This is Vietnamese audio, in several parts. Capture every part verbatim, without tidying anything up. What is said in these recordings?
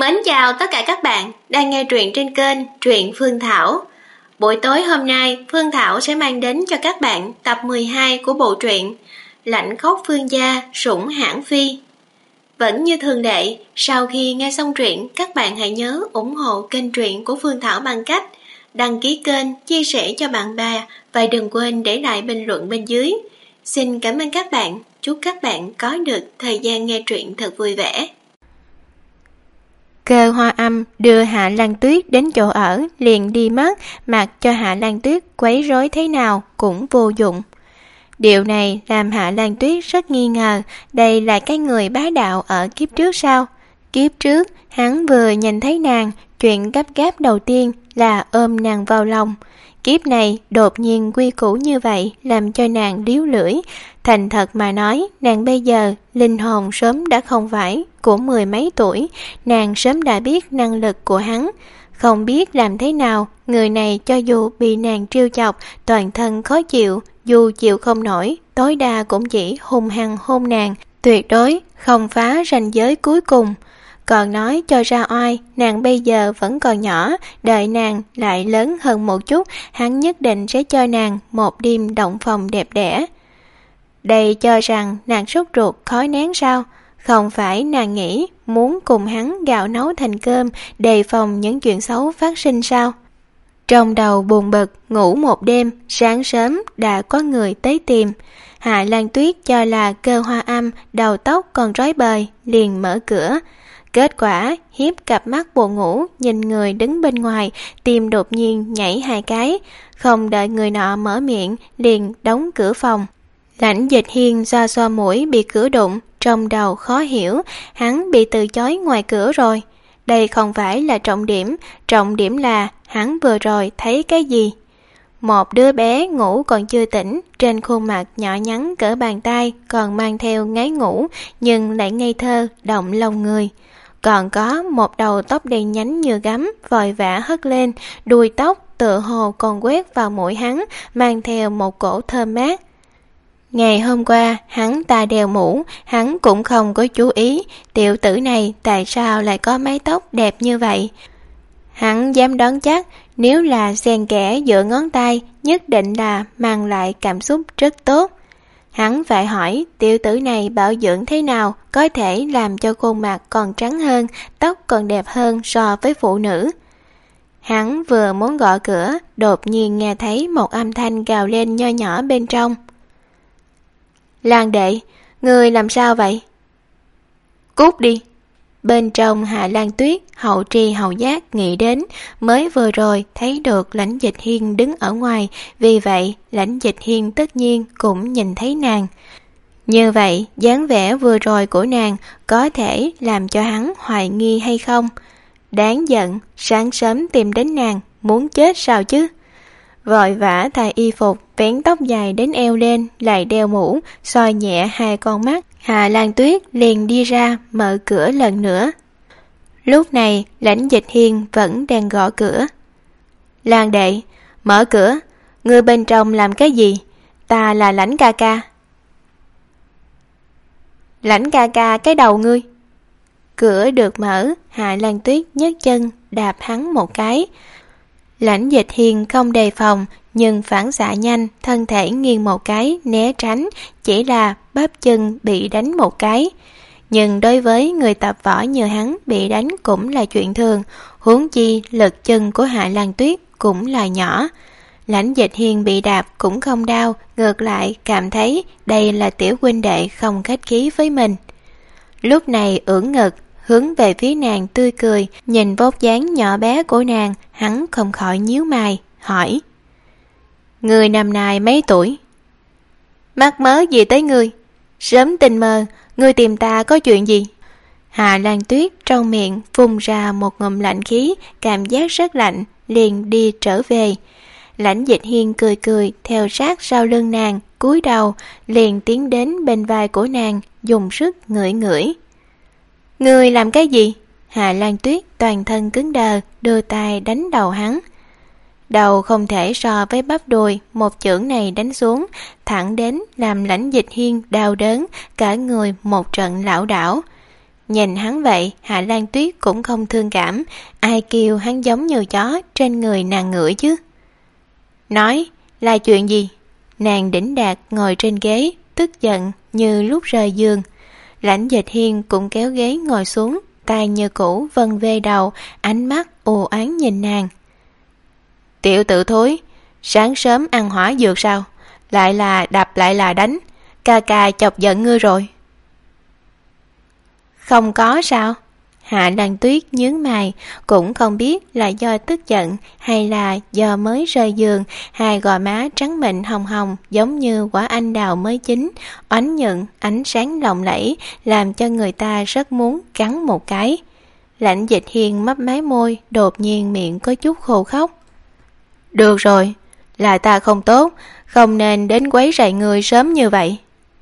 Mến chào tất cả các bạn đang nghe truyện trên kênh Truyện Phương Thảo. Buổi tối hôm nay, Phương Thảo sẽ mang đến cho các bạn tập mười hai của bộ truyện Lãnh Khốc Phương Gia Sủng Hãn Phi. Vẫn như thường lệ, sau khi nghe xong truyện, các bạn hãy nhớ ủng hộ kênh truyện của Phương Thảo bằng cách đăng ký kênh, chia sẻ cho bạn bè và đừng quên để lại bình luận bên dưới. Xin cảm ơn các bạn, chúc các bạn có được thời gian nghe truyện thật vui vẻ. Cơ Hoa Âm đưa Hạ Lan Tuyết đến chỗ ở liền đi mất, mặc cho Hạ Lan Tuyết quấy rối thế nào cũng vô dụng. Điều này làm Hạ Lan Tuyết rất nghi ngờ đây là cái người bá đạo ở kiếp trước sao. Kiếp trước hắn vừa nhìn thấy nàng, chuyện gấp gáp đầu tiên là ôm nàng vào lòng. Kiếp này đột nhiên quy củ như vậy làm cho nàng điếu lưỡi. Thành thật mà nói, nàng bây giờ linh hồn sớm đã không phải của mười mấy tuổi, nàng sớm đã biết năng lực của hắn. Không biết làm thế nào, người này cho dù bị nàng trêu chọc, toàn thân khó chịu, dù chịu không nổi, tối đa cũng chỉ hung hăng hôn nàng, tuyệt đối không phá ranh giới cuối cùng. Còn nói cho ra oai, nàng bây giờ vẫn còn nhỏ, đợi nàng lại lớn hơn một chút, hắn nhất định sẽ cho nàng một đêm động phòng đẹp đẽ. Đây cho rằng nàng sốt ruột khó nén sao? Không phải nàng nghĩ muốn cùng hắn gạo nấu thành cơm, đề phòng những chuyện xấu phát sinh sao? Trong đầu buồn bực, ngủ một đêm, sáng sớm đã có người tới tìm. Hạ Lan Tuyết cho là Cơ Hoa Âm đầu tóc còn rối bời, liền mở cửa. Kết quả hiếp cặp mắt buồn ngủ nhìn người đứng bên ngoài, tim đột nhiên nhảy hai cái, không đợi người nọ mở miệng liền đóng cửa phòng. Lãnh Dịch Hiên xoa xoa mũi bị cửa đụng, trong đầu khó hiểu, hắn bị từ chối ngoài cửa rồi. Đây không phải là trọng điểm, trọng điểm là hắn vừa rồi thấy cái gì. Một đứa bé ngủ còn chưa tỉnh, trên khuôn mặt nhỏ nhắn cỡ bàn tay còn mang theo ngáy ngủ, nhưng lại ngây thơ, động lòng người. Còn có một đầu tóc đen nhánh như gấm, vội vã hất lên, đuôi tóc tựa hồ còn quét vào mũi hắn, mang theo một cổ thơm mát. Ngày hôm qua, hắn ta đeo mũ, hắn cũng không có chú ý, tiểu tử này tại sao lại có mái tóc đẹp như vậy. Hắn dám đoán chắc, nếu là xen kẽ giữa ngón tay, nhất định là mang lại cảm xúc rất tốt. Hắn phải hỏi tiểu tử này bảo dưỡng thế nào có thể làm cho khuôn mặt còn trắng hơn, tóc còn đẹp hơn so với phụ nữ. Hắn vừa muốn gõ cửa, đột nhiên nghe thấy một âm thanh gào lên nho nhỏ bên trong. Lan đệ, người làm sao vậy? Cút đi. Bên trong Hạ Lan Tuyết hậu tri hậu giác nghĩ đến, mới vừa rồi thấy được Lãnh Dịch Hiên đứng ở ngoài, vì vậy Lãnh Dịch Hiên tất nhiên cũng nhìn thấy nàng. Như vậy, dáng vẻ vừa rồi của nàng có thể làm cho hắn hoài nghi hay không? Đáng giận, sáng sớm tìm đến nàng, muốn chết sao chứ? Vội vã thay y phục, vén tóc dài đến eo lên, lại đeo mũ, soi nhẹ hai con mắt. Hạ Lan Tuyết liền đi ra, mở cửa lần nữa. Lúc này, Lãnh Dịch Hiên vẫn đang gõ cửa. Lan đệ, mở cửa, ngươi bên trong làm cái gì? Ta là Lãnh ca ca. Lãnh ca ca cái đầu ngươi. Cửa được mở, Hạ Lan Tuyết nhấc chân, đạp hắn một cái. Lãnh Dịch Hiên không đề phòng, nhưng phản xạ nhanh, thân thể nghiêng một cái, né tránh, chỉ là bắp chân bị đánh một cái. Nhưng đối với người tập võ như hắn, bị đánh cũng là chuyện thường, huống chi lực chân của Hạ Lan Tuyết cũng là nhỏ. Lãnh Dịch Hiên bị đạp cũng không đau, ngược lại cảm thấy đây là tiểu huynh đệ không khách khí với mình. Lúc này ưỡn ngực, hướng về phía nàng tươi cười, nhìn vóc dáng nhỏ bé của nàng, hắn không khỏi nhíu mày, hỏi. Người năm nay mấy tuổi? Mắc mớ gì tới ngươi? Sớm tình mơ, ngươi tìm ta có chuyện gì? Hạ Lan Tuyết trong miệng phun ra một ngụm lạnh khí, cảm giác rất lạnh, liền đi trở về. Lãnh Dịch Hiên cười cười theo sát sau lưng nàng, cúi đầu, liền tiến đến bên vai của nàng, dùng sức ngửi ngửi. Ngươi làm cái gì? Hạ Lan Tuyết toàn thân cứng đờ, đưa tay đánh đầu hắn. Đầu không thể so với bắp đùi, một chưởng này đánh xuống, thẳng đến làm Lãnh Dịch Hiên đau đớn, cả người một trận lảo đảo. nhìn hắn vậy, Hạ Lan Tuyết cũng không thương cảm. Ai kêu hắn giống như chó trên người nàng ngửi chứ. Nói, là chuyện gì? Nàng đĩnh đạc ngồi trên ghế, tức giận như lúc rời giường. Lãnh Dịch Hiên cũng kéo ghế ngồi xuống, tay như cũ vân về đầu, ánh mắt u oán nhìn nàng. Tiểu tử thối, sáng sớm ăn hỏa dược sao? Lại là đập lại là đánh, ca ca chọc giận ngươi rồi. Không có sao? Hạ Lan Tuyết nhướng mày, cũng không biết là do tức giận hay là do mới rời giường. Hai gò má trắng mịn hồng hồng giống như quả anh đào mới chín, oánh nhuận, ánh sáng lộng lẫy, làm cho người ta rất muốn cắn một cái. Lãnh Dịch Hiên mấp máy môi, đột nhiên miệng có chút khô khóc. Được rồi, là ta không tốt, không nên đến quấy rầy người sớm như vậy.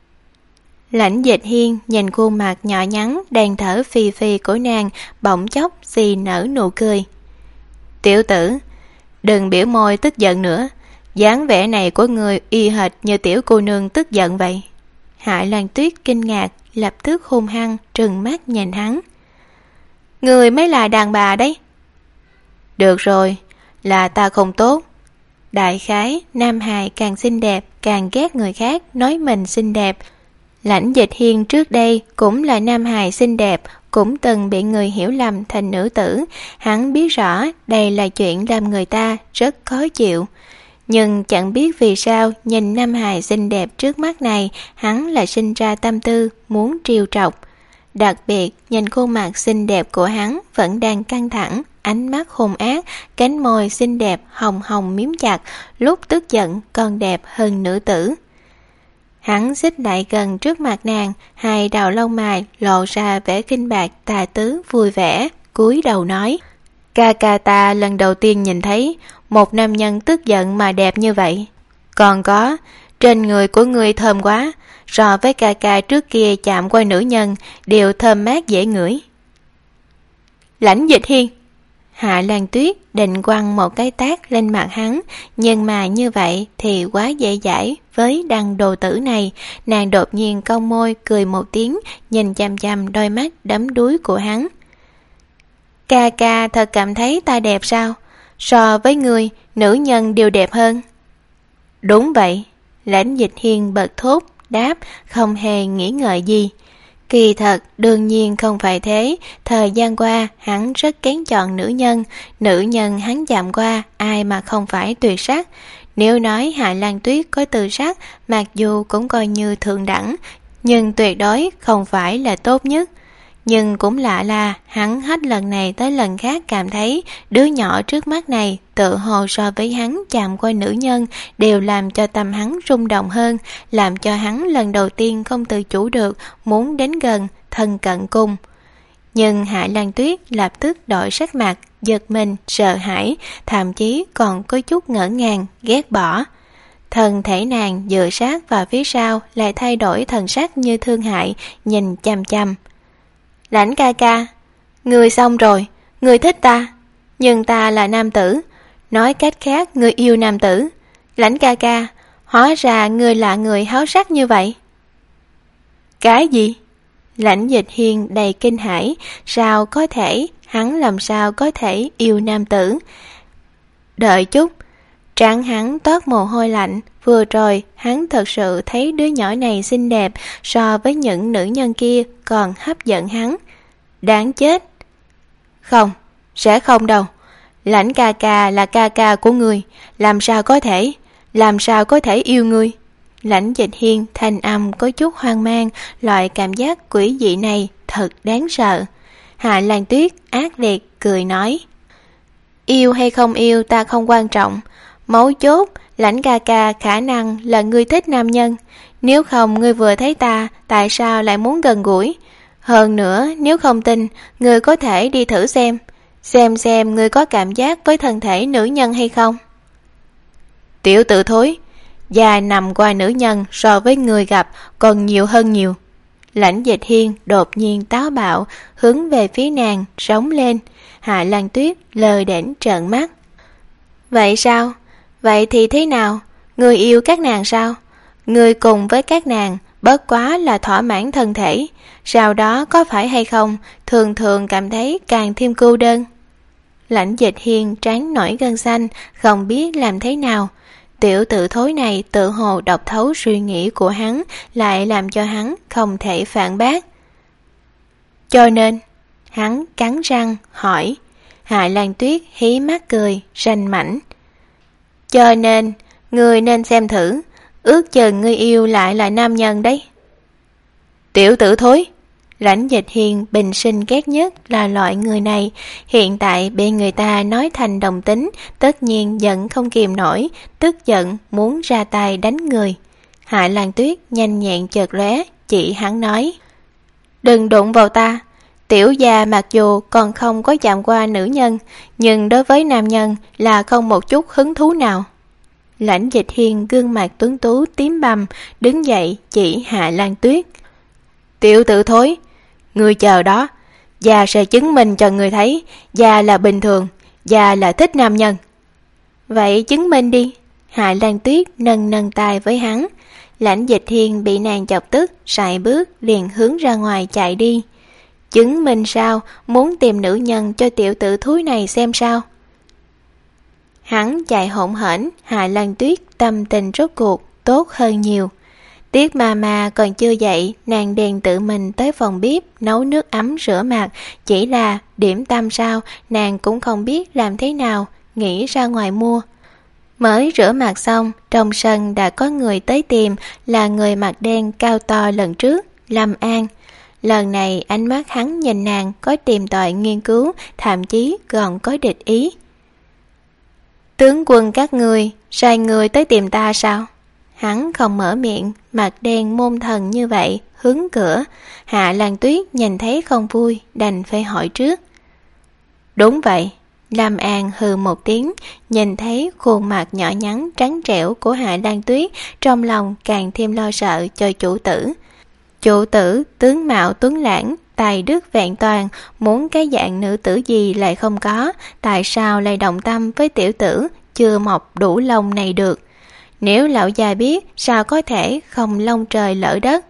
Lãnh Dịch Hiên nhìn khuôn mặt nhỏ nhắn đang thở phì phì của nàng, bỗng chốc xì nở nụ cười. Tiểu tử, đừng biểu môi tức giận nữa, dáng vẻ này của người y hệt như tiểu cô nương tức giận vậy. Hạ Lan Tuyết kinh ngạc, lập tức hung hăng trừng mắt nhìn hắn. Người mới là đàn bà đấy. Được rồi, là ta không tốt. Đại khái, nam hài càng xinh đẹp càng ghét người khác nói mình xinh đẹp. Lãnh Dịch Hiên trước đây cũng là nam hài xinh đẹp, cũng từng bị người hiểu lầm thành nữ tử. Hắn biết rõ đây là chuyện làm người ta rất khó chịu, nhưng chẳng biết vì sao nhìn nam hài xinh đẹp trước mắt này, hắn lại sinh ra tâm tư muốn trêu chọc. Đặc biệt nhìn khuôn mặt xinh đẹp của hắn vẫn đang căng thẳng, ánh mắt hung ác, cánh môi xinh đẹp hồng hồng miếm chặt, lúc tức giận còn đẹp hơn nữ tử. Hắn xích lại gần trước mặt nàng, hai đầu lông mày lộ ra vẻ khinh bạc tà tứ vui vẻ, cúi đầu nói: ca ca ta lần đầu tiên nhìn thấy một nam nhân tức giận mà đẹp như vậy. Còn có, trên người của ngươi thơm quá, so với ca ca trước kia chạm qua nữ nhân đều thơm mát dễ ngửi. Lãnh Dịch Hiên. Hạ Lan Tuyết định quăng một cái tát lên mặt hắn, nhưng mà như vậy thì quá dễ dãi với đằng đồ tử này. Nàng đột nhiên cong môi cười một tiếng, nhìn chằm chằm đôi mắt đắm đuối của hắn. Ca ca thật cảm thấy ta đẹp sao? So với người, nữ nhân đều đẹp hơn. Đúng vậy. Lãnh Dịch Hiên bật thốt đáp, không hề nghĩ ngợi gì. Kỳ thật đương nhiên không phải thế. Thời gian qua hắn rất kén chọn nữ nhân. Nữ nhân hắn chạm qua ai mà không phải tuyệt sắc. Nếu nói Hạ Lan Tuyết có tư sắc, mặc dù cũng coi như thượng đẳng, nhưng tuyệt đối không phải là tốt nhất. Nhưng cũng lạ là hắn hết lần này tới lần khác cảm thấy đứa nhỏ trước mắt này tự hồ so với hắn chạm qua nữ nhân đều làm cho tâm hắn rung động hơn, làm cho hắn lần đầu tiên không tự chủ được muốn đến gần, thân cận cùng. Nhưng Hạ Lan Tuyết lập tức đổi sắc mặt, giật mình, sợ hãi, thậm chí còn có chút ngỡ ngàng, ghét bỏ. Thân thể nàng dựa sát vào phía sau lại thay đổi thần sắc như thương hại, nhìn chằm chằm. Lãnh ca ca, ngươi xong rồi, ngươi thích ta, nhưng ta là nam tử, nói cách khác ngươi yêu nam tử. Lãnh ca ca, hóa ra ngươi là người háo sắc như vậy. Cái gì? Lãnh Dịch Hiên đầy kinh hãi, sao có thể, hắn làm sao có thể yêu nam tử. Đợi chút, trán hắn toát mồ hôi lạnh, vừa rồi hắn thật sự thấy đứa nhỏ này xinh đẹp, so với những nữ nhân kia còn hấp dẫn hắn. Đáng chết. Không, sẽ không đâu. Lãnh ca ca là ca ca của ngươi, làm sao có thể, làm sao có thể yêu ngươi. Lãnh Dịch Hiên thanh âm có chút hoang mang, loại cảm giác quỷ dị này thật đáng sợ. Hạ Lan Tuyết ác liệt cười nói: Yêu hay không yêu ta không quan trọng, mấu chốt Lãnh ca ca khả năng là ngươi thích nam nhân, nếu không ngươi vừa thấy ta tại sao lại muốn gần gũi. Hơn nữa, nếu không tin, ngươi có thể đi thử xem, xem xem ngươi có cảm giác với thân thể nữ nhân hay không. Tiểu tử thối, da nằm qua nữ nhân so với người gặp còn nhiều hơn nhiều. Lãnh Dịch Hiên đột nhiên táo bạo, hướng về phía nàng, rống lên. Hạ Lan Tuyết lờ đễnh trợn mắt. Vậy sao? Vậy thì thế nào? Ngươi yêu các nàng sao? Ngươi cùng với các nàng bất quá là thỏa mãn thân thể, sau đó có phải hay không, thường thường cảm thấy càng thêm cô đơn. Lãnh Dịch Hiên trán nổi gân xanh, không biết làm thế nào. Tiểu tử thối này tự hồ đọc thấu suy nghĩ của hắn, lại làm cho hắn không thể phản bác. Cho nên, hắn cắn răng hỏi. Hạ Lan Tuyết hí mắt cười, ranh mảnh. Cho nên, ngươi nên xem thử, ước chừng ngươi yêu lại là nam nhân đấy. Tiểu tử thối. Lãnh Dịch Hiên bình sinh ghét nhất là loại người này, hiện tại bị người ta nói thành đồng tính, tất nhiên giận không kìm nổi, tức giận muốn ra tay đánh người. Hạ Lan Tuyết nhanh nhẹn chợt lóe, chỉ hắn nói. Đừng đụng vào ta, tiểu gia mặc dù còn không có chạm qua nữ nhân, nhưng đối với nam nhân là không một chút hứng thú nào. Lãnh Dịch Hiên gương mặt tuấn tú tím bầm, đứng dậy chỉ Hạ Lan Tuyết. Tiểu tử thối, ngươi chờ đó, gia sẽ chứng minh cho ngươi thấy, gia là bình thường, gia là thích nam nhân. Vậy chứng minh đi. Hạ Lan Tuyết nâng nâng tay với hắn. Lãnh Dịch Hiên bị nàng chọc tức, sải bước liền hướng ra ngoài chạy đi. Chứng minh sao, muốn tìm nữ nhân cho tiểu tử thúi này xem sao. Hắn chạy hỗn hển, Hạ Lan Tuyết tâm tình rốt cuộc tốt hơn nhiều. Tiết Mama còn chưa dậy, nàng đèn tự mình tới phòng bếp nấu nước ấm rửa mặt, chỉ là điểm tâm sao nàng cũng không biết làm thế nào, nghĩ ra ngoài mua. Mới rửa mặt xong, trong sân đã có người tới tìm, là người mặc đen cao to lần trước, Lâm An. Lần này ánh mắt hắn nhìn nàng có tìm tòi nghiên cứu, thậm chí còn có địch ý. Tướng quân các ngươi, sai người tới tìm ta sao? Hắn không mở miệng, mặt đen môn thần như vậy, hướng cửa. Hạ Lan Tuyết nhìn thấy không vui, đành phải hỏi trước. Đúng vậy. Lâm An hừ một tiếng, nhìn thấy khuôn mặt nhỏ nhắn trắng trẻo của Hạ Lan Tuyết, trong lòng càng thêm lo sợ cho chủ tử. Chủ tử tướng mạo tuấn lãng, tài đức vẹn toàn, muốn cái dạng nữ tử gì lại không có, tại sao lại động tâm với tiểu tử chưa mọc đủ lông này được? Nếu lão già biết, sao có thể không lông trời lỡ đất?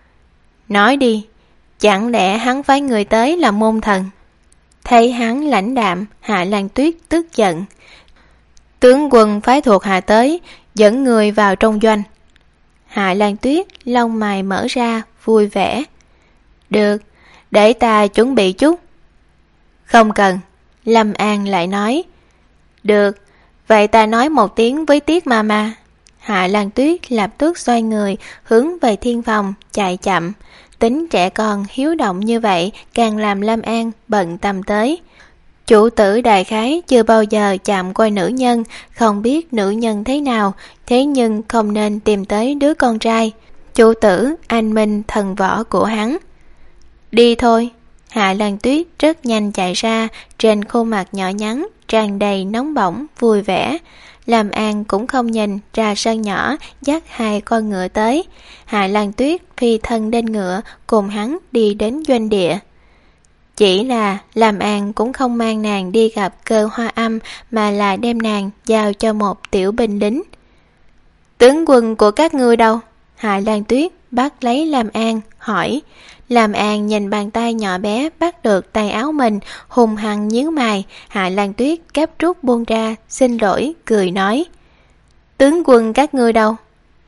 Nói đi, chẳng lẽ hắn phái người tới là môn thần? Thấy hắn lãnh đạm, Hạ Lan Tuyết tức giận. Tướng quân phái thuộc hạ tới, dẫn người vào trong doanh. Hạ Lan Tuyết lông mày mở ra, vui vẻ. Được, để ta chuẩn bị chút. Không cần, Lâm An lại nói. Được, vậy ta nói một tiếng với Tiết Mama. Hạ Lan Tuyết lập tức xoay người, hướng về thiên phòng, chạy chậm. Tính trẻ con hiếu động như vậy càng làm Lâm An bận tâm tới. Chủ tử đại khái chưa bao giờ chạm qua nữ nhân, không biết nữ nhân thế nào, thế nhưng không nên tìm tới đứa con trai. Chủ tử anh minh thần võ của hắn. Đi thôi. Hạ Lan Tuyết rất nhanh chạy ra, trên khuôn mặt nhỏ nhắn tràn đầy nóng bỏng vui vẻ. Lâm An cũng không nhìn, ra sân nhỏ dắt hai con ngựa tới. Hạ Lan Tuyết phi thân lên ngựa cùng hắn đi đến doanh địa. Chỉ là Lâm An cũng không mang nàng đi gặp Cơ Hoa Âm, mà là đem nàng giao cho một tiểu binh lính. Tướng quân của các ngươi đâu? Hạ Lan Tuyết bắt lấy Lâm An hỏi. Lâm An nhìn bàn tay nhỏ bé bắt được tay áo mình, hùng hăng nhíu mày. Hạ Lan Tuyết gấp rút buông ra, xin lỗi, cười nói. Tướng quân các ngươi đâu?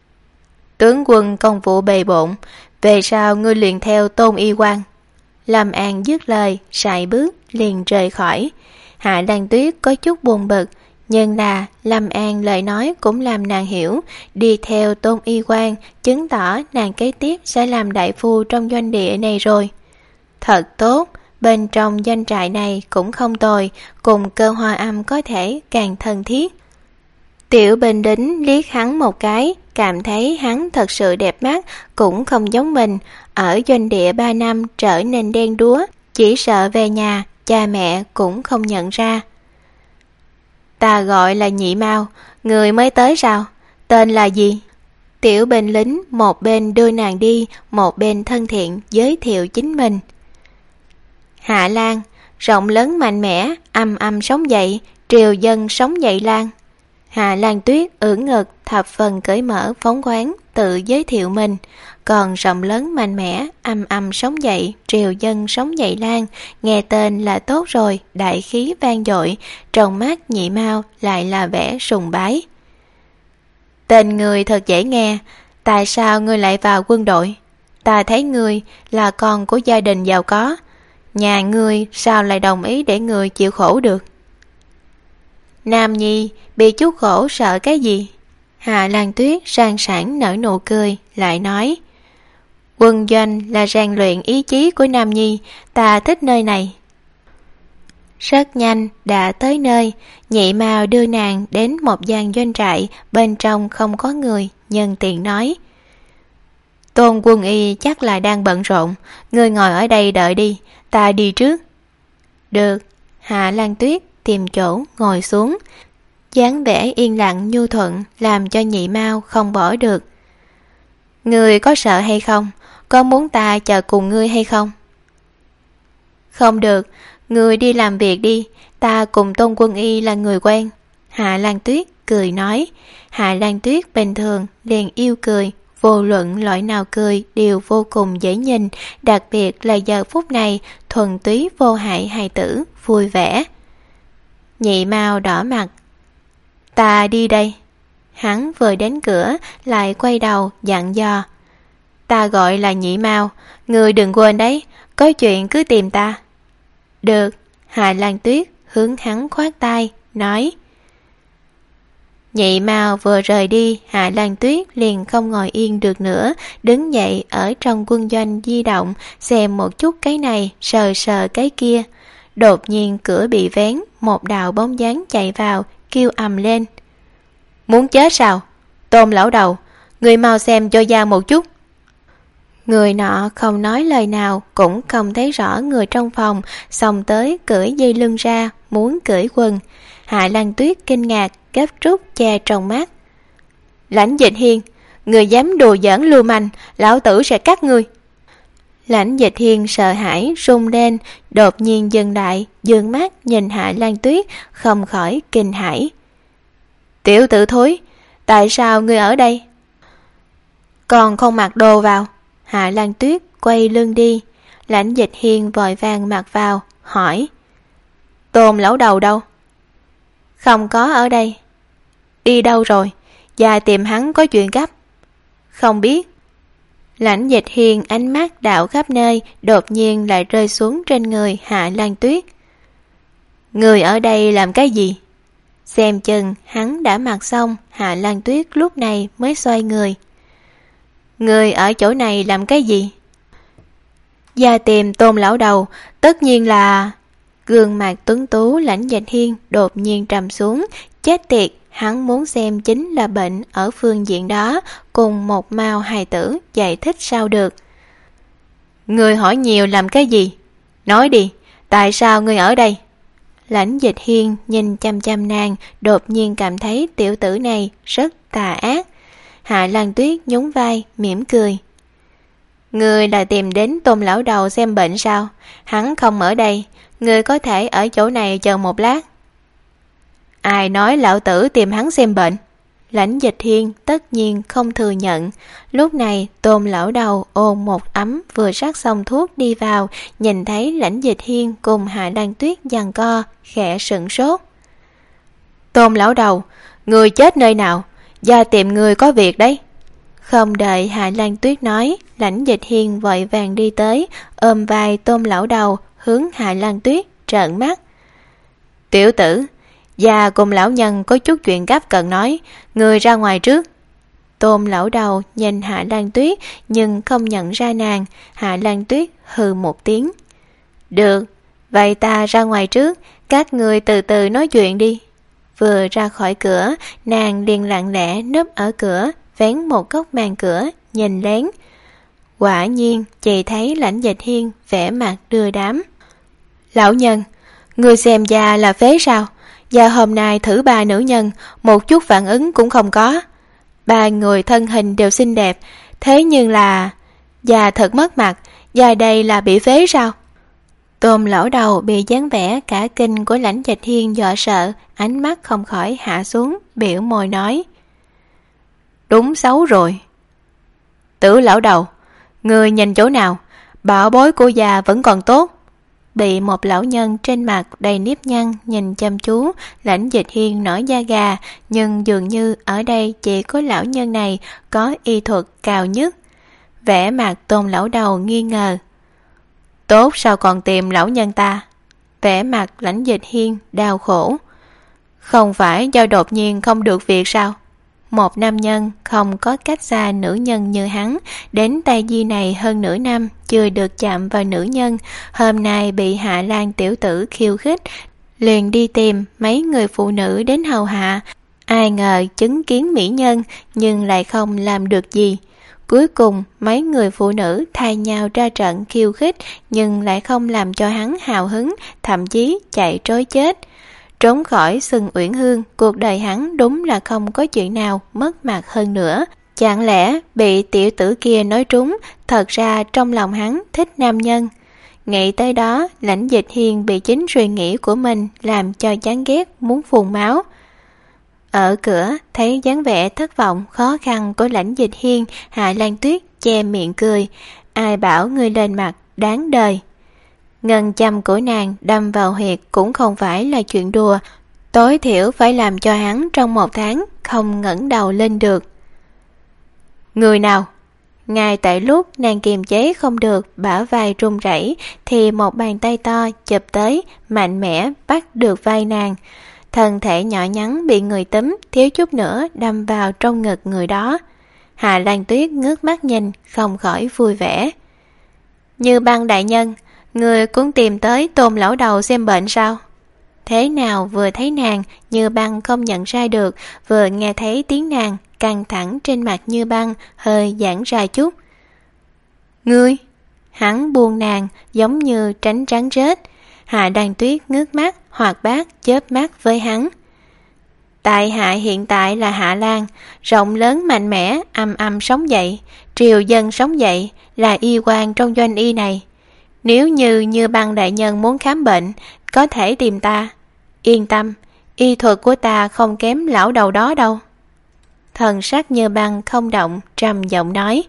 Tướng quân công vụ bề bộn, về sau ngươi liền theo Tôn Y Quan. Lâm An dứt lời, sải bước liền rời khỏi. Hạ Lan Tuyết có chút buồn bực, nhưng là Lâm An lời nói cũng làm nàng hiểu, đi theo Tôn Y Quan chứng tỏ nàng kế tiếp sẽ làm đại phu trong doanh địa này rồi. Thật tốt, bên trong doanh trại này cũng không tồi, cùng Cơ Hoa Âm có thể càng thân thiết. Tiểu binh lính liếc hắn một cái, cảm thấy hắn thật sự đẹp mắt, cũng không giống mình. Ở doanh địa ba năm trở nên đen đúa, chỉ sợ về nhà, cha mẹ cũng không nhận ra. Ta gọi là Nhị Mao, người mới tới sao? Tên là gì? Tiểu binh lính một bên đưa nàng đi, một bên thân thiện giới thiệu chính mình. Hạ Lan, rộng lớn mạnh mẽ, âm âm sống dậy, triều dân sống dậy Lan. Hạ Lan Tuyết ưỡn ngực thập phần cởi mở phóng khoáng tự giới thiệu mình, còn rộng lớn mạnh mẽ, âm âm sống dậy, triều dân sống dậy lan, nghe tên là tốt rồi, đại khí vang dội, trong mắt Nhị Mao lại là vẻ sùng bái. Tên người thật dễ nghe, tại sao ngươi lại vào quân đội? Ta thấy ngươi là con của gia đình giàu có, nhà ngươi sao lại đồng ý để ngươi chịu khổ được? Nam Nhi bị chút khổ sợ cái gì? Hạ Lan Tuyết sang sảng nở nụ cười, lại nói: Quân doanh là rèn luyện ý chí của Nam Nhi, ta thích nơi này. Rất nhanh đã tới nơi, Nhị Mao đưa nàng đến một gian doanh trại, bên trong không có người, nhân tiện nói: Tôn Quân Y chắc là đang bận rộn, ngươi ngồi ở đây đợi đi, ta đi trước. Được. Hạ Lan Tuyết tìm chỗ ngồi xuống, dáng vẻ yên lặng nhu thuận làm cho Nhị Mao không bỏ được. Ngươi có sợ hay không? Có muốn ta chờ cùng ngươi hay không? Không được, ngươi đi làm việc đi, ta cùng Tôn Quân Y là người quen. Hạ Lan Tuyết cười nói. Hạ Lan Tuyết bình thường liền yêu cười, vô luận loại nào cười đều vô cùng dễ nhìn, đặc biệt là giờ phút này thuần túy vô hại hài tử, vui vẻ. Nhị Mao đỏ mặt. Ta đi đây. Hắn vừa đến cửa lại quay đầu dặn dò. Ta gọi là Nhị Mao, ngươi đừng quên đấy, có chuyện cứ tìm ta. Được. Hạ Lan Tuyết hướng hắn khoát tay, nói. Nhị Mao vừa rời đi, Hạ Lan Tuyết liền không ngồi yên được nữa, đứng dậy ở trong quân doanh di động, xem một chút cái này, sờ sờ cái kia. Đột nhiên cửa bị vén, một đạo bóng dáng chạy vào, kêu ầm lên. Muốn chết sao? Tôn lão đầu, người mau xem cho ra một chút. Người nọ không nói lời nào, cũng không thấy rõ người trong phòng, xông tới cởi dây lưng ra, muốn cởi quần. Hạ Lan Tuyết kinh ngạc, gấp rút che trong mắt. Lãnh Dịch Hiên, người dám đùa giỡn lưu manh, lão tử sẽ cắt ngươi. Lãnh Dịch Hiên sợ hãi run lên, đột nhiên dừng lại, dương mắt nhìn Hạ Lan Tuyết, không khỏi kinh hãi. Tiểu tử thối, tại sao ngươi ở đây? Còn không mặc đồ vào. Hạ Lan Tuyết quay lưng đi. Lãnh Dịch Hiên vội vàng mặc vào, hỏi. Tôn lão đầu đâu? Không có ở đây. Đi đâu rồi? Và tìm hắn có chuyện gấp. Không biết. Lãnh Dịch Hiên ánh mắt đảo khắp nơi, đột nhiên lại rơi xuống trên người Hạ Lan Tuyết. Người ở đây làm cái gì? Xem chừng hắn đã mặc xong, Hạ Lan Tuyết lúc này mới xoay người. Người ở chỗ này làm cái gì? Ra tìm Tôn lão đầu, tất nhiên là... Gương mặt tuấn tú Lãnh Dịch Hiên đột nhiên trầm xuống, chết tiệt, hắn muốn xem chính là bệnh ở phương diện đó, cùng một Mao hài tử giải thích sao được. Người hỏi nhiều làm cái gì? Nói đi, tại sao người ở đây? Lãnh Dịch Hiên nhìn chăm chăm nàng, đột nhiên cảm thấy tiểu tử này rất tà ác. Hạ Lan Tuyết nhún vai, mỉm cười. Người là tìm đến Tôn lão đầu xem bệnh sao? Hắn không ở đây, người có thể ở chỗ này chờ một lát. Ai nói lão tử tìm hắn xem bệnh? Lãnh Dịch Hiên tất nhiên không thừa nhận. Lúc này Tôn lão đầu ôm một ấm vừa sắc xong thuốc đi vào, nhìn thấy Lãnh Dịch Hiên cùng Hạ Lan Tuyết giằng co, khẽ sửng sốt. Tôn lão đầu, người chết nơi nào? Ra tìm người có việc đấy. Không đợi Hạ Lan Tuyết nói, Lãnh Dịch Hiên vội vàng đi tới, ôm vai Tôn lão đầu, hướng Hạ Lan Tuyết trợn mắt. Tiểu tử, già cùng lão nhân có chút chuyện gấp cần nói, người ra ngoài trước. Tôn lão đầu nhìn Hạ Lan Tuyết nhưng không nhận ra nàng. Hạ Lan Tuyết hừ một tiếng. Được, vậy ta ra ngoài trước, các người từ từ nói chuyện đi. Vừa ra khỏi cửa, nàng liền lặng lẽ núp ở cửa, vén một góc màn cửa, nhìn lén. Quả nhiên, chị thấy Lãnh Dịch Hiên vẻ mặt đưa đám. Lão nhân, người xem già là phế sao? Và hôm nay thử ba nữ nhân, một chút phản ứng cũng không có. Ba người thân hình đều xinh đẹp, thế nhưng là... Già thật mất mặt, già đây là bị phế sao? Tôn lão đầu bị dáng vẻ cả kinh của Lãnh Dịch Hiên dọa sợ, ánh mắt không khỏi hạ xuống, biểu môi nói. đúng xấu rồi. Tử lão đầu, người nhìn chỗ nào, bảo bối của già vẫn còn tốt. Bị một lão nhân trên mặt đầy nếp nhăn nhìn chăm chú, Lãnh Dịch Hiên nổi da gà, nhưng dường như ở đây chỉ có lão nhân này có y thuật cao nhất. Vẻ mặt Tôn lão đầu nghi ngờ. Tốt sao còn tìm lão nhân ta? Vẻ mặt Lãnh Dịch Hiên đau khổ. Không phải do đột nhiên không được việc sao? Một nam nhân không có cách xa nữ nhân như hắn, đến tay Di này hơn nửa năm chưa được chạm vào nữ nhân, hôm nay bị Hạ Lan tiểu tử khiêu khích, liền đi tìm mấy người phụ nữ đến hầu hạ. Ai ngờ chứng kiến mỹ nhân nhưng lại không làm được gì. Cuối cùng mấy người phụ nữ thay nhau ra trận khiêu khích, nhưng lại không làm cho hắn hào hứng, thậm chí chạy trối chết. Trốn khỏi Sừng Uyển Hương, cuộc đời hắn đúng là không có chuyện nào mất mặt hơn nữa. Chẳng lẽ bị tiểu tử kia nói trúng, thật ra trong lòng hắn thích nam nhân. Nghĩ tới đó, Lãnh Dịch Hiên bị chính suy nghĩ của mình làm cho chán ghét muốn phun máu. Ở cửa thấy dáng vẻ thất vọng khó khăn của Lãnh Dịch Hiên, Hạ Lan Tuyết che miệng cười. Ai bảo ngươi lên mặt đáng đời. Ngân châm của nàng đâm vào huyệt cũng không phải là chuyện đùa, tối thiểu phải làm cho hắn trong một tháng không ngẩng đầu lên được. Người nào? Ngay tại lúc nàng kiềm chế không được, bả vai run rẩy, thì một bàn tay to chụp tới, mạnh mẽ bắt được vai nàng. Thân thể nhỏ nhắn bị người túm, thiếu chút nữa đâm vào trong ngực người đó. Hạ Lan Tuyết ngước mắt nhìn, không khỏi vui vẻ. Như Băng đại nhân, người cũng tìm tới Tôn lão đầu xem bệnh sao? Thế nào vừa thấy nàng, Như Băng không nhận ra được, vừa nghe thấy tiếng nàng, căng thẳng trên mặt Như Băng hơi giãn ra chút. Ngươi? Hắn buông nàng giống như tránh rắn rết. Hạ Lan Tuyết ngước mắt, hoạt bát chớp mắt với hắn. Tại hạ hiện tại là Hạ Lan, rộng lớn mạnh mẽ, âm âm sống dậy, triều dân sống dậy, là y quan trong doanh y này. Nếu như Như Băng đại nhân muốn khám bệnh, có thể tìm ta. Yên tâm, y thuật của ta không kém lão đầu đó đâu. Thần sắc Như Băng không động, trầm giọng nói.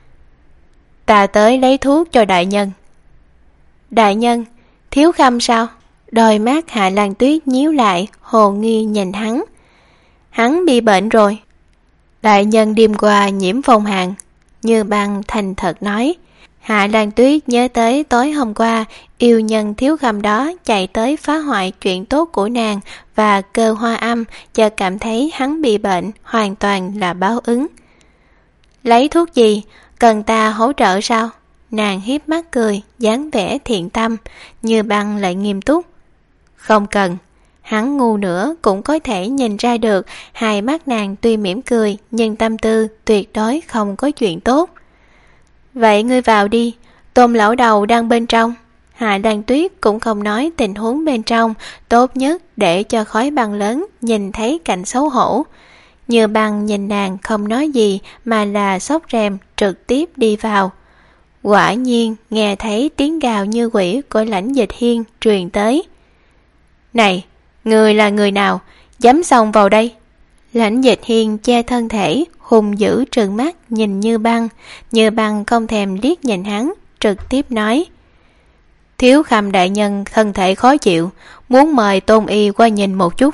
Ta tới lấy thuốc cho đại nhân. Đại nhân, Thiếu Khâm sao? Đôi mắt Hạ Lan Tuyết nhíu lại, hồ nghi nhìn hắn. Hắn bị bệnh rồi. Đại nhân đêm qua nhiễm phong hàn. Như Băng thành thật nói. Hạ Lan Tuyết nhớ tới tối hôm qua, yêu nhân Thiếu Khâm đó chạy tới phá hoại chuyện tốt của nàng và cơ hoa âm, chợt cảm thấy hắn bị bệnh hoàn toàn là báo ứng. Lấy thuốc gì? Cần ta hỗ trợ sao? Nàng hiếp mắt cười, dáng vẻ thiện tâm. Như Băng lại nghiêm túc. Không cần. Hắn ngu nữa cũng có thể nhìn ra được, hai mắt nàng tuy mỉm cười nhưng tâm tư tuyệt đối không có chuyện tốt. Vậy ngươi vào đi, Tôn lão đầu đang bên trong. Hạ Lan Tuyết cũng không nói tình huống bên trong, tốt nhất để cho khói băng lớn nhìn thấy cảnh xấu hổ. Như Băng nhìn nàng không nói gì mà là xốc rèm trực tiếp đi vào. Quả nhiên nghe thấy tiếng gào như quỷ của Lãnh Dịch Hiên truyền tới. Này, người là người nào? Dám xông vào đây? Lãnh Dịch Hiên che thân thể, hung dữ trừng mắt nhìn Như Băng. Như Băng không thèm liếc nhìn hắn, trực tiếp nói. Thiếu Khâm đại nhân thân thể khó chịu, muốn mời Tôn y qua nhìn một chút.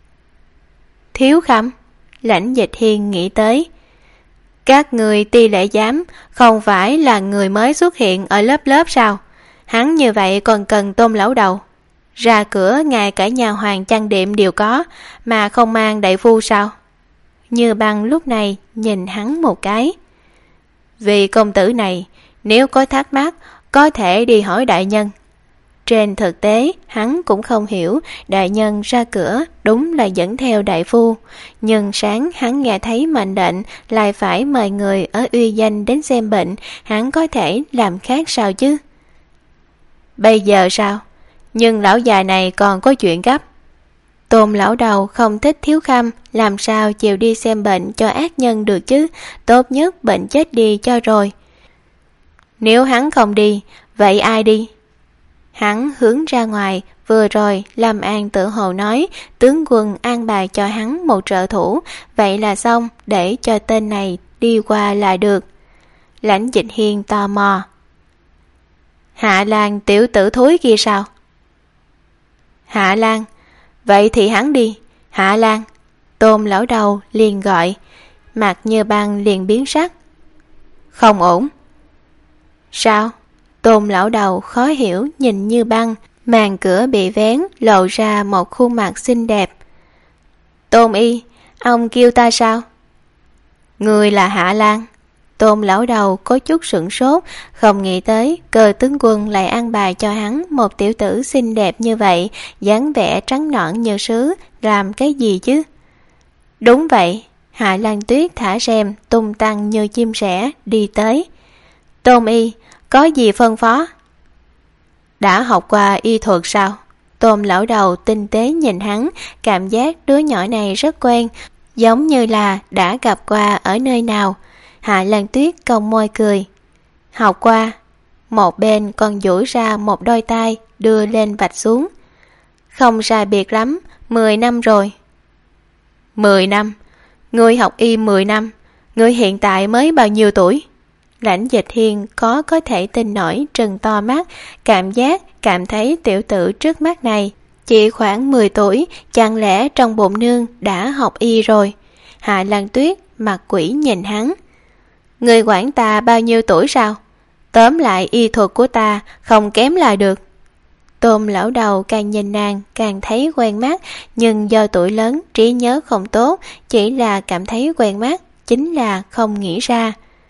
Thiếu Khâm? Lãnh Dịch Hiên nghĩ tới. Các người ti lệ giám không phải là người mới xuất hiện ở lớp lớp sao? Hắn như vậy còn cần Tôn lão đầu. Ra cửa ngay cả nhà hoàng trang điểm đều có, mà không mang đại phu sao? Như Băng lúc này nhìn hắn một cái. Vì công tử này, nếu có thắc mắc, có thể đi hỏi đại nhân. Trên thực tế, hắn cũng không hiểu đại nhân ra cửa đúng là dẫn theo đại phu. Nhưng sáng hắn nghe thấy mệnh lệnh lại phải mời người ở uy danh đến xem bệnh, hắn có thể làm khác sao chứ? Bây giờ sao? Nhưng lão già này còn có chuyện gấp. Tôn lão đầu không thích Thiếu Khâm, làm sao chịu đi xem bệnh cho ác nhân được chứ? Tốt nhất bệnh chết đi cho rồi. Nếu hắn không đi, vậy ai đi? Hắn hướng ra ngoài, vừa rồi Lâm An tự hồ nói tướng quân an bài cho hắn một trợ thủ, vậy là xong, để cho tên này đi qua là được. Lãnh Dịch Hiên tò mò. Hạ Lan tiểu tử thối kia sao? Hạ Lan, vậy thì hắn đi. Hạ Lan. Tôn lão đầu liền gọi. Mặt Như Băng liền biến sắc. Không ổn. Sao? Tôn lão đầu khó hiểu nhìn Như Băng, màn cửa bị vén lộ ra một khuôn mặt xinh đẹp. Tôn y, ông kêu ta sao? Người là Hạ Lan. Tôn lão đầu có chút sửng sốt, không nghĩ tới Cơ tướng quân lại ăn bài cho hắn một tiểu tử xinh đẹp như vậy, dáng vẻ trắng nõn như sứ, làm cái gì chứ? Đúng vậy. Hạ Lan Tuyết thả rèm, tung tăng như chim sẻ đi tới. Tôn y, có gì phân phó? Đã học qua y thuật sao? Tôn lão đầu tinh tế nhìn hắn, cảm giác đứa nhỏ này rất quen, giống như là đã gặp qua ở nơi nào. Hạ Lan Tuyết cong môi cười. Học qua. Một bên còn duỗi ra một đôi tay đưa lên vạch xuống. Không sai biệt lắm, mười năm rồi. Mười năm? Ngươi học y mười năm, ngươi hiện tại mới bao nhiêu tuổi? Lãnh Dịch Hiên có có thể tin nổi trừng to mắt, cảm giác cảm thấy tiểu tử trước mắt này chỉ khoảng mười tuổi, chẳng lẽ trong bụng nương đã học y rồi? Hạ Lan Tuyết mặt quỷ nhìn hắn. Người quản ta bao nhiêu tuổi sao? Tóm lại y thuật của ta không kém là được. Tôn lão đầu càng nhìn nàng càng thấy quen mắt, nhưng do tuổi lớn trí nhớ không tốt, chỉ là cảm thấy quen mắt, chính là không nghĩ ra.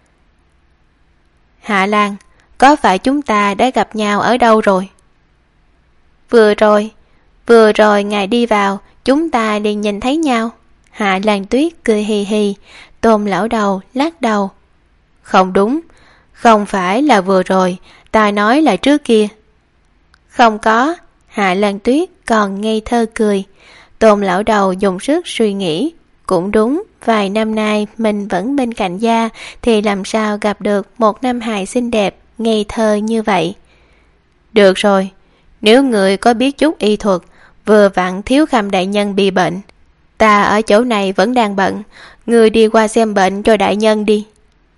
Hạ Lan, có phải chúng ta đã gặp nhau ở đâu rồi? Vừa rồi, vừa rồi ngài đi vào, chúng ta liền nhìn thấy nhau. Hạ Lan Tuyết cười hì hì. Tôn lão đầu lắc đầu. Không đúng, không phải là vừa rồi, ta nói là trước kia. Không có. Hạ Lan Tuyết còn ngây thơ cười. Tôn lão đầu dùng sức suy nghĩ. Cũng đúng, vài năm nay mình vẫn bên cạnh gia, thì làm sao gặp được một nam hài xinh đẹp, ngây thơ như vậy. Được rồi, nếu người có biết chút y thuật, vừa vặn Thiếu Khâm đại nhân bị bệnh, ta ở chỗ này vẫn đang bận, người đi qua xem bệnh cho đại nhân đi.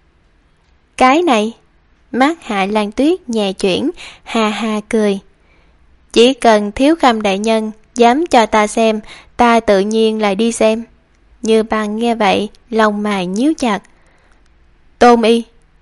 Cái này, mắt Hạ Lan Tuyết nhẹ chuyển, ha ha cười. Chỉ cần Thiếu Khâm đại nhân dám cho ta xem, ta tự nhiên lại đi xem. Như Băng nghe vậy, lòng mày nhíu chặt. Tôn y,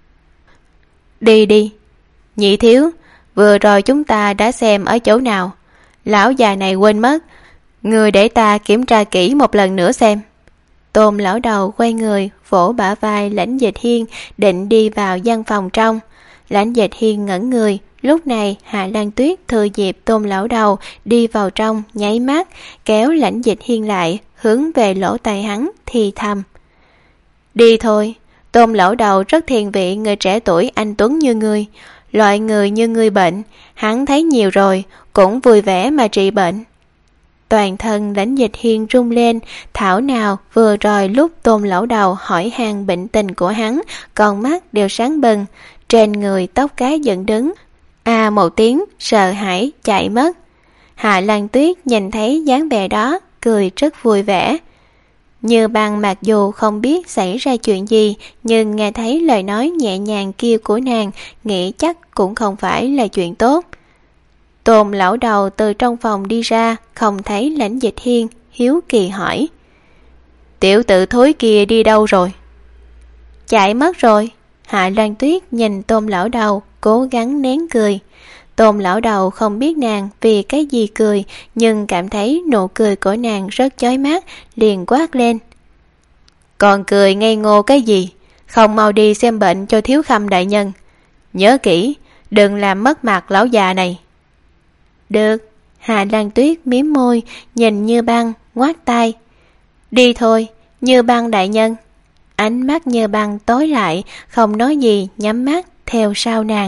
đi đi. Nhị thiếu, vừa rồi chúng ta đã xem ở chỗ nào? Lão già này quên mất, người để ta kiểm tra kỹ một lần nữa xem. Tôn lão đầu quay người, vỗ bả vai Lãnh Dịch Hiên, định đi vào gian phòng trong. Lãnh Dịch Hiên ngẩn người. Lúc này Hạ Lan Tuyết thừa dịp Tôn lão đầu đi vào trong, nháy mắt kéo Lãnh Dịch Hiên lại, hướng về lỗ tai hắn thì thầm. Đi thôi, Tôn lão đầu rất thiên vị người trẻ tuổi anh tuấn như ngươi. Loại người như ngươi bệnh, hắn thấy nhiều rồi, cũng vui vẻ mà trị bệnh. Toàn thân Lãnh Dịch Hiên rung lên, thảo nào vừa rồi lúc Tôn lão đầu hỏi han bệnh tình của hắn, con mắt đều sáng bừng, trên người tóc cái dựng đứng. A à, một tiếng sợ hãi chạy mất. Hạ Lan Tuyết nhìn thấy dáng vẻ đó, cười rất vui vẻ. Như Băng mặc dù không biết xảy ra chuyện gì, nhưng nghe thấy lời nói nhẹ nhàng kia của nàng, nghĩ chắc cũng không phải là chuyện tốt. Tôn lão đầu từ trong phòng đi ra, không thấy Lãnh Dịch Hiên, hiếu kỳ hỏi. Tiểu tử thối kia đi đâu rồi? Chạy mất rồi. Hạ Lan Tuyết nhìn Tôn lão đầu, cố gắng nén cười. Tôn lão đầu không biết nàng vì cái gì cười, nhưng cảm thấy nụ cười của nàng rất chói mắt, liền quát lên. Còn cười ngây ngô cái gì? Không mau đi xem bệnh cho Thiếu Khâm đại nhân. Nhớ kỹ, đừng làm mất mặt lão già này. Được. Hạ Lan Tuyết mím môi, nhìn Như Băng, ngoác tay. Đi thôi, Như Băng đại nhân. Ánh mắt Như Băng tối lại, không nói gì, nhắm mắt theo sau nàng.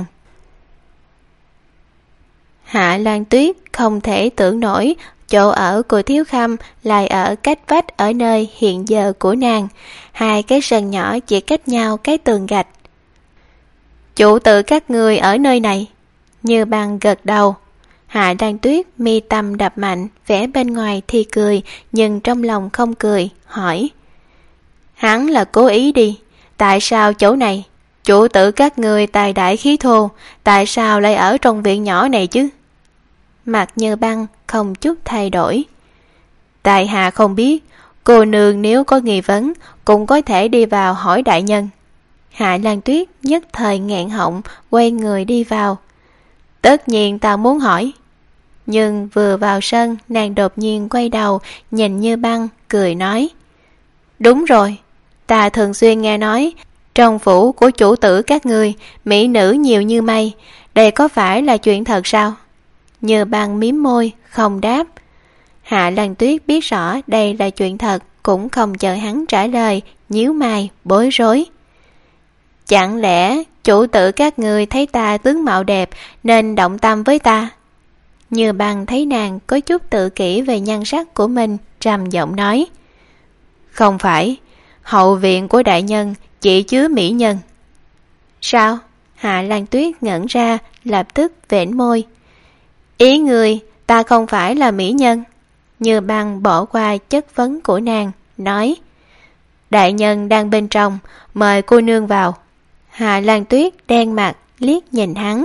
Hạ Lan Tuyết không thể tưởng nổi chỗ ở của Thiếu Khâm lại ở cách vách ở nơi hiện giờ của nàng. Hai cái sân nhỏ chỉ cách nhau cái tường gạch. Chủ tử các người ở nơi này. Như Băng gật đầu. Hạ Lan Tuyết mi tâm đập mạnh, vẻ bên ngoài thì cười, nhưng trong lòng không cười, hỏi: Hắn là cố ý đi, tại sao chỗ này? Chủ tử các người tài đại khí thô, tại sao lại ở trong viện nhỏ này chứ? Mặt Như Băng không chút thay đổi: Tại hạ không biết, cô nương nếu có nghi vấn cũng có thể đi vào hỏi đại nhân. Hạ Lan Tuyết nhất thời nghẹn họng, quay người đi vào. Tất nhiên ta muốn hỏi. Nhưng vừa vào sân, nàng đột nhiên quay đầu nhìn Như Băng, cười nói: Đúng rồi, ta thường xuyên nghe nói trong phủ của chủ tử các ngươi mỹ nữ nhiều như mây, đây có phải là chuyện thật sao? Như Băng mím môi không đáp. Hạ Lan Tuyết biết rõ đây là chuyện thật, cũng không chờ hắn trả lời, nhíu mày bối rối. Chẳng lẽ chủ tử các ngươi thấy ta tướng mạo đẹp nên động tâm với ta? Như Băng thấy nàng có chút tự kỷ về nhan sắc của mình, trầm giọng nói: Không phải, hậu viện của đại nhân chỉ chứa mỹ nhân. Sao? Hạ Lan Tuyết ngẩn ra, lập tức vểnh môi. Ý người ta không phải là mỹ nhân? Như Băng bỏ qua chất vấn của nàng, nói: Đại nhân đang bên trong, mời cô nương vào. Hạ Lan Tuyết đen mặt liếc nhìn hắn.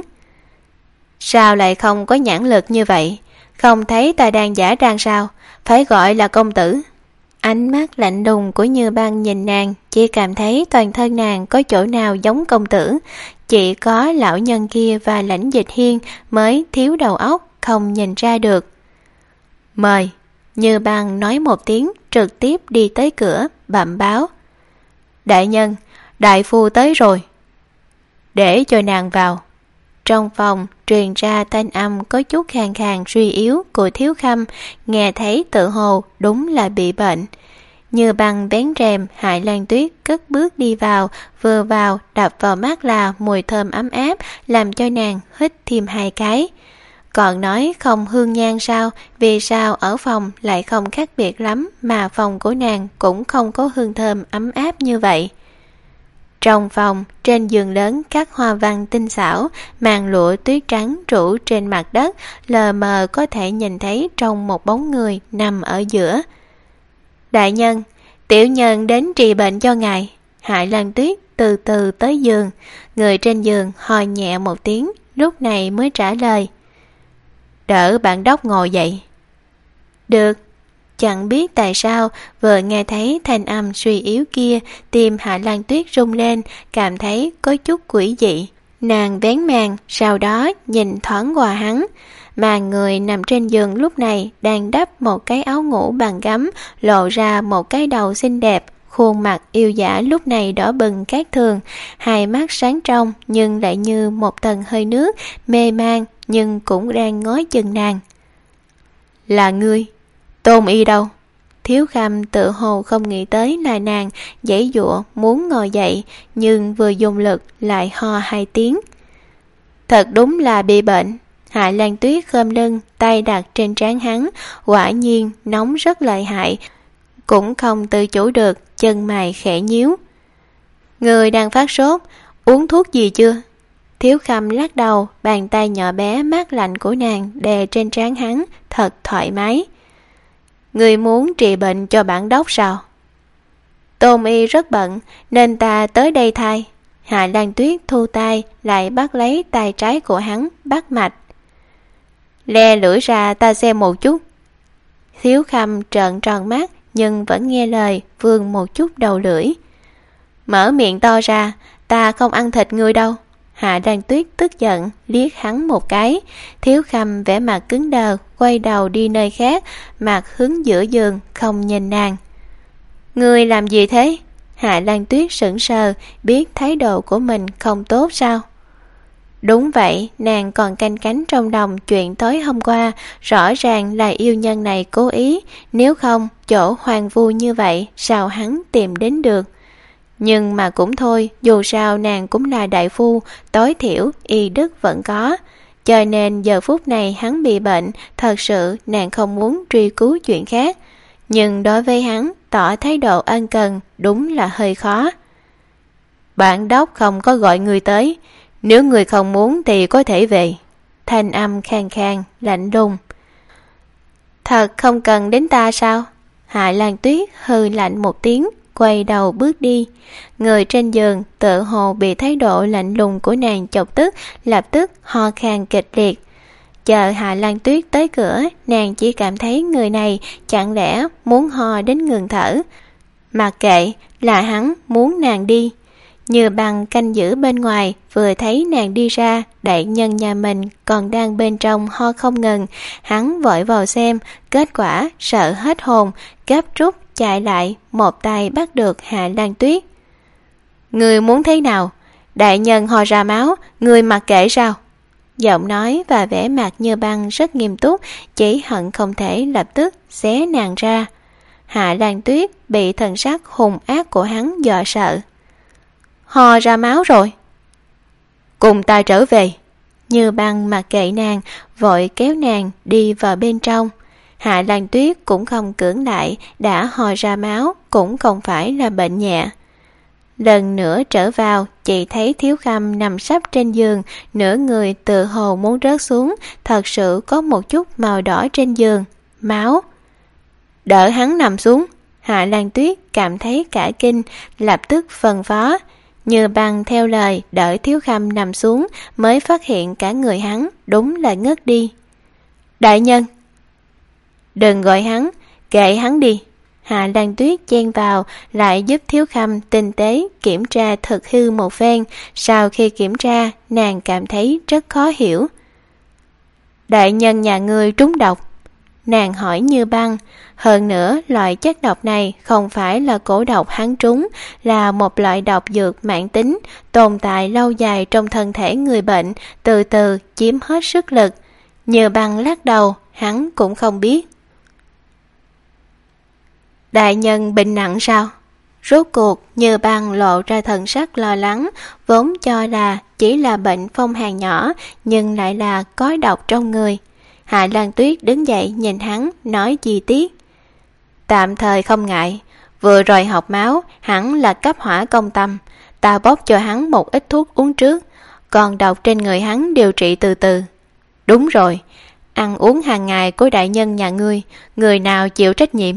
Sao lại không có nhãn lực như vậy? Không thấy ta đang giả trang sao? Phải gọi là công tử. Ánh mắt lạnh lùng của Như Băng nhìn nàng, chỉ cảm thấy toàn thân nàng có chỗ nào giống công tử. Chỉ có lão nhân kia và Lãnh Dịch Hiên mới thiếu đầu óc, không nhìn ra được. Mời. Như Băng nói một tiếng, trực tiếp đi tới cửa, bẩm báo: Đại nhân, đại phu tới rồi. Để cho nàng vào. Trong phòng truyền ra thanh âm có chút khàn khàn suy yếu của Thiếu Khâm, nghe thấy tự hồ đúng là bị bệnh. Như Băng vén rèm, Hạ Lan Tuyết cất bước đi vào, vừa vào đập vào mắt là mùi thơm ấm áp, làm cho nàng hít thêm hai cái. Còn nói không hương nhang sao, vì sao ở phòng lại không khác biệt lắm mà phòng của nàng cũng không có hương thơm ấm áp như vậy. Trong phòng, trên giường lớn các hoa văn tinh xảo, màn lụa tuyết trắng rủ trên mặt đất, lờ mờ có thể nhìn thấy trong một bóng người nằm ở giữa. Đại nhân, tiểu nhân đến trị bệnh cho ngài. Hạ Lan Tuyết từ từ tới giường, người trên giường ho nhẹ một tiếng, lúc này mới trả lời: Đỡ bạn đốc ngồi dậy. Được. Chẳng biết tại sao vừa nghe thấy thanh âm suy yếu kia, tim Hạ Lan Tuyết rung lên, cảm thấy có chút quỷ dị. Nàng vén màn, sau đó nhìn thoáng qua hắn, mà người nằm trên giường lúc này đang đắp một cái áo ngủ bằng gấm, lộ ra một cái đầu xinh đẹp. Khuôn mặt yêu dã lúc này đỏ bừng khác thường, hai mắt sáng trong nhưng lại như một tầng hơi nước, mê man nhưng cũng đang ngó chừng nàng. Là ngươi? Tôn Y đâu? Thiếu Khâm tự hồ không nghĩ tới là nàng, giãy giụa muốn ngồi dậy, nhưng vừa dùng lực lại ho hai tiếng. Thật đúng là bị bệnh. Hạ Lan Tuyết khom lưng, tay đặt trên trán hắn, quả nhiên nóng rất lợi hại, cũng không tự chủ được, chân mày khẽ nhíu. Người đang phát sốt, uống thuốc gì chưa? Thiếu Khâm lắc đầu, bàn tay nhỏ bé mát lạnh của nàng đè trên trán hắn, thật thoải mái. Người muốn trị bệnh cho bản đốc sao? Tôn Y rất bận nên ta tới đây thay. Hạ Lan Tuyết thu tay, lại bắt lấy tay trái của hắn, bắt mạch. Le lưỡi ra ta xem một chút. Thiếu Khâm trợn tròn mắt nhưng vẫn nghe lời, vươn một chút đầu lưỡi. Mở miệng to ra, ta không ăn thịt ngươi đâu. Hạ Lan Tuyết tức giận liếc hắn một cái. Thiếu Khâm vẻ mặt cứng đờ, quay đầu đi nơi khác, mặt hướng giữa giường, không nhìn nàng. Ngươi làm gì thế? Hạ Lan Tuyết sững sờ, biết thái độ của mình không tốt sao? Đúng vậy, nàng còn canh cánh trong lòng chuyện tối hôm qua, rõ ràng là yêu nhân này cố ý, nếu không chỗ hoang vu như vậy sao hắn tìm đến được. Nhưng mà cũng thôi, dù sao nàng cũng là đại phu, tối thiểu y đức vẫn có. Cho nên giờ phút này hắn bị bệnh, thật sự nàng không muốn truy cứu chuyện khác. Nhưng đối với hắn, tỏ thái độ ân cần đúng là hơi khó. Bản đốc không có gọi người tới, nếu người không muốn thì có thể về. thanh âm khàn khàn, lạnh lùng. Thật không cần đến ta sao? Hạ Lan Tuyết hừ lạnh một tiếng, quay đầu bước đi. Người trên giường tự hồ bị thái độ lạnh lùng của nàng chọc tức, lập tức ho khan kịch liệt. Chờ Hạ Lan Tuyết tới cửa, nàng chỉ cảm thấy người này chẳng lẽ muốn ho đến ngừng thở. Mặc kệ, là hắn muốn nàng đi. Như Băng canh giữ bên ngoài, vừa thấy nàng đi ra, đại nhân nhà mình còn đang bên trong ho không ngừng. Hắn vội vào xem, kết quả sợ hết hồn, gấp rút chạy lại, một tay bắt được Hạ Lan Tuyết. Người muốn thế nào? Đại nhân ho ra máu, người mặc kệ sao? Giọng nói và vẻ mặt Như Băng rất nghiêm túc, chỉ hận không thể lập tức xé nàng ra. Hạ Lan Tuyết bị thần sắc hung ác của hắn dọa sợ. Ho ra máu rồi. Cùng ta trở về. Như Băng mặc kệ nàng, vội kéo nàng đi vào bên trong. Hạ Lan Tuyết cũng không cưỡng lại, đã ho ra máu cũng không phải là bệnh nhẹ. Lần nữa trở vào, chị thấy Thiếu Khâm nằm sấp trên giường, nửa người tự hồ muốn rớt xuống, thật sự có một chút màu đỏ trên giường, máu. Đỡ hắn nằm xuống. Hạ Lan Tuyết cảm thấy cả kinh, lập tức phân phó. Như Băng theo lời đỡ Thiếu Khâm nằm xuống, mới phát hiện cả người hắn đúng là ngất đi. Đại nhân! Đừng gọi hắn, kệ hắn đi. Hạ Lan Tuyết chen vào, lại giúp Thiếu Khâm tinh tế kiểm tra thực hư một phen. Sau khi kiểm tra, nàng cảm thấy rất khó hiểu. Đại nhân nhà ngươi trúng độc. Nàng hỏi Như Băng. Hơn nữa, loại chất độc này không phải là cổ độc hắn trúng, là một loại độc dược mãn tính, tồn tại lâu dài trong thân thể người bệnh, từ từ chiếm hết sức lực. Như Băng lắc đầu, hắn cũng không biết. Đại nhân bệnh nặng sao? Rốt cuộc, Như Băng lộ ra thần sắc lo lắng, vốn cho là chỉ là bệnh phong hàn nhỏ, nhưng lại là có độc trong người. Hạ Lan Tuyết đứng dậy nhìn hắn, nói chi tiết. Tạm thời không ngại, vừa rồi học máu, hắn là cấp hỏa công tâm, ta bốc cho hắn một ít thuốc uống trước, còn độc trên người hắn điều trị từ từ. Đúng rồi, ăn uống hàng ngày của đại nhân nhà ngươi, người nào chịu trách nhiệm?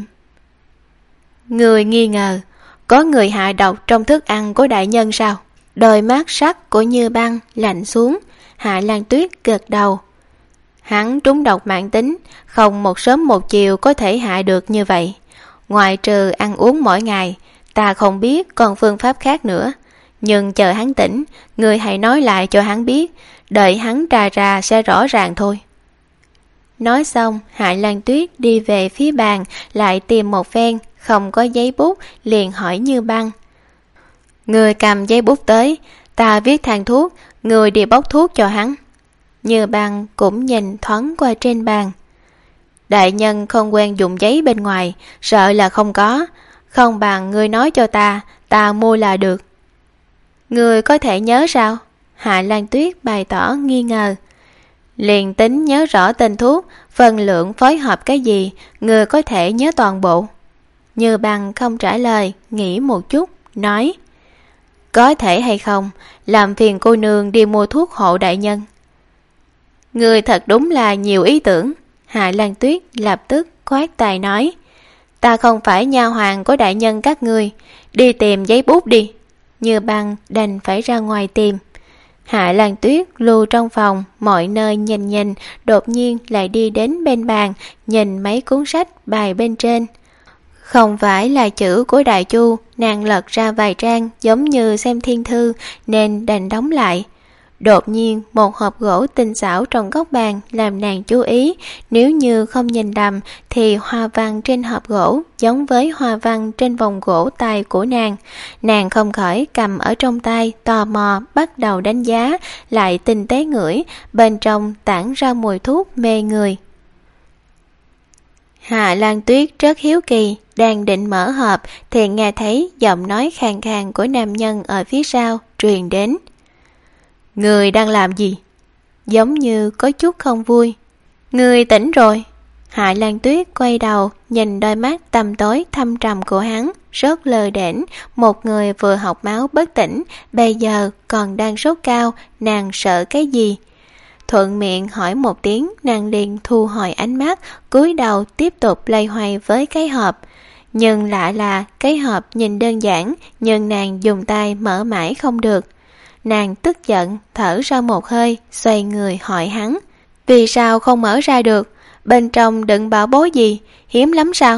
Người nghi ngờ, có người hạ độc trong thức ăn của đại nhân sao? Đôi mắt sắc của Như Băng lạnh xuống. Hạ Lan Tuyết gật đầu. Hắn trúng độc mãn tính, không một sớm một chiều có thể hại được như vậy. Ngoài trừ ăn uống mỗi ngày, ta không biết còn phương pháp khác nữa. Nhưng chờ hắn tỉnh, người hãy nói lại cho hắn biết, đợi hắn trà ra sẽ rõ ràng thôi. Nói xong, Hạ Lan Tuyết đi về phía bàn, lại tìm một phen, không có giấy bút, liền hỏi Như Băng. Người cầm giấy bút tới, ta viết thang thuốc, người đi bốc thuốc cho hắn. Như Băng cũng nhìn thoáng qua trên bàn. Đại nhân không quen dùng giấy bên ngoài, sợ là không có, không bằng ngươi nói cho ta, ta mua là được. Ngươi có thể nhớ sao? Hạ Lan Tuyết bày tỏ nghi ngờ. Liền tính nhớ rõ tên thuốc, phần lượng phối hợp cái gì, ngươi có thể nhớ toàn bộ. Như Băng không trả lời, nghĩ một chút, nói. Có thể hay không, làm phiền cô nương đi mua thuốc hộ đại nhân. Ngươi thật đúng là nhiều ý tưởng. Hạ Lan Tuyết lập tức khoát tay nói. Ta không phải nha hoàn của đại nhân các ngươi, đi tìm giấy bút đi. Như Băng đành phải ra ngoài tìm. Hạ Lan Tuyết lưu trong phòng, mọi nơi nhìn nhìn, đột nhiên lại đi đến bên bàn, nhìn mấy cuốn sách bài bên trên. Không phải là chữ của Đại Chu, nàng lật ra vài trang giống như xem thiên thư, nên đành đóng lại. Đột nhiên một hộp gỗ tinh xảo trong góc bàn làm nàng chú ý, nếu như không nhìn lầm thì hoa văn trên hộp gỗ giống với hoa văn trên vòng gỗ tay của nàng. Nàng không khỏi cầm ở trong tay, tò mò bắt đầu đánh giá, lại tinh tế ngửi, bên trong tản ra mùi thuốc mê người. Hạ Lan Tuyết rất hiếu kỳ, đang định mở hộp thì nghe thấy giọng nói khàn khàn của nam nhân ở phía sau truyền đến. Người đang làm gì? Giống như có chút không vui. Người tỉnh rồi. Hạ Lan Tuyết quay đầu, nhìn đôi mắt tăm tối thâm trầm của hắn, rất lờ đễnh. Một người vừa học máu bất tỉnh, bây giờ còn đang sốt cao, nàng sợ cái gì? thuận miệng hỏi một tiếng, nàng liền thu hồi ánh mắt, cúi đầu tiếp tục loay hoay với cái hộp. Nhưng lạ là cái hộp nhìn đơn giản, nhưng nàng dùng tay mở mãi không được. Nàng tức giận, thở ra một hơi, xoay người hỏi hắn, vì sao không mở ra được? Bên trong đựng bảo bối gì, hiếm lắm sao?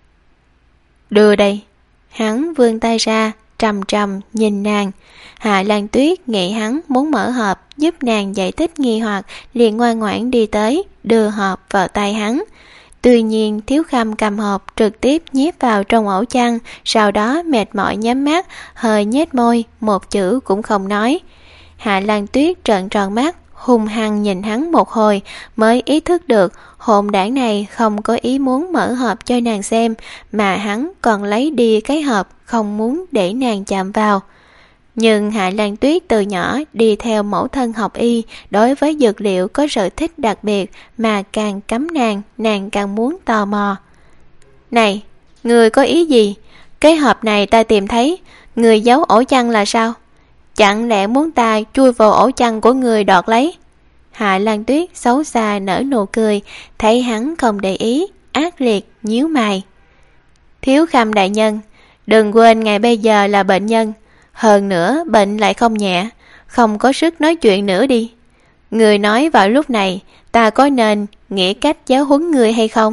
Đưa đây. Hắn vươn tay ra, trầm trầm nhìn nàng. Hạ Lan Tuyết nghĩ hắn muốn mở hộp giúp nàng giải thích nghi hoặc, liền ngoan ngoãn đi tới, đưa hộp vào tay hắn. Tuy nhiên Thiếu Khâm cầm hộp trực tiếp nhét vào trong ổ chăn, sau đó mệt mỏi nhắm mắt, hơi nhếch môi, một chữ cũng không nói. Hạ Lan Tuyết trợn tròn mắt, hung hăng nhìn hắn một hồi, mới ý thức được hỗn đản này không có ý muốn mở hộp cho nàng xem, mà hắn còn lấy đi cái hộp, không muốn để nàng chạm vào. Nhưng Hạ Lan Tuyết từ nhỏ đi theo mẫu thân học y, đối với dược liệu có sở thích đặc biệt, mà càng cấm nàng, nàng càng muốn tò mò. Này, người có ý gì? Cái hộp này ta tìm thấy, người giấu ổ chăn là sao? Chẳng lẽ muốn ta chui vào ổ chăn của người đoạt lấy? Hạ Lan Tuyết xấu xa nở nụ cười, thấy hắn không để ý, ác liệt nhíu mày. Thiếu Khâm đại nhân, đừng quên ngài bây giờ là bệnh nhân, hơn nữa bệnh lại không nhẹ, không có sức nói chuyện nữa đi. Người nói vào lúc này, ta có nên nghĩ cách giáo huấn người hay không?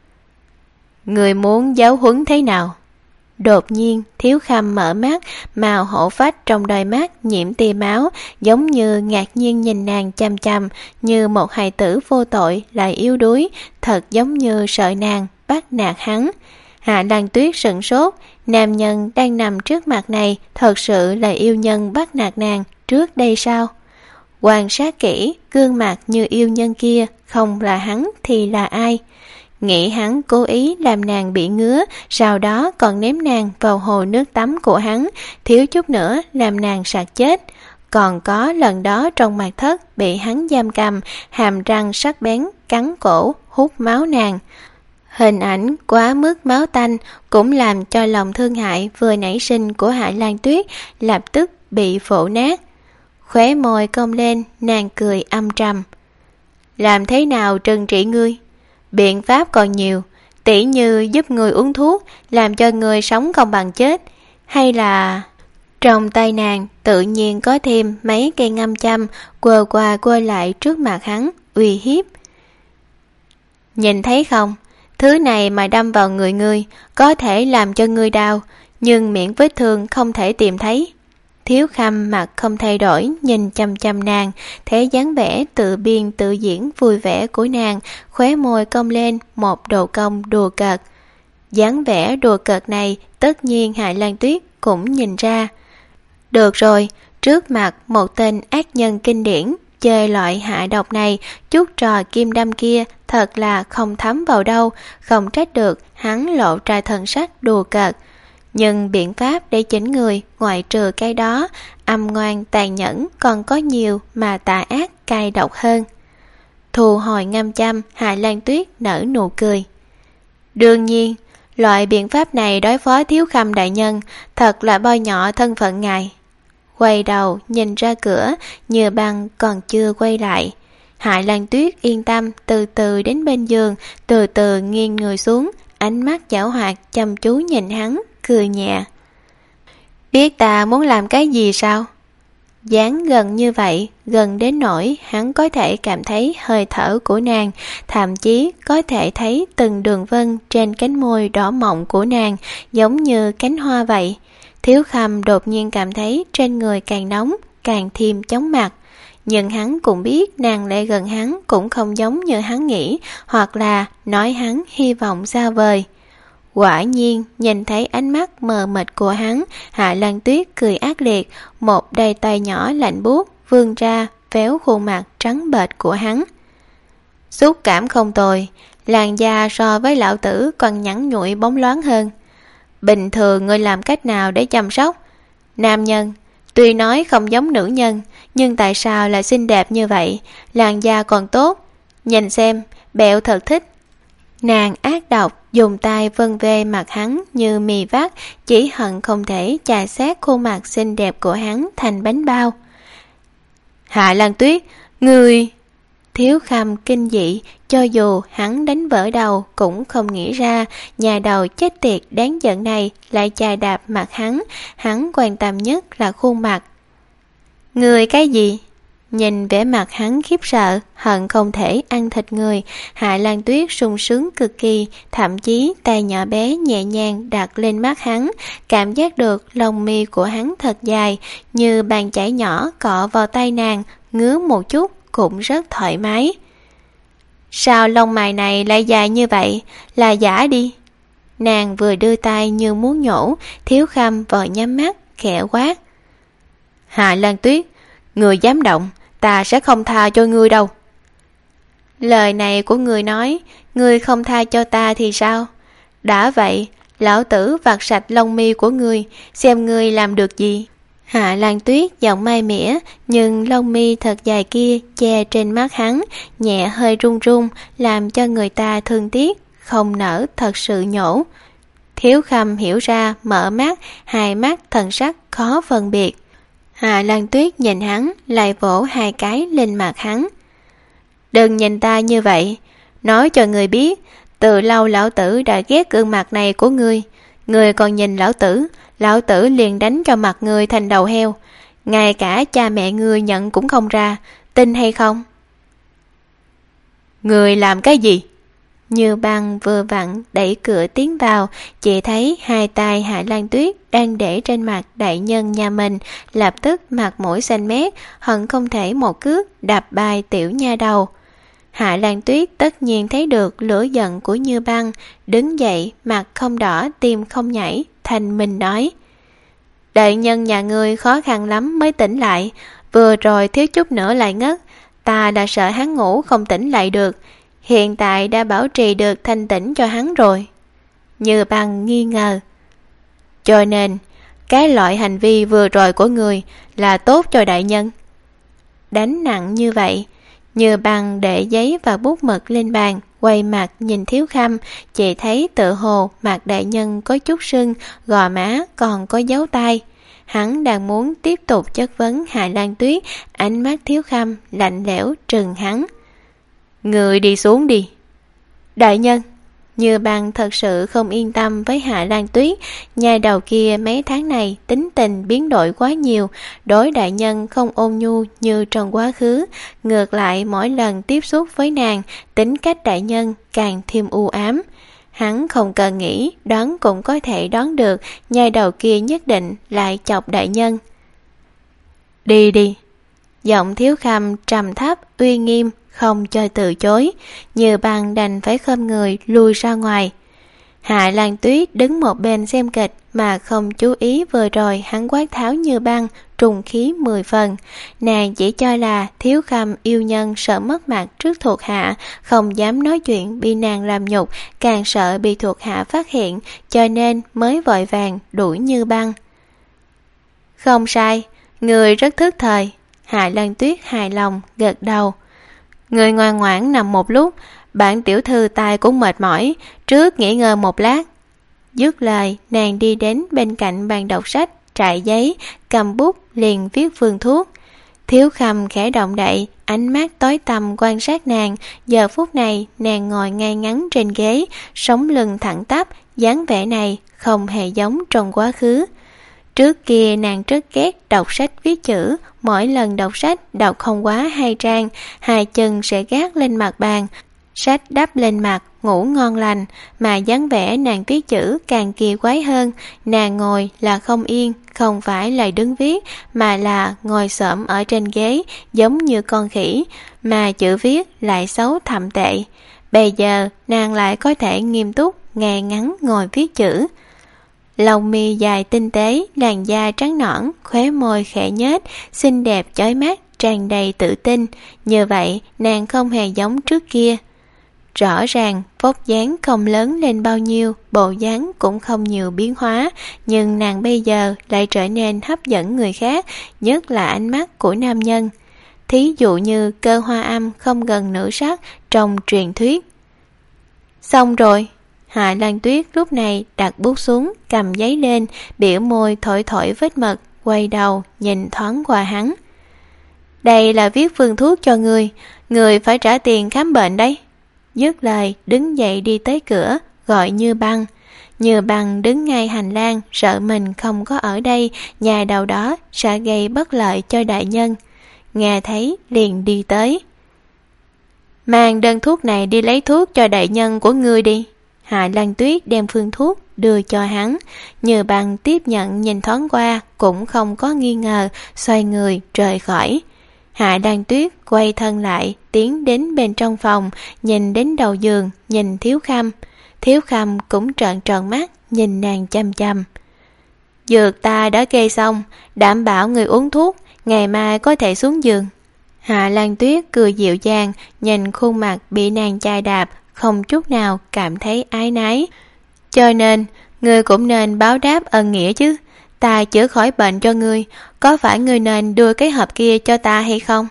Người muốn giáo huấn thế nào? Đột nhiên Thiếu Khâm mở mắt, màu hổ phách trong đôi mắt nhiễm tia máu, giống như ngạc nhiên nhìn nàng chăm chăm, như một hài tử vô tội lại yếu đuối, thật giống như sợ nàng bắt nạt hắn. Hạ Lan Tuyết sửng sốt, nam nhân đang nằm trước mặt này thật sự là yêu nhân bắt nạt nàng trước đây sao? Quan sát kỹ, gương mặt như yêu nhân kia không là hắn thì là ai? Nghĩ hắn cố ý làm nàng bị ngứa, sau đó còn ném nàng vào hồ nước tắm của hắn, thiếu chút nữa làm nàng sặc chết. Còn có lần đó trong mật thất bị hắn giam cầm, hàm răng sắc bén cắn cổ hút máu nàng. Hình ảnh quá mức máu tanh cũng làm cho lòng thương hại vừa nảy sinh của Hạ Lan Tuyết lập tức bị phổ nát. Khóe môi cong lên, nàng cười âm trầm. Làm thế nào trừng trị ngươi? Biện pháp còn nhiều, tỉ như giúp người uống thuốc, làm cho người sống không bằng chết, hay là... Trong tay nàng tự nhiên có thêm mấy cây ngâm châm, quơ qua quơ lại trước mặt hắn, uy hiếp. Nhìn thấy không, thứ này mà đâm vào người ngươi, có thể làm cho ngươi đau, nhưng miệng vết thương không thể tìm thấy. Thiếu Khâm mặt không thay đổi, nhìn chăm chăm nàng, thấy dáng vẻ tự biên tự diễn vui vẻ của nàng, khóe môi cong lên một độ cong đùa cợt. Dáng vẻ đùa cợt này tất nhiên Hạ Lan Tuyết cũng nhìn ra. Được rồi, trước mặt một tên ác nhân kinh điển, chơi loại hạ độc này, chút trò kim đâm kia thật là không thấm vào đâu, không trách được hắn lộ ra thần sắc đùa cợt. Nhưng biện pháp để chỉnh người ngoại trừ cái đó, âm ngoan tàn nhẫn còn có nhiều mà tà ác cay độc hơn. Thu hồi ngâm châm, Hạ Lan Tuyết nở nụ cười. Đương nhiên, loại biện pháp này đối phó Thiếu Khâm đại nhân thật là bôi nhọ thân phận ngài. Quay đầu nhìn ra cửa, Như Băng còn chưa quay lại. Hạ Lan Tuyết yên tâm từ từ đến bên giường, từ từ nghiêng người xuống, ánh mắt giảo hoạt chăm chú nhìn hắn, cười nhẹ. Biết ta muốn làm cái gì sao? Dáng gần như vậy, gần đến nỗi hắn có thể cảm thấy hơi thở của nàng, thậm chí có thể thấy từng đường vân trên cánh môi đỏ mọng của nàng, giống như cánh hoa vậy. Thiếu Khâm đột nhiên cảm thấy trên người càng nóng, càng thêm chóng mặt. Nhưng hắn cũng biết nàng lại gần hắn cũng không giống như hắn nghĩ, hoặc là nói hắn hy vọng xa vời. Quả nhiên, nhìn thấy ánh mắt mờ mịt của hắn, Hạ Lan Tuyết cười ác liệt, một đôi tay nhỏ lạnh buốt vươn ra, véo khuôn mặt trắng bệch của hắn. Xúc cảm không tồi, làn da so với lão tử còn nhẵn nhụi bóng loáng hơn. Bình thường ngươi làm cách nào để chăm sóc? Nam nhân, tuy nói không giống nữ nhân, nhưng tại sao lại xinh đẹp như vậy, làn da còn tốt. Nhìn xem, bẹo thật thích. Nàng ác độc dùng tay vân ve mặt hắn như mì vắt, chỉ hận không thể chà sát khuôn mặt xinh đẹp của hắn thành bánh bao. Hạ Lan Tuyết, ngươi... Thiếu Khâm kinh dị, cho dù hắn đánh vỡ đầu cũng không nghĩ ra nhà đầu chết tiệt đáng giận này lại chà đạp mặt hắn. Hắn quan tâm nhất là khuôn mặt. Người cái gì? Nhìn vẻ mặt hắn khiếp sợ, hận không thể ăn thịt người, Hạ Lan Tuyết sung sướng cực kỳ, thậm chí tay nhỏ bé nhẹ nhàng đặt lên mắt hắn, cảm giác được lông mi của hắn thật dài, như bàn chải nhỏ cọ vào tay nàng, ngứa một chút cũng rất thoải mái. Sao lông mày này lại dài như vậy? Là giả đi. Nàng vừa đưa tay như muốn nhổ, Thiếu Khâm vội nhắm mắt, khẽ quát. Hạ Lan Tuyết, người dám động, ta sẽ không tha cho ngươi đâu. Lời này của người nói, ngươi không tha cho ta thì sao? Đã vậy, lão tử vặt sạch lông mi của ngươi, xem ngươi làm được gì. Hạ Lan Tuyết giọng mai mỉa, nhưng lông mi thật dài kia che trên mắt hắn, nhẹ hơi run run, làm cho người ta thương tiếc, không nỡ thật sự nhổ. Thiếu Khâm hiểu ra, mở mắt, hai mắt thần sắc khó phân biệt. Hạ Lan Tuyết nhìn hắn, lại vỗ hai cái lên mặt hắn. Đừng nhìn ta như vậy, nói cho người biết, từ lâu lão tử đã ghét gương mặt này của ngươi. Ngươi còn nhìn lão tử, lão tử liền đánh cho mặt ngươi thành đầu heo. Ngay cả cha mẹ ngươi nhận cũng không ra, tin hay không? Ngươi làm cái gì? Như Băng vừa vặn đẩy cửa tiến vào, chỉ thấy hai tay Hạ Lan Tuyết đang để trên mặt đại nhân nhà mình, lập tức mặt mũi xanh mét, hận không thể một cước đạp bay tiểu nha đầu. Hạ Lan Tuyết tất nhiên thấy được lửa giận của Như Băng, đứng dậy, mặt không đỏ, tim không nhảy, thanh minh nói. Đại nhân nhà ngươi khó khăn lắm mới tỉnh lại, vừa rồi thiếu chút nữa lại ngất, ta đã sợ hắn ngủ không tỉnh lại được, hiện tại đã bảo trì được thanh tĩnh cho hắn rồi. Như Băng nghi ngờ. Cho nên, cái loại hành vi vừa rồi của người là tốt cho đại nhân. Đánh nặng như vậy, Như Băng để giấy và bút mực lên bàn, quay mặt nhìn Thiếu Khâm, chỉ thấy tự hồ mặt đại nhân có chút sưng, gò má còn có dấu tay. Hắn đang muốn tiếp tục chất vấn Hạ Lan Tuyết, ánh mắt Thiếu Khâm lạnh lẽo trừng hắn. Người đi xuống đi. Đại nhân. Như Băng thật sự không yên tâm với Hạ Lan Tuyết, nhà đầu kia mấy tháng này tính tình biến đổi quá nhiều, đối đại nhân không ôn nhu như trong quá khứ, ngược lại mỗi lần tiếp xúc với nàng, tính cách đại nhân càng thêm u ám. Hắn không cần nghĩ, đoán cũng có thể đoán được, nhà đầu kia nhất định lại chọc đại nhân. Đi đi. Giọng Thiếu Khâm trầm thấp uy nghiêm, không cho từ chối. Như Băng đành phải khom người lui ra ngoài. Hạ Lan Tuyết đứng một bên xem kịch mà không chú ý vừa rồi hắn quát tháo Như Băng, trùng khí mười phần. Nàng chỉ cho là Thiếu Khâm yêu nhân sợ mất mặt trước thuộc hạ, không dám nói chuyện bị nàng làm nhục, càng sợ bị thuộc hạ phát hiện, cho nên mới vội vàng đuổi Như Băng. Không sai, người rất thức thời. Hạ Lan Tuyết hài lòng gật đầu. Người ngoan ngoãn nằm một lúc, bản tiểu thư tai cũng mệt mỏi, trước nghỉ ngơi một lát. Dứt lời, nàng đi đến bên cạnh bàn đọc sách, trải giấy, cầm bút liền viết phương thuốc. Thiếu Khâm khẽ động đậy, ánh mắt tối tăm quan sát nàng. Giờ phút này nàng ngồi ngay ngắn trên ghế, sống lưng thẳng tắp, dáng vẻ này không hề giống trong quá khứ. Trước kia nàng rất ghét đọc sách viết chữ, mỗi lần đọc sách đọc không quá hai trang, hai chân sẽ gác lên mặt bàn, sách đắp lên mặt, ngủ ngon lành, mà dáng vẻ nàng viết chữ càng kỳ quái hơn. Nàng ngồi là không yên, không phải là đứng viết, mà là ngồi xổm ở trên ghế, giống như con khỉ, mà chữ viết lại xấu thậm tệ. Bây giờ nàng lại có thể nghiêm túc, ngay ngắn ngồi viết chữ. Lông mi dài tinh tế, làn da trắng nõn, khóe môi khẽ nhếch, xinh đẹp chói mắt, tràn đầy tự tin. Như vậy nàng không hề giống trước kia. Rõ ràng vóc dáng không lớn lên bao nhiêu, bộ dáng cũng không nhiều biến hóa, nhưng nàng bây giờ lại trở nên hấp dẫn người khác, nhất là ánh mắt của nam nhân. Thí dụ như cơ hoa âm không gần nữ sắc trong truyền thuyết. Xong rồi. Hạ Lan Tuyết lúc này đặt bút xuống, cầm giấy lên, biểu môi thổi thổi vết mực, quay đầu nhìn thoáng qua hắn. đây là viết phương thuốc cho người, người phải trả tiền khám bệnh đấy. Dứt lời đứng dậy đi tới cửa, gọi Như Băng. Như Băng đứng ngay hành lang, sợ mình không có ở đây, nhà đầu đó sẽ gây bất lợi cho đại nhân. Nghe thấy liền đi tới. Mang đơn thuốc này đi lấy thuốc cho đại nhân của ngươi đi. Hạ Lan Tuyết đem phương thuốc đưa cho hắn. Như Băng tiếp nhận nhìn thoáng qua, cũng không có nghi ngờ, xoay người rời khỏi. Hạ Lan Tuyết quay thân lại, tiến đến bên trong phòng, nhìn đến đầu giường, nhìn Thiếu Khâm. Thiếu Khâm cũng trợn tròn mắt, nhìn nàng chăm chăm. Dược ta đã kê xong, đảm bảo người uống thuốc, ngày mai có thể xuống giường. Hạ Lan Tuyết cười dịu dàng, nhìn khuôn mặt bị nàng chai đạp, không chút nào cảm thấy ái nái. Cho nên, ngươi cũng nên báo đáp ân nghĩa chứ. Ta chữa khỏi bệnh cho ngươi, có phải ngươi nên đưa cái hộp kia cho ta hay không?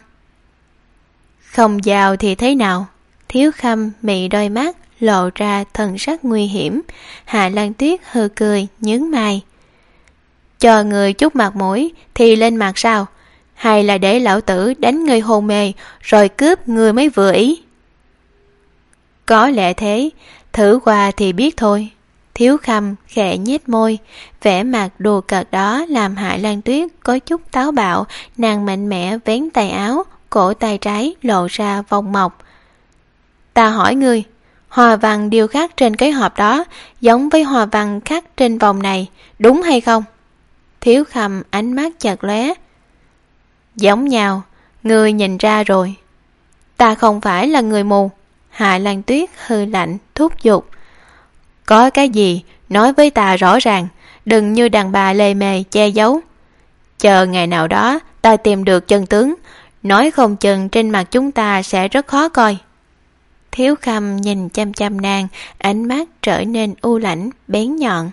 Không giàu thì thế nào? Thiếu Khâm mị đôi mắt, lộ ra thần sắc nguy hiểm. Hạ Lan Tuyết hừ cười, nhướng mày. Cho người chút mặt mũi thì lên mặt sao? Hay là để lão tử đánh người hôn mê rồi cướp người mới vừa ý? Có lẽ thế, thử qua thì biết thôi. Thiếu Khâm khẽ nhếch môi, vẻ mặt đùa cợt đó làm Hạ Lan Tuyết có chút táo bạo. Nàng mạnh mẽ vén tay áo, cổ tay trái lộ ra vòng mộc. Ta hỏi ngươi, hoa văn điêu khắc trên cái hộp đó giống với hoa văn khắc trên vòng này, đúng hay không? Thiếu Khâm ánh mắt chợt lóe. Giống nhau, ngươi nhìn ra rồi. Ta không phải là người mù. Hạ Lan Tuyết hư lạnh thúc giục. Có cái gì nói với ta rõ ràng, đừng như đàn bà lề mề che giấu. Chờ ngày nào đó ta tìm được chân tướng, nói không chừng trên mặt chúng ta sẽ rất khó coi. Thiếu Khâm nhìn chăm chăm nàng, ánh mắt trở nên u lãnh, bén nhọn.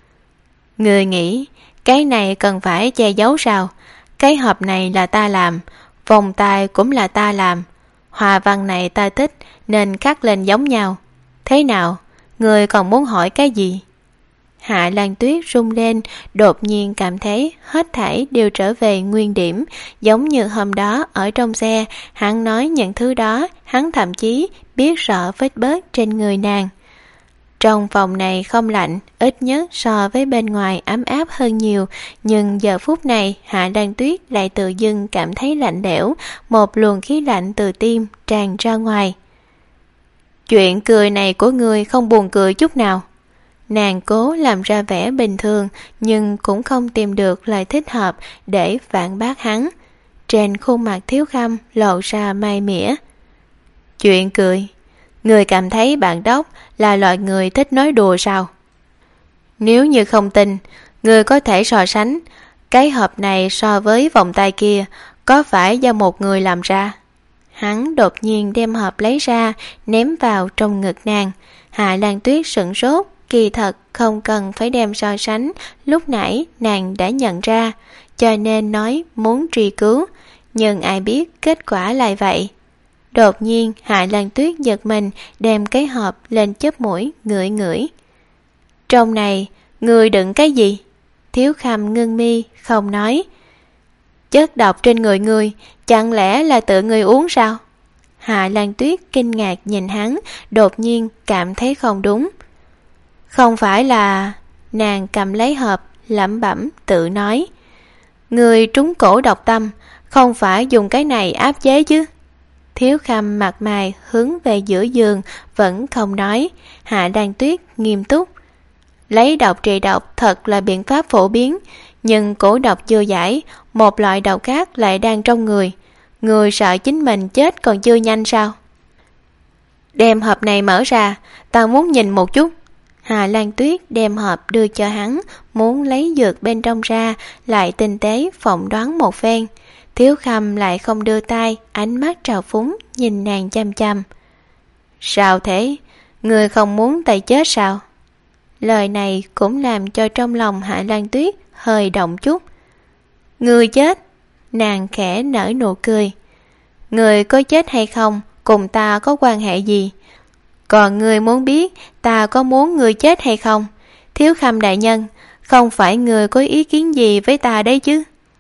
Người nghĩ cái này cần phải che giấu sao? Cái hộp này là ta làm, vòng tay cũng là ta làm, hoa văn này ta thích nên khắc lên giống nhau. Thế nào, người còn muốn hỏi cái gì? Hạ Lan Tuyết rung lên, đột nhiên cảm thấy hết thảy đều trở về nguyên điểm, giống như hôm đó ở trong xe, hắn nói những thứ đó, hắn thậm chí biết rõ vết bớt trên người nàng. Trong phòng này không lạnh, ít nhất so với bên ngoài ấm áp hơn nhiều, nhưng giờ phút này Hạ Lan Tuyết lại tự dưng cảm thấy lạnh lẽo, một luồng khí lạnh từ tim tràn ra ngoài. Chuyện cười này của ngươi không buồn cười chút nào. Nàng cố làm ra vẻ bình thường, nhưng cũng không tìm được lời thích hợp để phản bác hắn. Trên khuôn mặt Thiếu Khâm lộ ra mai mỉa. Chuyện cười? Người cảm thấy bạn đốc là loại người thích nói đùa sao? Nếu như không tin, người có thể so sánh cái hộp này so với vòng tay kia, có phải do một người làm ra? Hắn đột nhiên đem hộp lấy ra, ném vào trong ngực nàng. Hạ Lan Tuyết sửng sốt, kỳ thật không cần phải đem so sánh, lúc nãy nàng đã nhận ra, cho nên nói muốn truy cứu, nhưng ai biết kết quả lại vậy. Đột nhiên Hạ Lan Tuyết giật mình, đem cái hộp lên chóp mũi ngửi ngửi. Trong này người đựng cái gì? Thiếu Khâm ngưng mi không nói. Chất độc trên người người, chẳng lẽ là tự người uống sao? Hạ Lan Tuyết kinh ngạc nhìn hắn, đột nhiên cảm thấy không đúng. Không phải là... Nàng cầm lấy hộp, lẩm bẩm tự nói. Người trúng cổ độc tâm, không phải dùng cái này áp chế chứ? Thiếu Khâm mặt mày hướng về giữa giường, vẫn không nói. Hạ Lan Tuyết nghiêm túc. Lấy độc trị độc thật là biện pháp phổ biến, nhưng cổ độc chưa giải, một loại độc khác lại đang trong người. Người sợ chính mình chết còn chưa nhanh sao? Đem hộp này mở ra, ta muốn nhìn một chút. Hạ Lan Tuyết đem hộp đưa cho hắn, muốn lấy dược bên trong ra, lại tinh tế phỏng đoán một phen. Thiếu Khâm lại không đưa tay, ánh mắt trào phúng nhìn nàng chăm chăm. Sao thế? Người không muốn tay chết sao? Lời này cũng làm cho trong lòng Hạ Lan Tuyết hơi động chút. Người chết? Nàng khẽ nở nụ cười. Người có chết hay không cùng ta có quan hệ gì? Còn người muốn biết ta có muốn người chết hay không? Thiếu Khâm đại nhân, không phải người có ý kiến gì với ta đấy chứ?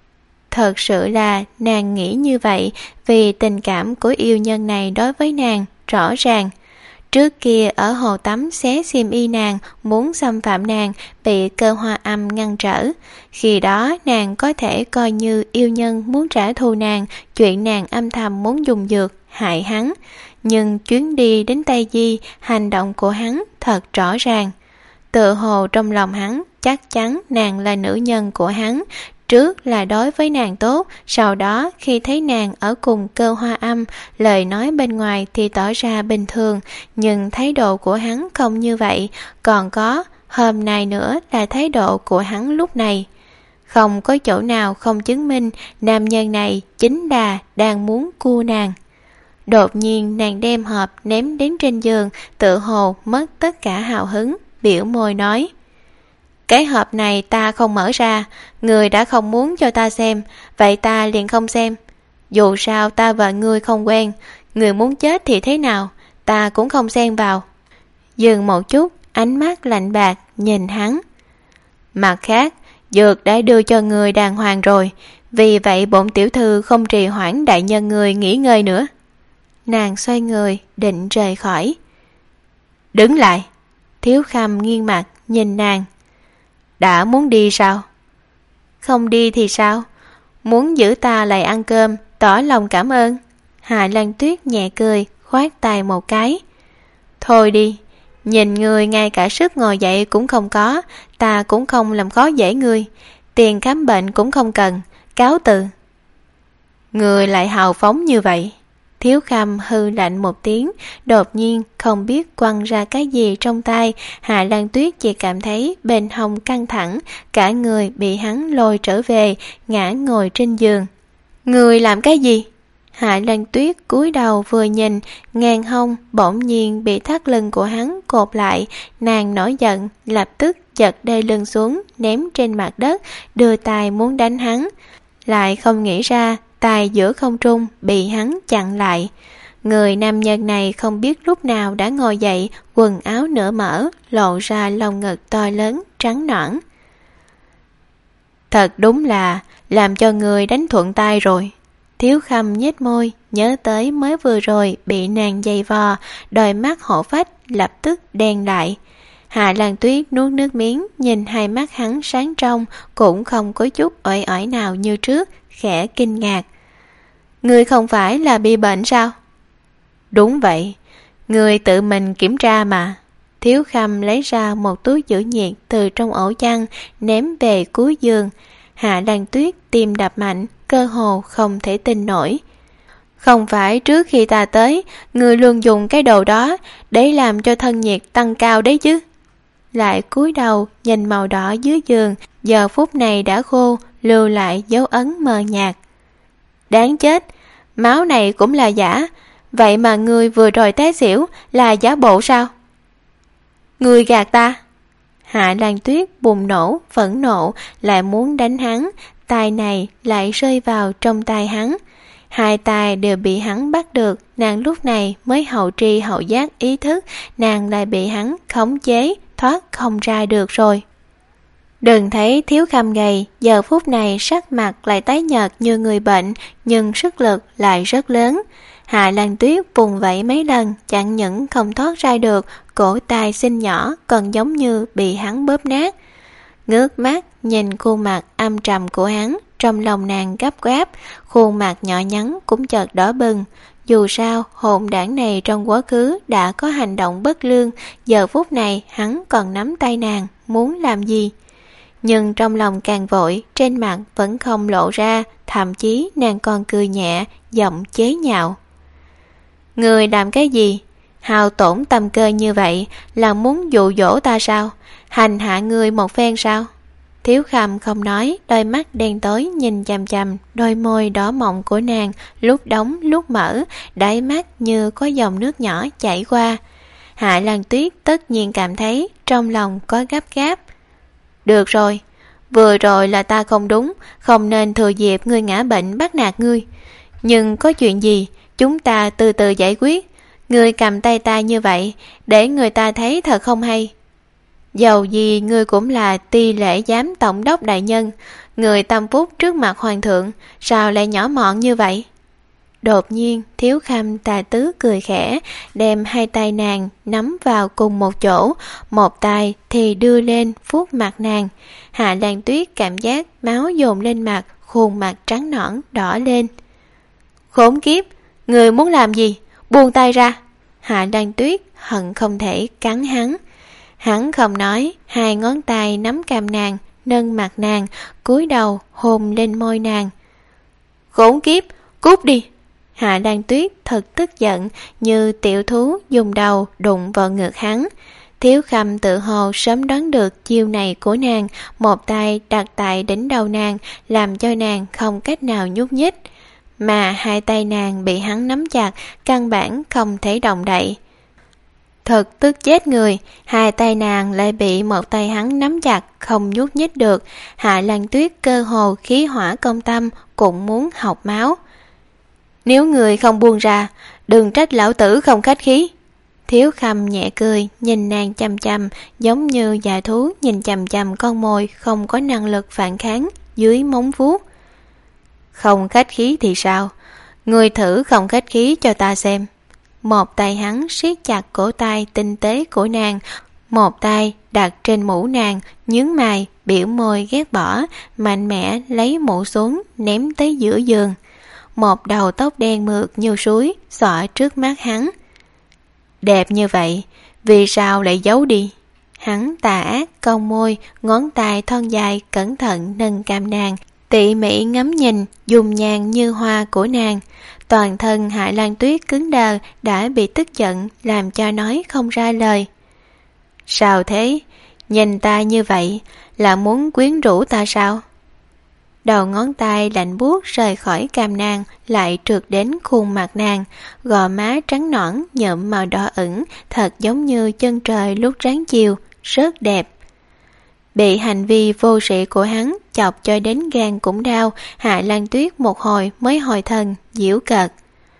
Thật sự là nàng nghĩ như vậy vì tình cảm của yêu nhân này đối với nàng rõ ràng. Trước kia ở hồ tắm xé xiêm y nàng, muốn xâm phạm nàng, bị Cơ Hoa Âm ngăn trở. Khi đó nàng có thể coi như yêu nhân muốn trả thù nàng, chuyện nàng âm thầm muốn dùng dược hại hắn. Nhưng chuyến đi đến Tây Di, hành động của hắn thật rõ ràng. Tự hồ trong lòng hắn chắc chắn nàng là nữ nhân của hắn. Trước là đối với nàng tốt, sau đó khi thấy nàng ở cùng Cơ Hoa Âm, lời nói bên ngoài thì tỏ ra bình thường, nhưng thái độ của hắn không như vậy. Còn có, hôm nay nữa là thái độ của hắn lúc này. Không có chỗ nào không chứng minh nam nhân này chính là đang muốn cua nàng. Đột nhiên nàng đem hộp ném đến trên giường, tự hồ mất tất cả hào hứng, biểu môi nói: cái hộp này ta không mở ra, người đã không muốn cho ta xem, vậy ta liền không xem. Dù sao ta và ngươi không quen, người muốn chết thì thế nào, ta cũng không xen vào. Dừng một chút, ánh mắt lạnh bạc nhìn hắn. Mặt khác, dược đã đưa cho người đàng hoàng rồi, vì vậy bổn tiểu thư không trì hoãn đại nhân người nghỉ ngơi nữa. Nàng xoay người định rời khỏi. Đứng lại. Thiếu Khâm nghiêng mặt nhìn nàng. Đã muốn đi sao? Không đi thì sao? Muốn giữ ta lại ăn cơm, tỏ lòng cảm ơn. Hạ Lan Tuyết nhẹ cười, khoát tay một cái. Thôi đi, nhìn người ngay cả sức ngồi dậy cũng không có, ta cũng không làm khó dễ ngươi, tiền khám bệnh cũng không cần, cáo từ. Người lại hào phóng như vậy. Thiếu Khâm hư lạnh một tiếng, đột nhiên không biết quăng ra cái gì trong tay. Hạ Lan Tuyết chỉ cảm thấy bên hông căng thẳng, cả người bị hắn lôi trở về, ngã ngồi trên giường. Người làm cái gì? Hạ Lan Tuyết cúi đầu vừa nhìn, ngang hông bỗng nhiên bị thắt lưng của hắn cột lại. Nàng nổi giận, lập tức giật đai lưng xuống, ném trên mặt đất, đưa tay muốn đánh hắn. Lại không nghĩ ra tay giữa không trung bị hắn chặn lại. Người nam nhân này không biết lúc nào đã ngồi dậy, quần áo nửa mở, lộ ra lồng ngực to lớn, trắng nõn. Thật đúng là làm cho người đánh thuận tay rồi. Thiếu Khâm nhếch môi, nhớ tới mới vừa rồi bị nàng giày vò, đôi mắt hổ phách lập tức đen lại. Hạ Lan Tuyết nuốt nước miếng, nhìn hai mắt hắn sáng trong, cũng không có chút uể oải nào như trước, khẽ kinh ngạc. Ngươi không phải là bị bệnh sao? Đúng vậy, ngươi tự mình kiểm tra mà. Thiếu Khâm lấy ra một túi giữ nhiệt từ trong ổ chăn, ném về cuối giường. Hạ Lan Tuyết tim đập mạnh, cơ hồ không thể tin nổi. Không phải trước khi ta tới, ngươi luôn dùng cái đồ đó để làm cho thân nhiệt tăng cao đấy chứ? Lại cúi đầu nhìn màu đỏ dưới giường, giờ phút này đã khô, lưu lại dấu ấn mờ nhạt. Đáng chết, máu này cũng là giả, vậy mà ngươi vừa rồi té xỉu là giả bộ sao? Ngươi gạt ta. Hạ Lan Tuyết bùng nổ, phẫn nộ, lại muốn đánh hắn, tay này lại rơi vào trong tay hắn. Hai tay đều bị hắn bắt được, nàng lúc này mới hậu tri hậu giác ý thức, nàng lại bị hắn khống chế, thoát không ra được rồi. Đừng thấy Thiếu Khâm gầy, giờ phút này sắc mặt lại tái nhợt như người bệnh, nhưng sức lực lại rất lớn. Hạ Lan Tuyết vùng vẫy mấy lần, chẳng những không thoát ra được, cổ tay xinh nhỏ còn giống như bị hắn bóp nát. Ngước mắt nhìn khuôn mặt âm trầm của hắn, trong lòng nàng gấp gáp, khuôn mặt nhỏ nhắn cũng chợt đỏ bừng. Dù sao, hỗn đảng này trong quá khứ đã có hành động bất lương, giờ phút này hắn còn nắm tay nàng, muốn làm gì? Nhưng trong lòng càng vội, trên mặt vẫn không lộ ra, thậm chí nàng còn cười nhẹ, giọng chế nhạo. Người làm cái gì? Hao tổn tâm cơ như vậy là muốn dụ dỗ ta sao? Hành hạ người một phen sao? Thiếu Khâm không nói, đôi mắt đen tối nhìn chằm chằm đôi môi đỏ mọng của nàng, lúc đóng lúc mở, đáy mắt như có dòng nước nhỏ chảy qua. Hạ Lan Tuyết tất nhiên cảm thấy trong lòng có gấp gáp. Được rồi, vừa rồi là ta không đúng, không nên thừa dịp ngươi ngã bệnh bắt nạt ngươi. Nhưng có chuyện gì, chúng ta từ từ giải quyết. Ngươi cầm tay ta như vậy, để người ta thấy thật không hay. Dầu gì ngươi cũng là ti lễ giám tổng đốc đại nhân, người tâm phúc trước mặt hoàng thượng, sao lại nhỏ mọn như vậy? Đột nhiên Thiếu Khâm tà tứ cười khẽ, đem hai tay nàng nắm vào cùng một chỗ, một tay thì đưa lên vuốt mặt nàng. Hạ Lan Tuyết cảm giác máu dồn lên mặt, khuôn mặt trắng nõn đỏ lên. Khốn kiếp, người muốn làm gì? Buông tay ra! Hạ Lan Tuyết hận không thể cắn hắn. Hắn không nói, hai ngón tay nắm cằm nàng, nâng mặt nàng, cúi đầu hôn lên môi nàng. Khốn kiếp, cút đi! Hạ Lan Tuyết thật tức giận, như tiểu thú dùng đầu đụng vào ngực hắn. Thiếu Khâm tự hồ sớm đoán được chiêu này của nàng, một tay đặt tại đỉnh đầu nàng, làm cho nàng không cách nào nhúc nhích. Mà hai tay nàng bị hắn nắm chặt, căn bản không thể động đậy. Thật tức chết người, hai tay nàng lại bị một tay hắn nắm chặt, không nhúc nhích được. Hạ Lan Tuyết cơ hồ khí hỏa công tâm, cũng muốn học máu. Nếu người không buông ra, đừng trách lão tử không khách khí. Thiếu Khâm nhẹ cười, nhìn nàng chăm chăm, giống như già thú nhìn chằm chằm con mồi không có năng lực phản kháng dưới móng vuốt. Không khách khí thì sao? Người thử không khách khí cho ta xem. Một tay hắn siết chặt cổ tay tinh tế của nàng, một tay đặt trên mũ nàng, nhướng mày, biểu môi ghét bỏ, mạnh mẽ lấy mũ xuống ném tới giữa giường. Một đầu tóc đen mượt như suối xõa trước mắt hắn. Đẹp như vậy, vì sao lại giấu đi? Hắn tà ác cong môi, ngón tay thon dài cẩn thận nâng cằm nàng, tỉ mỉ ngắm nhìn dùng nhàn như hoa của nàng. Toàn thân Hạ Lan Tuyết cứng đờ, đã bị tức giận làm cho nói không ra lời. Sao thế? Nhìn ta như vậy là muốn quyến rũ ta sao? Đầu ngón tay lạnh buốt rời khỏi cằm nàng, lại trượt đến khuôn mặt nàng, gò má trắng nõn nhuộm màu đỏ ửng, thật giống như chân trời lúc ráng chiều, rất đẹp. Bị hành vi vô sĩ của hắn chọc cho đến gan cũng đau, Hạ Lan Tuyết một hồi mới hồi thần, giễu cợt.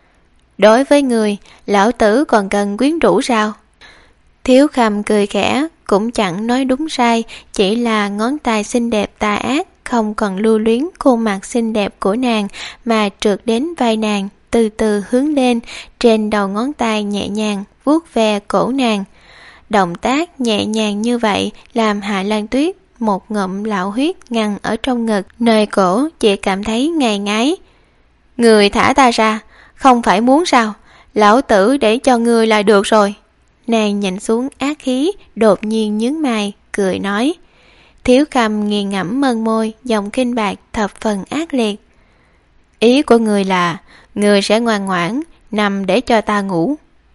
Đối với người, lão tử còn cần quyến rũ sao? Thiếu Khâm cười khẽ, cũng chẳng nói đúng sai, chỉ là ngón tay xinh đẹp tà ác, không còn lưu luyến khuôn mặt xinh đẹp của nàng, mà trượt đến vai nàng, từ từ hướng lên, trên đầu ngón tay nhẹ nhàng vuốt ve cổ nàng. Động tác nhẹ nhàng như vậy làm Hạ Lan Tuyết một ngụm lão huyết ngăn ở trong ngực, nơi cổ chỉ cảm thấy ngài ngái. Người thả ta ra, không phải muốn sao? Lão tử để cho ngươi là được rồi. Nàng nhìn xuống ác khí, đột nhiên nhướng mày, cười nói. Thiếu Khâm nghiền ngẫm mân môi, giọng khinh bạc thập phần ác liệt. Ý của người là, người sẽ ngoan ngoãn, nằm để cho ta ngủ.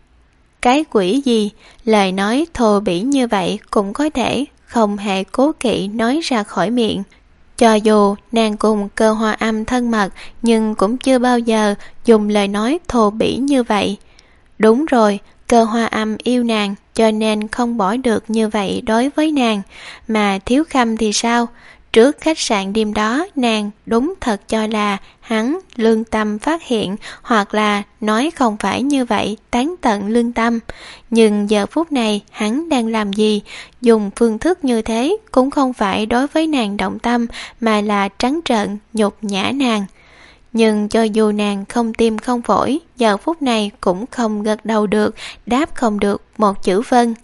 Cái quỷ gì, lời nói thô bỉ như vậy cũng có thể không hề cố kỵ nói ra khỏi miệng. Cho dù nàng cùng Cơ Hoa Âm thân mật, nhưng cũng chưa bao giờ dùng lời nói thô bỉ như vậy. Đúng rồi, Cơ Hoa Âm yêu nàng, cho nên không bỏ được như vậy đối với nàng. Mà Thiếu Khâm thì sao? Trước khách sạn đêm đó, nàng đúng thật cho là hắn lương tâm phát hiện, hoặc là nói không phải như vậy, tán tận lương tâm. Nhưng giờ phút này hắn đang làm gì? Dùng phương thức như thế cũng không phải đối với nàng động tâm, mà là trắng trợn nhục nhã nàng. Nhưng cho dù nàng không tim không phổi, giờ phút này cũng không gật đầu được, đáp không được một chữ vâng.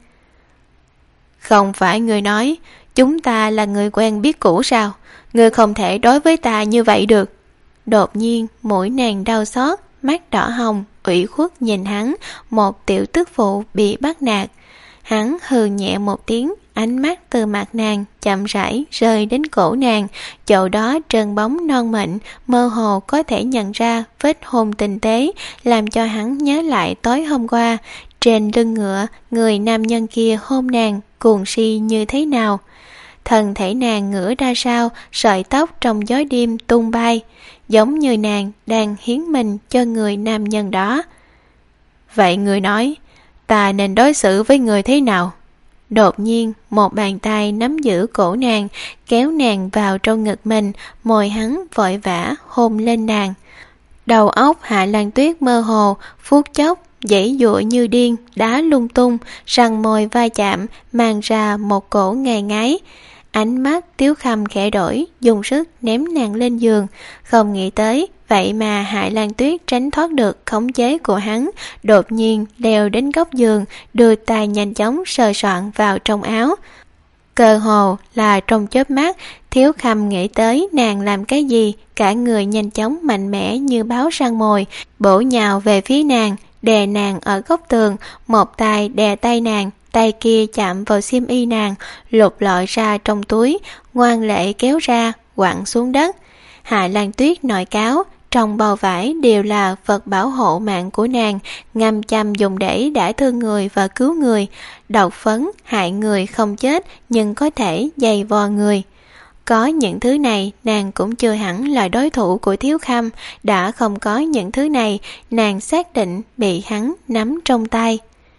Không phải người nói chúng ta là người quen biết cũ sao? Người không thể đối với ta như vậy được. Đột nhiên mũi nàng đau xót, mắt đỏ hồng, ủy khuất nhìn hắn, một tiểu tức phụ bị bắt nạt. Hắn hừ nhẹ một tiếng, ánh mắt từ mặt nàng chậm rãi rơi đến cổ nàng, chỗ đó trơn bóng non mịn, mơ hồ có thể nhận ra vết hôn tinh tế, làm cho hắn nhớ lại tối hôm qua trên lưng ngựa người nam nhân kia hôn nàng cuồng si như thế nào. Thân thể nàng ngửa ra sao, sợi tóc trong gió đêm tung bay, giống như nàng đang hiến mình cho người nam nhân đó. Vậy người nói, ta nên đối xử với người thế nào? Đột nhiên một bàn tay nắm giữ cổ nàng, kéo nàng vào trong ngực mình, môi hắn vội vã hôn lên nàng. Đầu óc Hạ Lan Tuyết mơ hồ, phút chốc giãy giụa như điên, đá lung tung, răng môi va chạm, mang ra một cổ ngài ngái. Ánh mắt Tiếu Khâm khẽ đổi, dùng sức ném nàng lên giường. Không nghĩ tới, vậy mà Hạ Lan Tuyết tránh thoát được khống chế của hắn, đột nhiên leo đến góc giường, đưa tay nhanh chóng sờ soạn vào trong áo. Cơ hồ là trong chớp mắt, Tiếu Khâm nghĩ tới nàng làm cái gì, cả người nhanh chóng mạnh mẽ như báo săn mồi, bổ nhào về phía nàng, đè nàng ở góc tường, một tay đè tay nàng, tay kia chạm vào xiêm y nàng, lục lọi ra trong túi, ngoan lệ kéo ra, quẳng xuống đất. Hạ Lan Tuyết nội cáo, trong bao vải đều là vật bảo hộ mạng của nàng, ngâm châm dùng để đả thương người và cứu người. Độc phấn hại người không chết nhưng có thể dày vò người. Có những thứ này, nàng cũng chưa hẳn là đối thủ của Tiếu Khâm. Đã không có những thứ này, nàng xác định bị hắn nắm trong tay.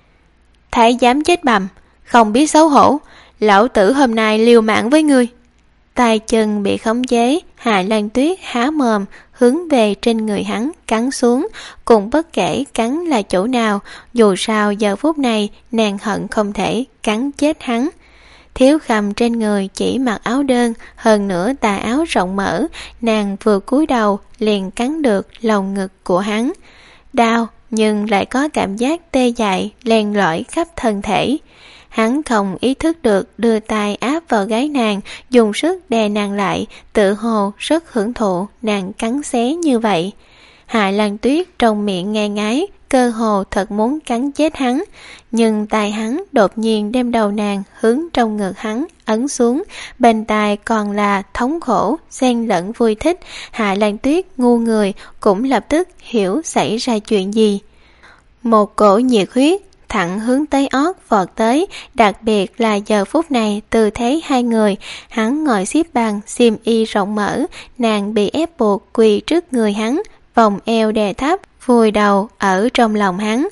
Thái giám chết bầm, không biết xấu hổ, lão tử hôm nay liều mạng với ngươi. Tay chân bị khống chế, Hạ Lan Tuyết há mồm, hướng về trên người hắn, cắn xuống, cùng bất kể cắn là chỗ nào, dù sao giờ phút này nàng hận không thể cắn chết hắn. Tiếu Khâm trên người chỉ mặc áo đơn, hơn nữa tà áo rộng mở, nàng vừa cúi đầu liền cắn được lồng ngực của hắn. Đau, nhưng lại có cảm giác tê dại len lỏi khắp thân thể. Hắn không ý thức được, đưa tay áp vào gáy nàng, dùng sức đè nàng lại, tự hồ rất hưởng thụ nàng cắn xé như vậy. Hạ Lan Tuyết trong miệng nghe ngái, cơ hồ thật muốn cắn chết hắn, nhưng tay hắn đột nhiên đem đầu nàng hướng trong ngực hắn ấn xuống, bên tai còn là thống khổ xen lẫn vui thích. Hạ Lan Tuyết ngu người cũng lập tức hiểu xảy ra chuyện gì. Một cổ nhiệt huyết thẳng hướng tới ót vọt tới, đặc biệt là giờ phút này tư thế hai người, hắn ngồi xếp bằng, xiêm y rộng mở, nàng bị ép buộc quỳ trước người hắn, vòng eo đè thấp, vùi đầu ở trong lòng hắn.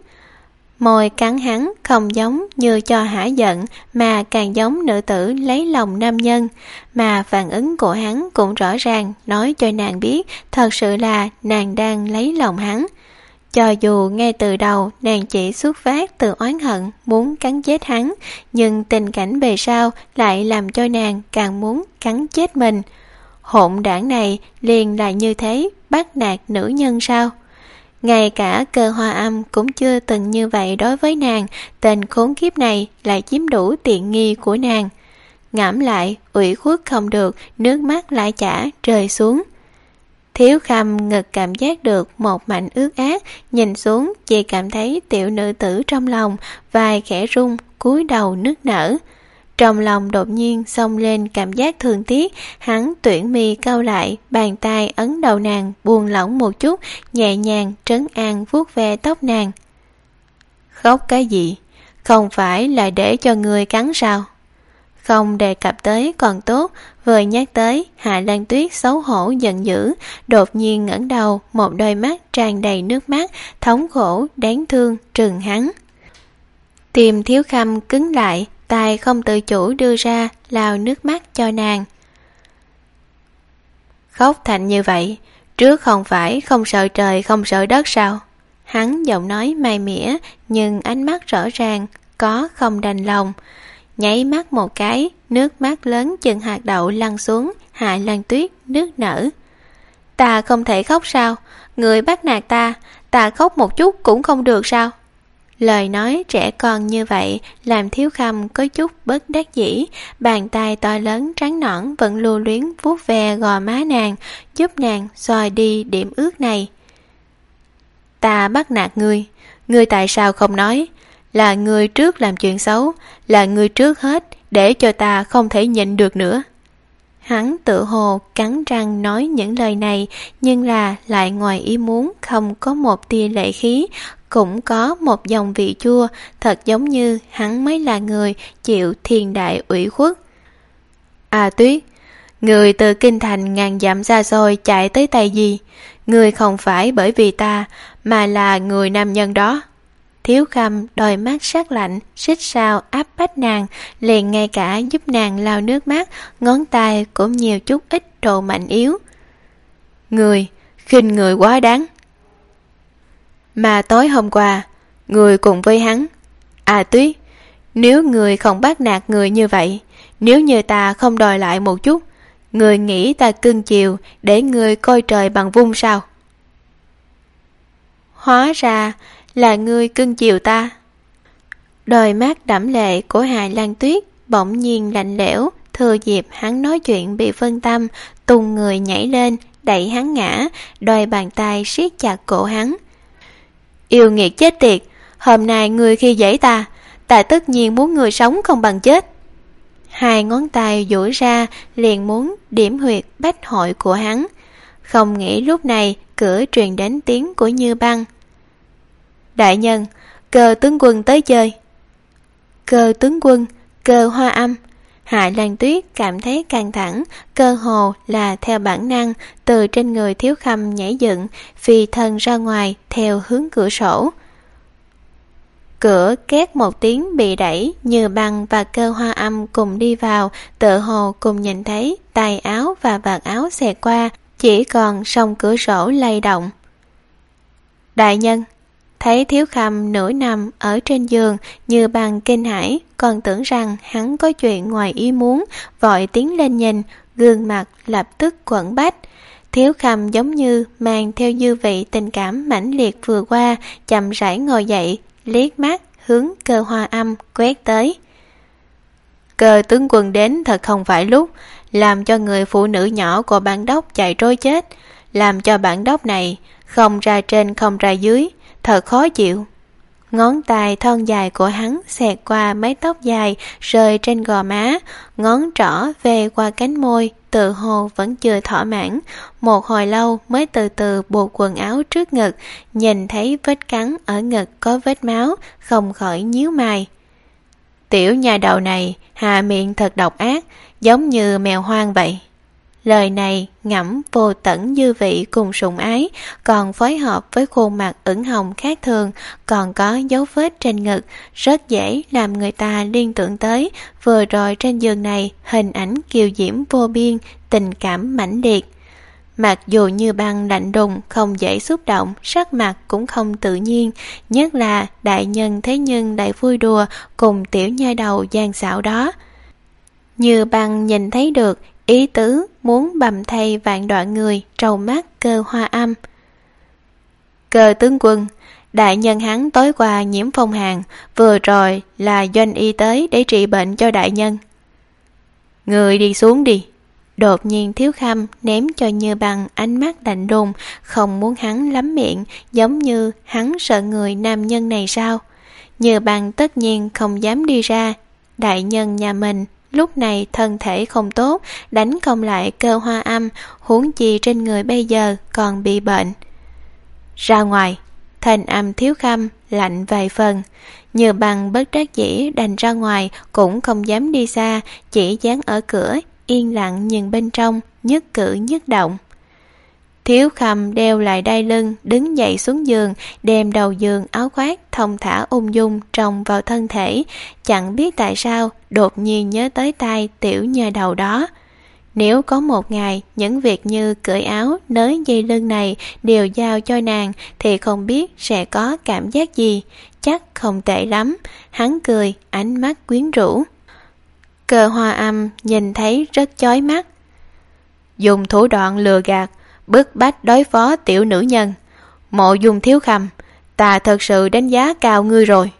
Môi cắn hắn không giống như cho hả giận, mà càng giống nữ tử lấy lòng nam nhân, mà phản ứng của hắn cũng rõ ràng nói cho nàng biết thật sự là nàng đang lấy lòng hắn. Cho dù ngay từ đầu nàng chỉ xuất phát từ oán hận muốn cắn chết hắn, nhưng tình cảnh về sau lại làm cho nàng càng muốn cắn chết mình. Hỗn đảng này liền là như thế, bắt nạt nữ nhân sao? Ngay cả Cơ Hoa Âm cũng chưa từng như vậy đối với nàng, tên khốn kiếp này lại chiếm đủ tiện nghi của nàng. Ngẫm lại, ủy khuất không được, nước mắt lại chả rơi xuống. Tiếu Khâm ngực cảm giác được một mảnh ướt át, nhìn xuống chỉ cảm thấy tiểu nữ tử trong lòng, vai khẽ rung, cúi đầu nức nở. Trong lòng đột nhiên xông lên cảm giác thương tiếc, hắn tuyển mi cau lại, bàn tay ấn đầu nàng buông lỏng một chút, nhẹ nhàng trấn an vuốt ve tóc nàng. Khóc cái gì? Không phải là để cho người cắn sao? Không đề cập tới còn tốt, vừa nhắc tới, Hạ Lan Tuyết xấu hổ giận dữ, đột nhiên ngẩng đầu, một đôi mắt tràn đầy nước mắt, thống khổ, đáng thương, trừng hắn. Tim Tiếu Khâm cứng lại, tay không tự chủ đưa ra, lau nước mắt cho nàng. Khóc thành như vậy, trước không phải không sợ trời không sợ đất sao? Hắn giọng nói mai mỉa, nhưng ánh mắt rõ ràng, có không đành lòng. Nháy mắt một cái, nước mắt lớn chừng hạt đậu lăn xuống, Hạ Lan Tuyết nước nở. Ta không thể khóc sao? Người bắt nạt ta, ta khóc một chút cũng không được sao? Lời nói trẻ con như vậy làm Tiếu Khâm có chút bất đắc dĩ, bàn tay to lớn trắng nõn vẫn lưu luyến vuốt ve gò má nàng, giúp nàng xoa đi điểm ướt này. Ta bắt nạt ngươi, ngươi tại sao không nói? Là ngươi trước làm chuyện xấu, là ngươi trước hết, để cho ta không thể nhịn được nữa. Hắn tự hồ cắn răng nói những lời này, nhưng là lại ngoài ý muốn không có một tia lệ khí, cũng có một dòng vị chua, thật giống như hắn mới là người chịu thiên đại ủy khuất. À Tuyết, người từ kinh thành ngàn dặm xa xôi chạy tới tay gì? Người không phải bởi vì ta, mà là người nam nhân đó. Tiếu Khâm đôi mắt sắc lạnh, xích sao áp bách nàng, liền ngay cả giúp nàng lau nước mắt, ngón tay cũng nhiều chút ít độ mạnh yếu. Người, khinh người quá đáng. Mà tối hôm qua, người cùng với hắn. À Tuyết, nếu người không bắt nạt người như vậy, nếu như ta không đòi lại một chút, người nghĩ ta cưng chiều để người coi trời bằng vung sao? Hóa ra là ngươi cưng chiều ta. Đôi mắt đẫm lệ của Hạ Lan Tuyết bỗng nhiên lạnh lẽo, thừa dịp hắn nói chuyện bị phân tâm, tung người nhảy lên, đẩy hắn ngã, đôi bàn tay siết chặt cổ hắn. Yêu nghiệt chết tiệt, hôm nay ngươi khi dễ ta, ta tất nhiên muốn người sống không bằng chết. Hai ngón tay duỗi ra liền muốn điểm huyệt bách hội của hắn. Không nghĩ lúc này cửa truyền đến tiếng của Như Băng. Đại nhân, Cơ tướng quân tới chơi. Cơ tướng quân, Cơ Hoa Âm. Hạ Lan Tuyết cảm thấy căng thẳng, cơ hồ là theo bản năng từ trên người Thiếu Khâm nhảy dựng, phi thân ra ngoài theo hướng cửa sổ. Cửa két một tiếng bị đẩy, Như Băng và Cơ Hoa Âm cùng đi vào, tựa hồ cùng nhìn thấy tay áo và vạt áo xẹt qua, chỉ còn song cửa sổ lay động. Đại nhân. Thấy Thiếu Khâm nửa nằm ở trên giường, Như Băng kinh hãi, còn tưởng rằng hắn có chuyện ngoài ý muốn, vội tiến lên nhìn, gương mặt lập tức quẫn bách. Thiếu Khâm giống như mang theo dư vị tình cảm mãnh liệt vừa qua, chậm rãi ngồi dậy, liếc mắt hướng Cơ Hoa Âm quét tới. Cơ tướng quân đến thật không phải lúc, làm cho người phụ nữ nhỏ của bản đốc chạy trối chết, làm cho bản đốc này không ra trên không ra dưới, thật khó chịu. Ngón tay thon dài của hắn xẹt qua mái tóc dài rơi trên gò má, ngón trỏ về qua cánh môi, tự hồ vẫn chưa thỏa mãn. Một hồi lâu mới từ từ buộc quần áo trước ngực, nhìn thấy vết cắn ở ngực có vết máu, không khỏi nhíu mày. Tiểu nhà đầu này hạ miệng thật độc ác, giống như mèo hoang vậy. Lời này ngẫm vô tận dư vị cùng sủng ái, còn phối hợp với khuôn mặt ửng hồng khác thường, còn có dấu vết trên ngực, rất dễ làm người ta liên tưởng tới vừa rồi trên giường này hình ảnh kiều diễm vô biên, tình cảm mãnh liệt. Mặc dù Như Băng lạnh đùng, không dễ xúc động, sắc mặt cũng không tự nhiên, nhất là đại nhân thế nhưng lại vui đùa cùng tiểu nha đầu gian xảo đó. Như Băng nhìn thấy được ý tứ muốn bầm thay vạn đoạn người, trầu mắt Cơ Hoa Âm. Cơ tướng quân, đại nhân hắn tối qua nhiễm phong hàn, vừa rồi là doanh y tới để trị bệnh cho đại nhân. Người đi xuống đi. Đột nhiên Thiếu Khâm ném cho Như Băng ánh mắt lạnh lùng, không muốn hắn lắm miệng, giống như hắn sợ người nam nhân này sao. Như Băng tất nhiên không dám đi ra. Đại nhân nhà mình lúc này thân thể không tốt, đánh không lại Cơ Hoa Âm, huống chi trên người bây giờ còn bị bệnh. Ra ngoài. Thanh âm Thiếu Khâm lạnh vài phần. Như Băng bất đắc dĩ đành ra ngoài, cũng không dám đi xa, chỉ dán ở cửa, yên lặng nhìn bên trong, nhất cử nhất động. Thiếu Khâm đeo lại đai lưng, đứng dậy xuống giường, đem đầu giường áo khoác thong thả ung dung trồng vào thân thể. Chẳng biết tại sao đột nhiên nhớ tới tay tiểu nha đầu đó. Nếu có một ngày những việc như cởi áo, nới dây lưng này đều giao cho nàng, thì không biết sẽ có cảm giác gì. Chắc không tệ lắm. Hắn cười, ánh mắt quyến rũ. Cơ Hoa Âm nhìn thấy rất chói mắt. Dùng thủ đoạn lừa gạt, bức bách đối phó tiểu nữ nhân. Mộ Dung Thiếu Khâm, ta thật sự đánh giá cao ngươi rồi.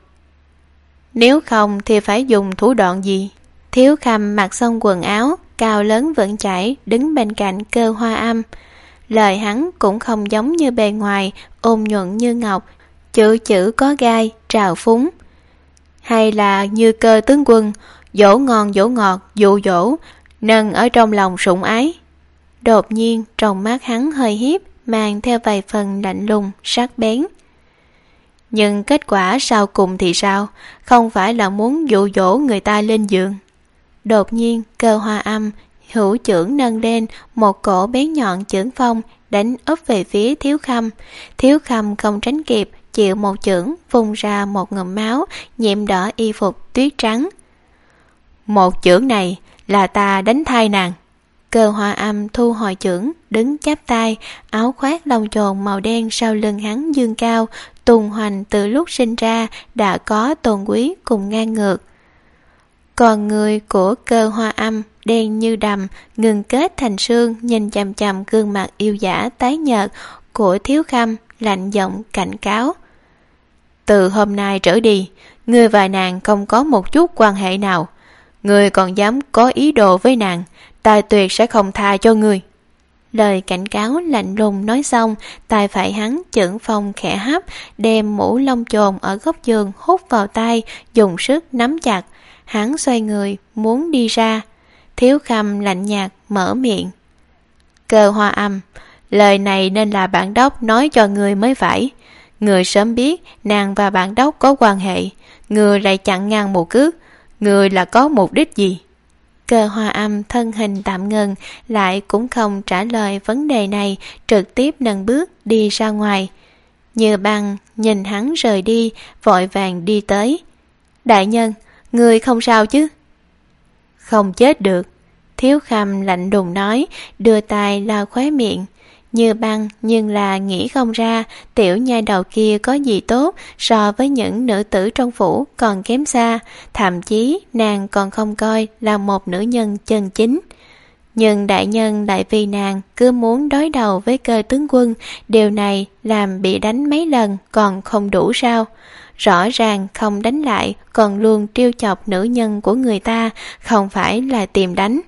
Nếu không thì phải dùng thủ đoạn gì? Thiếu Khâm mặc xong quần áo, cao lớn vững chãi, đứng bên cạnh Cơ Hoa Âm. Lời hắn cũng không giống như bề ngoài, ôn nhuận như ngọc, chữ chữ có gai, trào phúng. Hay là như Cơ tướng quân, dỗ ngon dỗ ngọt, dụ dỗ, nâng ở trong lòng sủng ái. Đột nhiên trong mắt hắn hơi hiếp, mang theo vài phần lạnh lùng, sắc bén. Nhưng kết quả sau cùng thì sao? Không phải là muốn dụ dỗ người ta lên giường. Đột nhiên Cơ Hoa Âm hữu chưởng nâng lên, một cổ bén nhọn chưởng phong đánh úp về phía Thiếu Khâm. Thiếu Khâm không tránh kịp, chịu một chưởng, phun ra một ngụm máu, nhuộm đỏ y phục tuyết trắng. Một chưởng này là ta đánh thai nàng. Cơ Hoa Âm thu hồi chưởng, đứng chắp tay, áo khoác lông chồn màu đen sau lưng hắn dương cao, tung hoành từ lúc sinh ra đã có tôn quý cùng ngang ngược. Còn người của Cơ Hoa Âm đen như đầm, ngừng kết thành xương, nhìn chằm chằm gương mặt yêu dã tái nhợt của Thiếu Khâm, lạnh giọng cảnh cáo. Từ hôm nay trở đi, ngươi và nàng không có một chút quan hệ nào. Ngươi còn dám có ý đồ với nàng, ta tuyệt sẽ không tha cho ngươi. Lời cảnh cáo lạnh lùng nói xong, tay phải hắn chưởng phong khẽ hấp, đem mũ lông chồn ở góc giường hút vào tay, dùng sức nắm chặt. Hắn xoay người muốn đi ra. Thiếu Khâm lạnh nhạt mở miệng. Cơ Hoa Âm, lời này nên là bản đốc nói cho người mới phải. Người sớm biết nàng và bản đốc có quan hệ, người lại chặn ngang một cước. Người là có mục đích gì? Cơ Hoa Âm thân hình tạm ngừng, lại cũng không trả lời vấn đề này, trực tiếp nâng bước đi ra ngoài. Như Băng nhìn hắn rời đi, vội vàng đi tới. Đại nhân, người không sao chứ? Không chết được. Thiếu Khâm lạnh đùng nói, đưa tay lau khóe miệng. Như Băng nhưng là nghĩ không ra tiểu nha đầu kia có gì tốt, so với những nữ tử trong phủ còn kém xa, thậm chí nàng còn không coi là một nữ nhân chân chính. Nhưng đại nhân lại vì nàng cứ muốn đối đầu với Cơ tướng quân, điều này làm bị đánh mấy lần còn không đủ sao? Rõ ràng không đánh lại còn luôn trêu chọc nữ nhân của người ta, không phải là tìm đánh.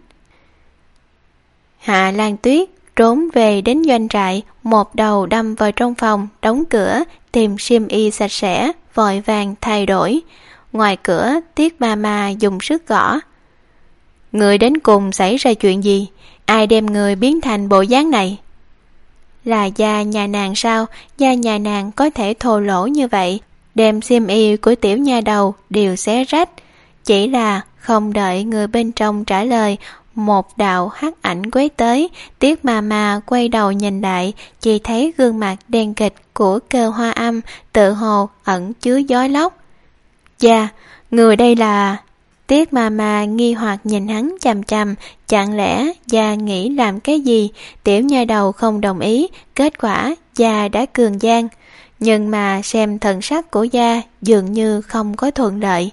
Hạ Lan Tuyết trốn về đến doanh trại, một đầu đâm vào trong phòng, đóng cửa, tìm xiêm y sạch sẽ, vội vàng thay đổi. Ngoài cửa, Tiết Ma Ma dùng sức gõ. Người đến cùng xảy ra chuyện gì? Ai đem người biến thành bộ dáng này? Là gia nhà nàng sao? Gia nhà nàng có thể thô lỗ như vậy, đem xiêm y của tiểu nha đầu đều xé rách. Chỉ là không đợi người bên trong trả lời, một đạo hắc ảnh quét tới. Tiết Ma Ma quay đầu nhìn lại, chỉ thấy gương mặt đen kịch của Cơ Hoa Âm tự hồ ẩn chứa gió lốc. Dạ, người đây là... Tiết Ma Ma nghi hoặc nhìn hắn chằm chằm, chẳng lẽ gia nghĩ làm cái gì? Tiểu nha đầu không đồng ý, kết quả gia đã cường gian. Nhưng mà xem thần sắc của gia dường như không có thuận lợi.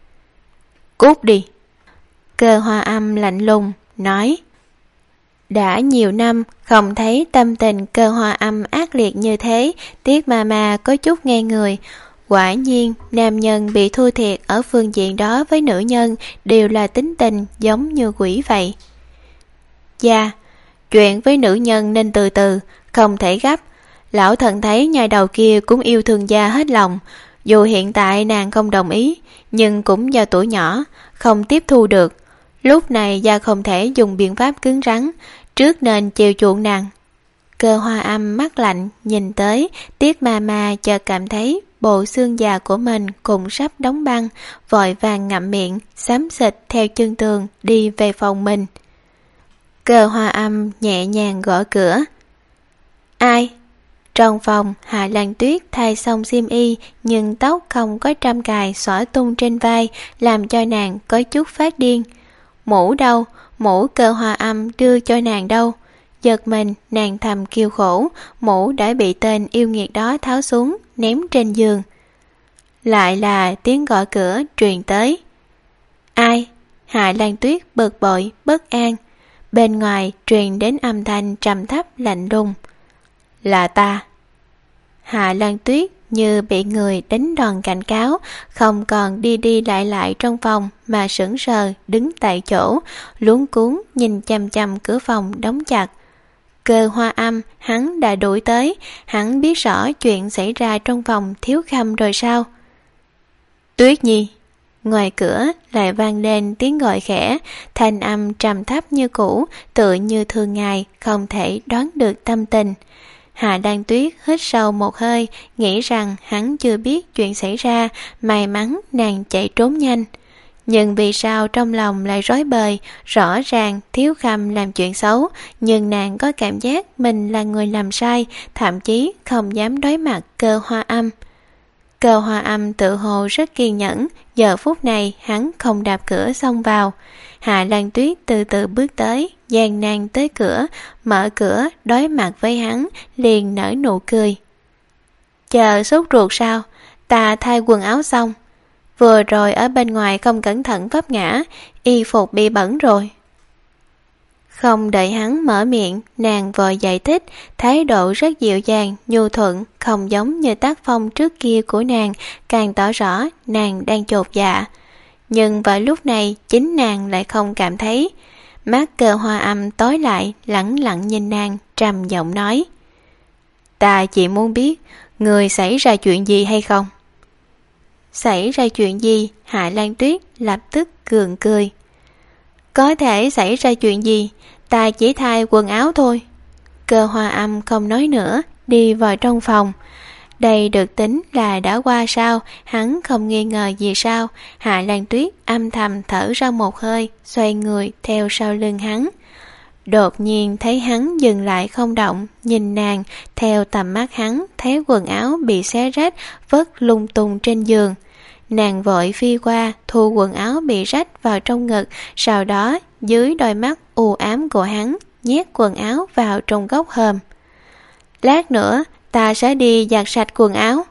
Cút đi. Cơ Hoa Âm lạnh lùng nói. Đã nhiều năm không thấy tâm tình Cơ Hoa Âm ác liệt như thế, Tiết Ma Ma có chút nghe người. Quả nhiên nam nhân bị thua thiệt ở phương diện đó với nữ nhân đều là tính tình giống như quỷ vậy. Dạ, chuyện với nữ nhân nên từ từ, không thể gấp. Lão thần thấy nhà đầu kia cũng yêu thương gia hết lòng. Dù hiện tại nàng không đồng ý, nhưng cũng do tuổi nhỏ, không tiếp thu được. Lúc này gia không thể dùng biện pháp cứng rắn, trước nên chiều chuộng nàng. Cơ Hoa Âm mắt lạnh nhìn tới, Tiết Ma Ma chợt cảm thấy bộ xương già của mình cũng sắp đóng băng, vội vàng ngậm miệng, xám xịt theo chân tường đi về phòng mình. Cơ Hoa Âm nhẹ nhàng gõ cửa. Ai? Trong phòng, Hạ Lan Tuyết thay xong xiêm y, nhưng tóc không có trăm cài xõa tung trên vai, làm cho nàng có chút phát điên. Mũ đâu? Mũ Cơ Hoa Âm đưa cho nàng đâu? Giật mình, nàng thầm kêu khổ, mũ đã bị tên yêu nghiệt đó tháo xuống, ném trên giường. Lại là tiếng gõ cửa truyền tới. Ai? Hạ Lan Tuyết bực bội, bất an. Bên ngoài truyền đến âm thanh trầm thấp lạnh lùng. Là ta. Hạ Lan Tuyết như bị người đánh đòn cảnh cáo, không còn đi đi lại lại trong phòng mà sững sờ đứng tại chỗ, luống cuống nhìn chằm chằm cửa phòng đóng chặt. Cơ Hoa Âm hắn đã đuổi tới, hắn biết rõ chuyện xảy ra trong phòng Thiếu Khâm rồi sao? Tuyết Nhi. Ngoài cửa lại vang lên tiếng gọi khẽ, thanh âm trầm thấp như cũ, tựa như thường ngày, không thể đoán được tâm tình. Hạ Lan Tuyết hít sâu một hơi, nghĩ rằng hắn chưa biết chuyện xảy ra, may mắn nàng chạy trốn nhanh. Nhưng vì sao trong lòng lại rối bời, rõ ràng Thiếu Khâm làm chuyện xấu, nhưng nàng có cảm giác mình là người làm sai, thậm chí không dám đối mặt Cơ Hoa Âm. Cơ Hoa Âm tự hồ rất kiên nhẫn, giờ phút này hắn không đạp cửa xông vào. Hạ Lan Tuyết từ từ bước tới, gian nan tới cửa, mở cửa đối mặt với hắn, liền nở nụ cười. Chờ sốt ruột sao? Ta thay quần áo xong. Vừa rồi ở bên ngoài không cẩn thận vấp ngã, y phục bị bẩn rồi. Không đợi hắn mở miệng, nàng vội giải thích, thái độ rất dịu dàng, nhu thuận, không giống như tác phong trước kia của nàng, càng tỏ rõ nàng đang chột dạ. Nhưng vào lúc này, chính nàng lại không cảm thấy. Mắt Cơ Hoa Âm tối lại, lẳng lặng nhìn nàng, trầm giọng nói: Ta chỉ muốn biết, người xảy ra chuyện gì hay không? Xảy ra chuyện gì? Hạ Lan Tuyết lập tức gượng cười. Có thể xảy ra chuyện gì? Ta chỉ thay quần áo thôi. Cơ Hoa Âm không nói nữa, đi vào trong phòng. Đây được tính là đã qua sao, hắn không nghi ngờ gì sao. Hạ Lan Tuyết âm thầm thở ra một hơi, xoay người theo sau lưng hắn. Đột nhiên thấy hắn dừng lại không động, nhìn nàng, theo tầm mắt hắn thấy quần áo bị xé rách, vất lung tung trên giường. Nàng vội phi qua, thu quần áo bị rách vào trong ngực, sau đó dưới đôi mắt u ám của hắn, nhét quần áo vào trong góc hòm. Lát nữa, ta sẽ đi giặt sạch quần áo.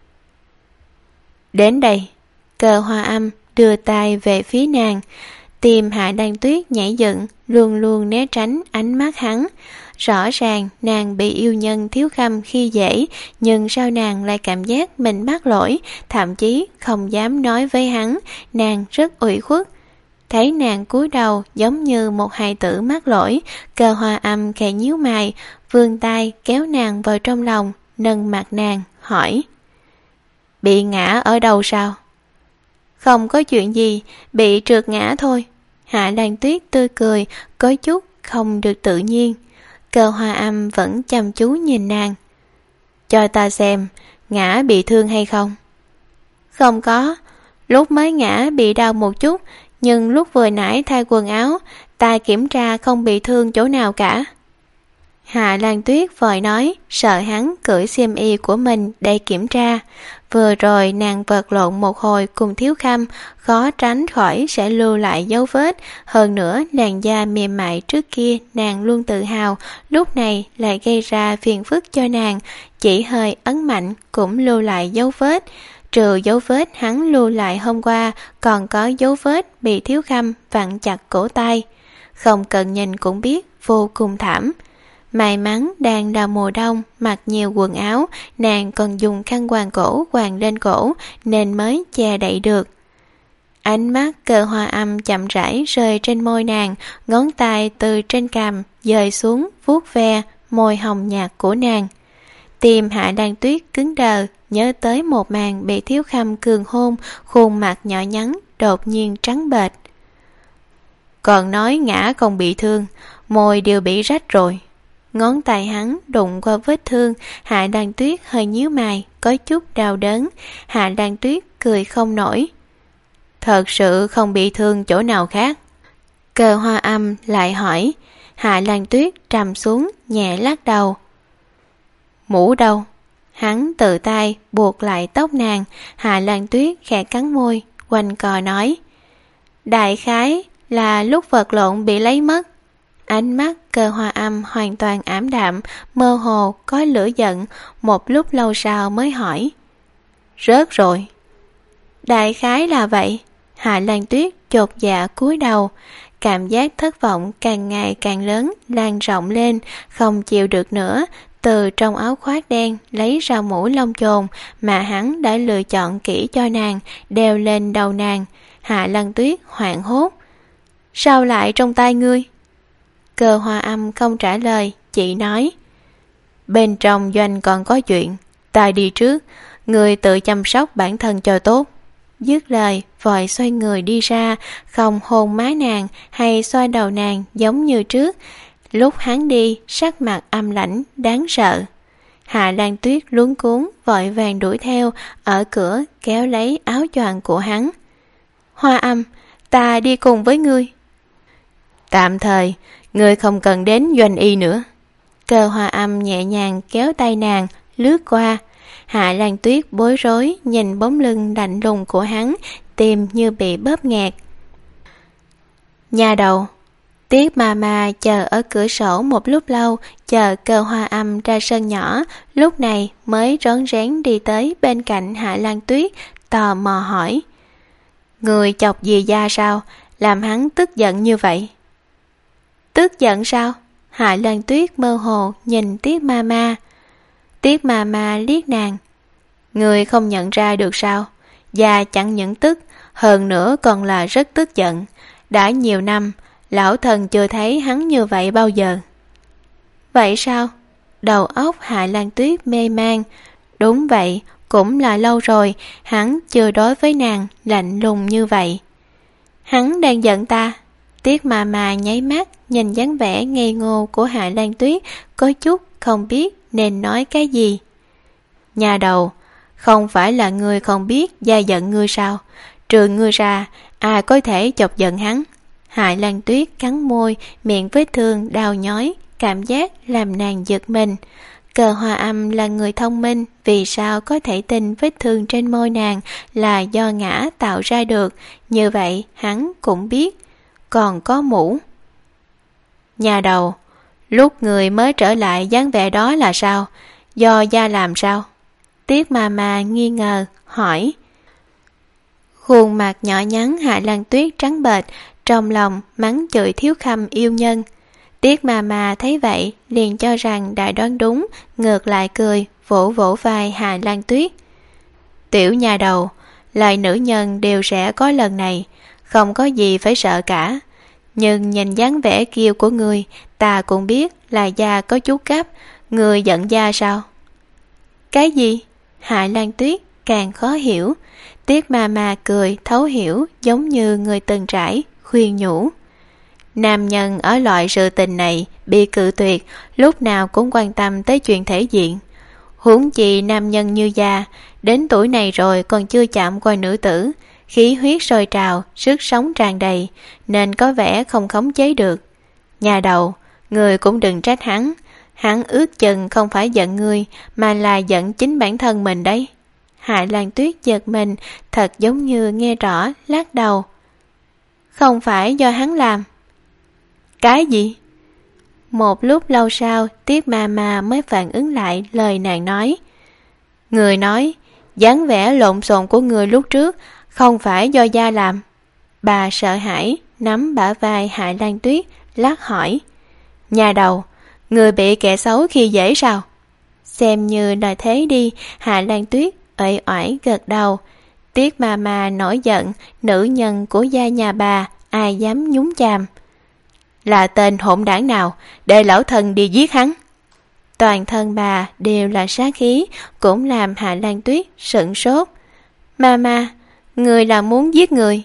Đến đây, Cơ Hoa Âm đưa tay về phía nàng. Tim Hạ Lan Tuyết nhảy dựng, luôn luôn né tránh ánh mắt hắn. Rõ ràng nàng bị yêu nhân Thiếu Khâm khi dễ, nhưng sao nàng lại cảm giác mình mắc lỗi, thậm chí không dám nói với hắn, nàng rất ủy khuất. Thấy nàng cúi đầu giống như một hài tử mắc lỗi, Cơ Hoa Âm khẽ nhíu mày, vươn tay kéo nàng vào trong lòng, nâng mặt nàng, hỏi: Bị ngã ở đâu sao? Không có chuyện gì, bị trượt ngã thôi. Hạ Lan Tuyết tươi cười, có chút không được tự nhiên. Cơ Hoa Âm vẫn chăm chú nhìn nàng. Cho ta xem, ngã bị thương hay không? Không có, lúc mới ngã bị đau một chút, nhưng lúc vừa nãy thay quần áo, ta kiểm tra không bị thương chỗ nào cả. Hạ Lan Tuyết vội nói, sợ hắn cởi xiêm y của mình để kiểm tra. Vừa rồi nàng vật lộn một hồi cùng Thiếu Khâm, khó tránh khỏi sẽ lưu lại dấu vết. Hơn nữa làn da mềm mại trước kia nàng luôn tự hào, lúc này lại gây ra phiền phức cho nàng. Chỉ hơi ấn mạnh cũng lưu lại dấu vết. Trừ dấu vết hắn lưu lại hôm qua, còn có dấu vết bị Thiếu Khâm vặn chặt cổ tay. Không cần nhìn cũng biết vô cùng thảm. May mắn đang là mùa đông, mặc nhiều quần áo, nàng còn dùng khăn quàng cổ quàng lên cổ nên mới che đậy được. Ánh mắt Cơ Hoa Âm chậm rãi rơi trên môi nàng, ngón tay từ trên cằm dời xuống vuốt ve môi hồng nhạt của nàng. Tim Hạ Lan Tuyết cứng đờ, nhớ tới một màn bị Thiếu Khâm cường hôn, khuôn mặt nhỏ nhắn đột nhiên trắng bệch. Còn nói ngã không bị thương, môi đều bị rách rồi. Ngón tay hắn đụng qua vết thương, Hạ Lan Tuyết hơi nhíu mày, có chút đau đớn. Hạ Lan Tuyết cười không nổi. Thật sự không bị thương chỗ nào khác? Cơ Hoa Âm lại hỏi. Hạ Lan Tuyết trầm xuống, nhẹ lắc đầu. Mũ đâu? Hắn tự tay buộc lại tóc nàng. Hạ Lan Tuyết khẽ cắn môi, quanh cò nói. Đại khái là lúc vật lộn bị lấy mất. Ánh mắt Cơ Hoa Âm hoàn toàn ảm đạm, mơ hồ có lửa giận, một lúc lâu sau mới hỏi. Rớt rồi. Đại khái là vậy. Hạ Lan Tuyết chột dạ cúi đầu. Cảm giác thất vọng càng ngày càng lớn, lan rộng lên, không chịu được nữa. Từ trong áo khoác đen lấy ra mũ lông chồn mà hắn đã lựa chọn kỹ cho nàng, đeo lên đầu nàng. Hạ Lan Tuyết hoảng hốt. Sao lại trong tay ngươi? Cơ Hoa Âm không trả lời, chỉ nói. Bên trong doanh còn có chuyện, ta đi trước, người tự chăm sóc bản thân cho tốt. Dứt lời, vội xoay người đi ra, không hôn má nàng hay xoa đầu nàng giống như trước. Lúc hắn đi, sắc mặt âm lãnh, đáng sợ. Hạ Lan Tuyết luống cuống, vội vàng đuổi theo, ở cửa kéo lấy áo choàng của hắn. Hoa Âm, ta đi cùng với ngươi. Tạm thời, ngươi không cần đến doanh y nữa. Cơ Hoa Âm nhẹ nhàng kéo tay nàng, lướt qua. Hạ Lan Tuyết bối rối, nhìn bóng lưng lạnh lùng của hắn, tim như bị bóp nghẹt. Nhà đầu, Tiết mà mà chờ ở cửa sổ một lúc lâu, chờ Cơ Hoa Âm ra sân nhỏ, lúc này mới rón rén đi tới bên cạnh Hạ Lan Tuyết, tò mò hỏi: người chọc gì Gia sao, làm hắn tức giận như vậy? Tức giận sao? Hạ Lan Tuyết mơ hồ nhìn Tiết ma ma. Tiết ma ma liếc nàng: người không nhận ra được sao? Gia chẳng những tức, hơn nữa còn là rất tức giận. Đã nhiều năm, lão thần chưa thấy hắn như vậy bao giờ. Vậy sao? Đầu óc Hạ Lan Tuyết mê man. Đúng vậy, cũng là lâu rồi hắn chưa đối với nàng lạnh lùng như vậy. Hắn đang giận ta. Tiết mà mà nháy mắt nhìn dáng vẻ ngây ngô của Hạ Lan Tuyết, có chút không biết nên nói cái gì. Nhà đầu, không phải là ngươi không biết Gia giận ngươi sao? Trừ ngươi ra, ai có thể chọc giận hắn? Hạ Lan Tuyết cắn môi, miệng vết thương đau nhói, cảm giác làm nàng giật mình. Cơ Hoa Âm là người thông minh, vì sao có thể tin vết thương trên môi nàng là do ngã tạo ra được? Như vậy hắn cũng biết. Còn có mũ. Nhà đầu, lúc người mới trở lại dáng vẻ đó là sao? Do Gia làm sao? Tiết mà mà nghi ngờ hỏi. Khuôn mặt nhỏ nhắn Hạ Lan Tuyết trắng bệch, trong lòng mắng chửi Thiếu Khâm yêu nhân. Tiết mà mà thấy vậy liền cho rằng đã đoán đúng, ngược lại cười vỗ vỗ vai Hạ Lan Tuyết. Tiểu nhà đầu, lời nữ nhân đều sẽ có lần này, không có gì phải sợ cả. Nhưng nhìn dáng vẻ kia của người, ta cũng biết là Gia có chút gấp. Người giận Gia sao? Cái gì? Hạ Lan Tuyết càng khó hiểu. Tiết mà mà cười thấu hiểu, giống như người từng trải, khuyên nhủ. Nam nhân ở loại sự tình này bị cự tuyệt, lúc nào cũng quan tâm tới chuyện thể diện. Huống chi nam nhân như Gia, đến tuổi này rồi còn chưa chạm qua nữ tử, khí huyết sôi trào, sức sống tràn đầy, nên có vẻ không khống chế được. Nhà đầu, người cũng đừng trách hắn. Hắn ước chừng không phải giận ngươi, mà là giận chính bản thân mình đấy. Hạ Lan Tuyết giật mình, thật giống như nghe rõ, lắc đầu. Không phải do hắn làm. Cái gì? Một lúc lâu sau, Tiết ma ma mới phản ứng lại lời nàng nói. Người nói, dáng vẻ lộn xộn của người lúc trước không phải do Gia làm. Bà sợ hãi, nắm bả vai Hạ Lan Tuyết, lắc hỏi. Nhà đầu, người bị kẻ xấu khi dễ sao? Xem như là thế đi. Hạ Lan Tuyết uể oải gật đầu. Tiết ma ma nổi giận, nữ nhân của Gia nhà bà, ai dám nhúng chàm. Là tên hỗn đảng nào, để lão thần đi giết hắn. Toàn thân bà đều là sát khí, cũng làm Hạ Lan Tuyết sửng sốt. Mama, người là muốn giết người?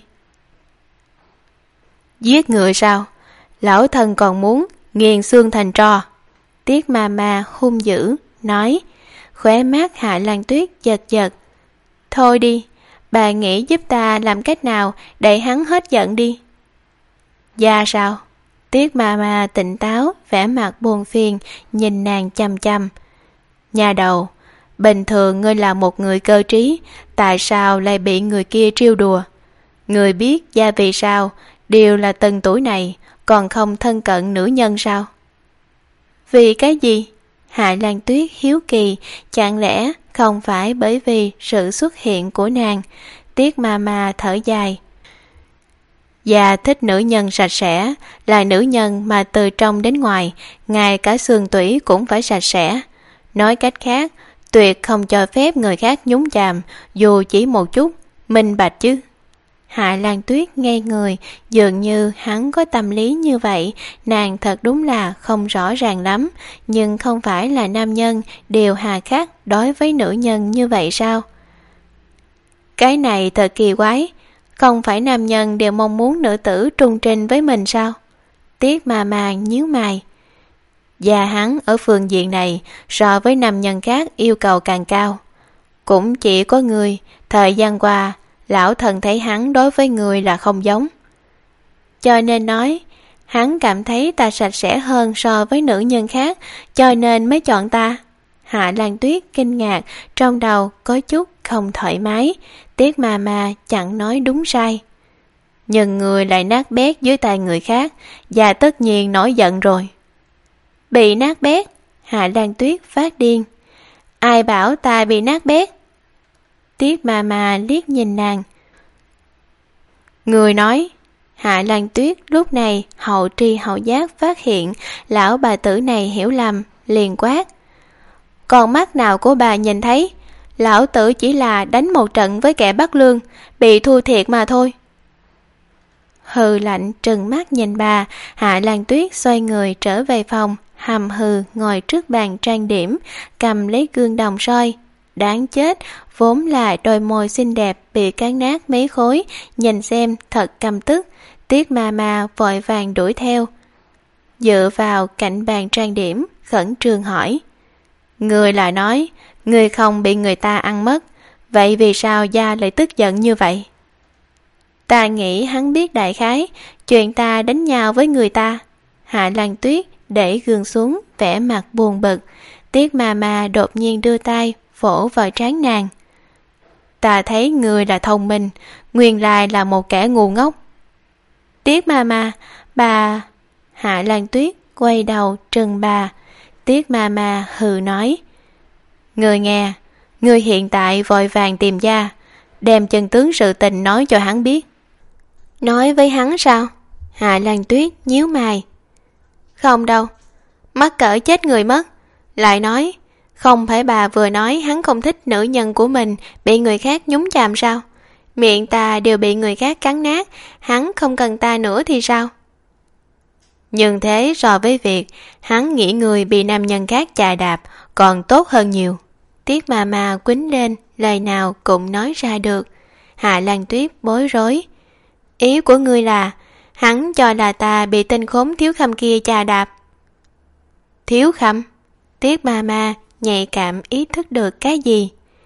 Giết người sao? Lão thần còn muốn nghiền xương thành tro. Tiết ma ma hung dữ nói. Khóe mắt Hạ Lan Tuyết giật giật. Thôi đi, bà nghĩ giúp ta làm cách nào để hắn hết giận đi. Gia sao? Tiết ma ma tỉnh táo, vẻ mặt buồn phiền, nhìn nàng chăm chăm. Nhà đầu, bình thường ngươi là một người cơ trí, tại sao lại bị người kia trêu đùa? Người biết Gia vì sao, đều là từng tuổi này, còn không thân cận nữ nhân sao? Vì cái gì? Hạ Lan Tuyết hiếu kỳ, chẳng lẽ không phải bởi vì sự xuất hiện của nàng? Tiết ma ma thở dài. Gia thích nữ nhân sạch sẽ, là nữ nhân mà từ trong đến ngoài, ngay cả xương tủy cũng phải sạch sẽ. Nói cách khác, tuyệt không cho phép người khác nhúng chàm, dù chỉ một chút, minh bạch chứ. Hạ Lan Tuyết ngây người, dường như hắn có tâm lý như vậy, nàng thật đúng là không rõ ràng lắm, nhưng không phải là nam nhân đều hà khắc đối với nữ nhân như vậy sao? Cái này thật kỳ quái, không phải nam nhân đều mong muốn nữ tử trung trinh với mình sao? Tiết ma ma nhíu mày. Và hắn ở phương diện này so với nam nhân khác yêu cầu càng cao. Cũng chỉ có người, thời gian qua, lão thần thấy hắn đối với người là không giống. Cho nên nói, hắn cảm thấy ta sạch sẽ hơn so với nữ nhân khác, cho nên mới chọn ta. Hạ Lan Tuyết kinh ngạc, trong đầu có chút không thoải mái. Tiết ma ma chẳng nói đúng sai. nhưng người lại nát bét dưới tay người khác, và tất nhiên nổi giận rồi. Bị nát bét? Hạ Lan Tuyết phát điên. Ai bảo ta bị nát bét? Tiết Ma Ma liếc nhìn nàng. Người nói. Hạ Lan Tuyết lúc này hậu tri hậu giác phát hiện lão bà tử này hiểu lầm, liền quát. Còn mắt nào của bà nhìn thấy? Lão tử chỉ là đánh một trận với kẻ Bắc Lương, bị thua thiệt mà thôi. Hừ lạnh trừng mắt nhìn bà, Hạ Lan Tuyết xoay người trở về phòng, hầm hừ ngồi trước bàn trang điểm, cầm lấy gương đồng soi. Đáng chết, vốn là đôi môi xinh đẹp bị cán nát mấy khối, nhìn xem thật căm tức. Tiết Ma Ma vội vàng đuổi theo, dựa vào cạnh bàn trang điểm, khẩn trương hỏi. Người lại nói, người không bị người ta ăn mất, vậy vì sao gia lại tức giận như vậy? Ta nghĩ hắn biết đại khái chuyện ta đánh nhau với người ta. Hạ Lan Tuyết để gương xuống, vẻ mặt buồn bực. Tiết Ma Ma đột nhiên đưa tay vỗ vào trán nàng. Ta thấy người là thông minh, nguyên lai là một kẻ ngu ngốc. Tiết Ma Ma, bà... Hạ Lan Tuyết quay đầu trừng bà. Tiết Ma Ma hừ nói. Người nghe, người hiện tại vội vàng tìm gia, đem chân tướng sự tình nói cho hắn biết. Nói với hắn sao? Hạ Lan Tuyết nhíu mày. Không đâu, mắc cỡ chết người mất. Lại nói, không phải bà vừa nói hắn không thích nữ nhân của mình bị người khác nhúng chàm sao? Miệng ta đều bị người khác cắn nát, hắn không cần ta nữa thì sao? Nhưng thế so với việc hắn nghĩ người bị nam nhân khác chà đạp còn tốt hơn nhiều. Tiết Ma Ma quýnh lên, lời nào cũng nói ra được. Hạ Lan Tuyết bối rối. Ý của ngươi là hắn cho là ta bị tên khốn Thiếu Khâm kia chà đạp. Thiếu Khâm? Tiết Ma Ma nhạy cảm ý thức được cái gì.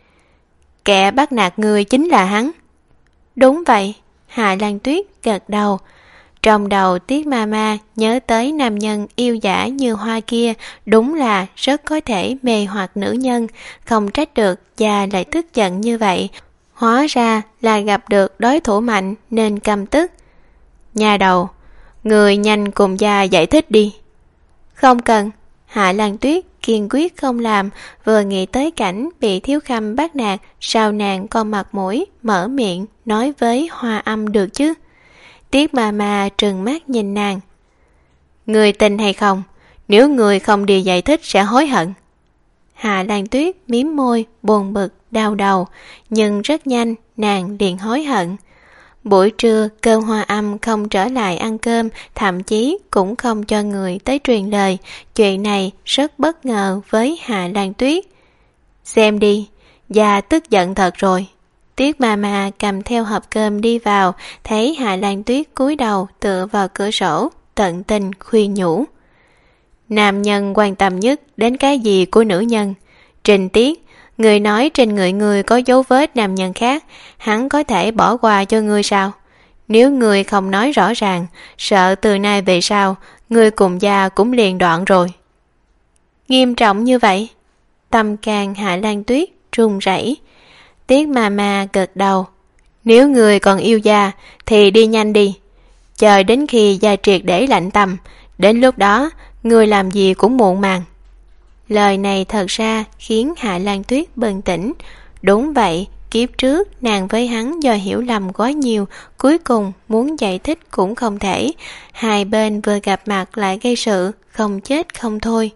Kẻ bắt nạt người chính là hắn. Đúng vậy. Hạ Lan Tuyết gật đầu. Trong đầu Tiết Ma Ma nhớ tới nam nhân yêu dã như hoa kia, đúng là rất có thể mê hoặc nữ nhân, không trách được và lại tức giận như vậy. Hóa ra là gặp được đối thủ mạnh nên căm tức. Nhà đầu, người nhanh cùng gia giải thích đi. Không cần. Hạ Lan Tuyết kiên quyết không làm, vừa nghĩ tới cảnh bị Thiếu Khâm bắt nạt, sao nàng con mặt mũi mở miệng nói với Hoa Âm được chứ? Tiết Ma Ma trừng mắt nhìn nàng. Người tin hay không? Nếu người không đi giải thích sẽ hối hận. Hạ Lan Tuyết mím môi, buồn bực, đau đầu, nhưng rất nhanh nàng liền hối hận. Buổi trưa Cơn Hoa Âm không trở lại ăn cơm, thậm chí cũng không cho người tới truyền lời. Chuyện này rất bất ngờ với Hạ Lan Tuyết. Xem đi, gia tức giận thật rồi. Tiết Ma Ma cầm theo hộp cơm đi vào, thấy Hạ Lan Tuyết cúi đầu tựa vào cửa sổ, tận tình khuyên nhủ. Nam nhân quan tâm nhất đến cái gì của nữ nhân? Trình Tiết, người nói trên người người có dấu vết nam nhân khác, hắn có thể bỏ qua cho ngươi sao? Nếu người không nói rõ ràng, sợ từ nay về sau, người cùng gia cũng liền đoạn rồi. Nghiêm trọng như vậy? Tâm can Hạ Lan Tuyết run rẩy. Tiết Ma Ma gật đầu. Nếu người còn yêu gia thì đi nhanh đi, chờ đến khi gia triệt để lạnh tâm, đến lúc đó người làm gì cũng muộn màng. Lời này thật ra khiến Hạ Lan Tuyết bừng tỉnh. Đúng vậy, kiếp trước nàng với hắn do hiểu lầm quá nhiều, cuối cùng muốn giải thích cũng không thể. Hai bên vừa gặp mặt lại gây sự, không chết không thôi.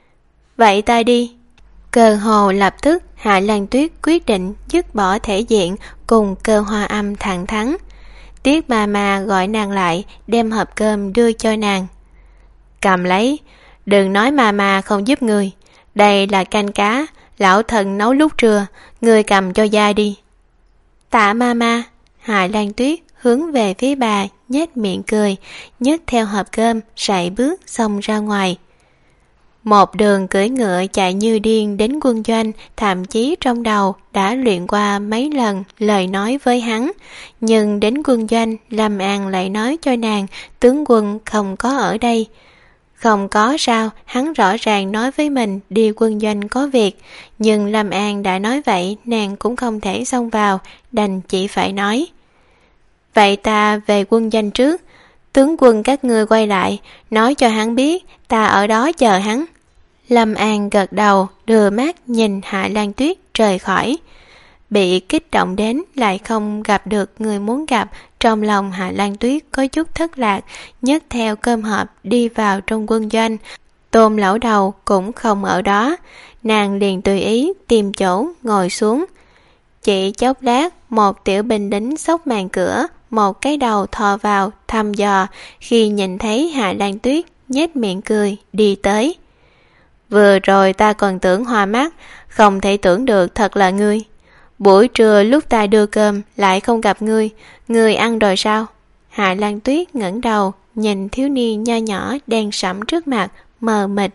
Vậy ta đi. Cơ hồ lập tức Hạ Lan Tuyết quyết định dứt bỏ thể diện, cùng Cơ Hoa Âm thẳng thắn. Tiết Ma Ma gọi nàng lại, đem hộp cơm đưa cho nàng. Cầm lấy, đừng nói Ma Ma không giúp người. Đây là canh cá, lão thần nấu lúc trưa, người cầm cho gia đi. Tạ Ma Ma. Hạ Lan Tuyết hướng về phía bà, nhếch miệng cười, nhấc theo hộp cơm, sải bước xông ra ngoài. Một đường cưỡi ngựa chạy như điên đến quân doanh, thậm chí trong đầu đã luyện qua mấy lần lời nói với hắn. Nhưng đến quân doanh, Lâm An lại nói cho nàng tướng quân không có ở đây. Không có sao, hắn rõ ràng nói với mình đi quân doanh có việc, nhưng Lâm An đã nói vậy nàng cũng không thể xông vào, đành chỉ phải nói. Vậy ta về quân doanh trước, tướng quân các ngươi quay lại, nói cho hắn biết ta ở đó chờ hắn. Lâm An gật đầu, đưa mắt nhìn Hạ Lan Tuyết rời khỏi. Bị kích động đến lại không gặp được người muốn gặp, trong lòng Hạ Lan Tuyết có chút thất lạc, nhấc theo cơm hộp đi vào trong quân doanh. Tôn lão đầu cũng không ở đó, nàng liền tùy ý tìm chỗ ngồi xuống. Chỉ chốc lát, một tiểu binh lính xốc màn cửa, một cái đầu thò vào thăm dò, khi nhìn thấy Hạ Lan Tuyết nhếch miệng cười đi tới. Vừa rồi ta còn tưởng hoa mắt, không thể tưởng được thật là ngươi. Buổi trưa lúc ta đưa cơm lại không gặp ngươi, ngươi ăn rồi sao? Hạ Lan Tuyết ngẩng đầu nhìn thiếu niên nho nhỏ đen sẫm trước mặt, mờ mịt.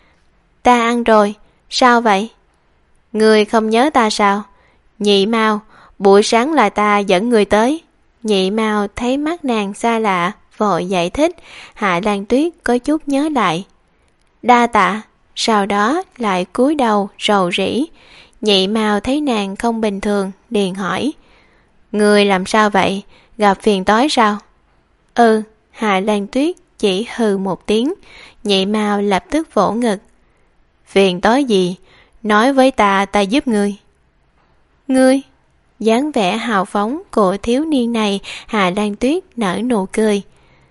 Ta ăn rồi, sao vậy? Ngươi không nhớ ta sao? Nhị Mao, buổi sáng là ta dẫn ngươi tới. Nhị Mao thấy mắt nàng xa lạ, vội giải thích. Hạ Lan Tuyết có chút nhớ lại. Đa tạ. Sau đó lại cúi đầu rầu rĩ. Nhị Mao thấy nàng không bình thường, liền hỏi. Ngươi làm sao vậy? Gặp phiền toái sao? Ừ, Hạ Lan Tuyết chỉ hừ một tiếng. Nhị Mao lập tức vỗ ngực. Phiền toái gì? Nói với ta, ta giúp ngươi. Ngươi? Dáng vẻ hào phóng của thiếu niên này, Hạ Lan Tuyết nở nụ cười.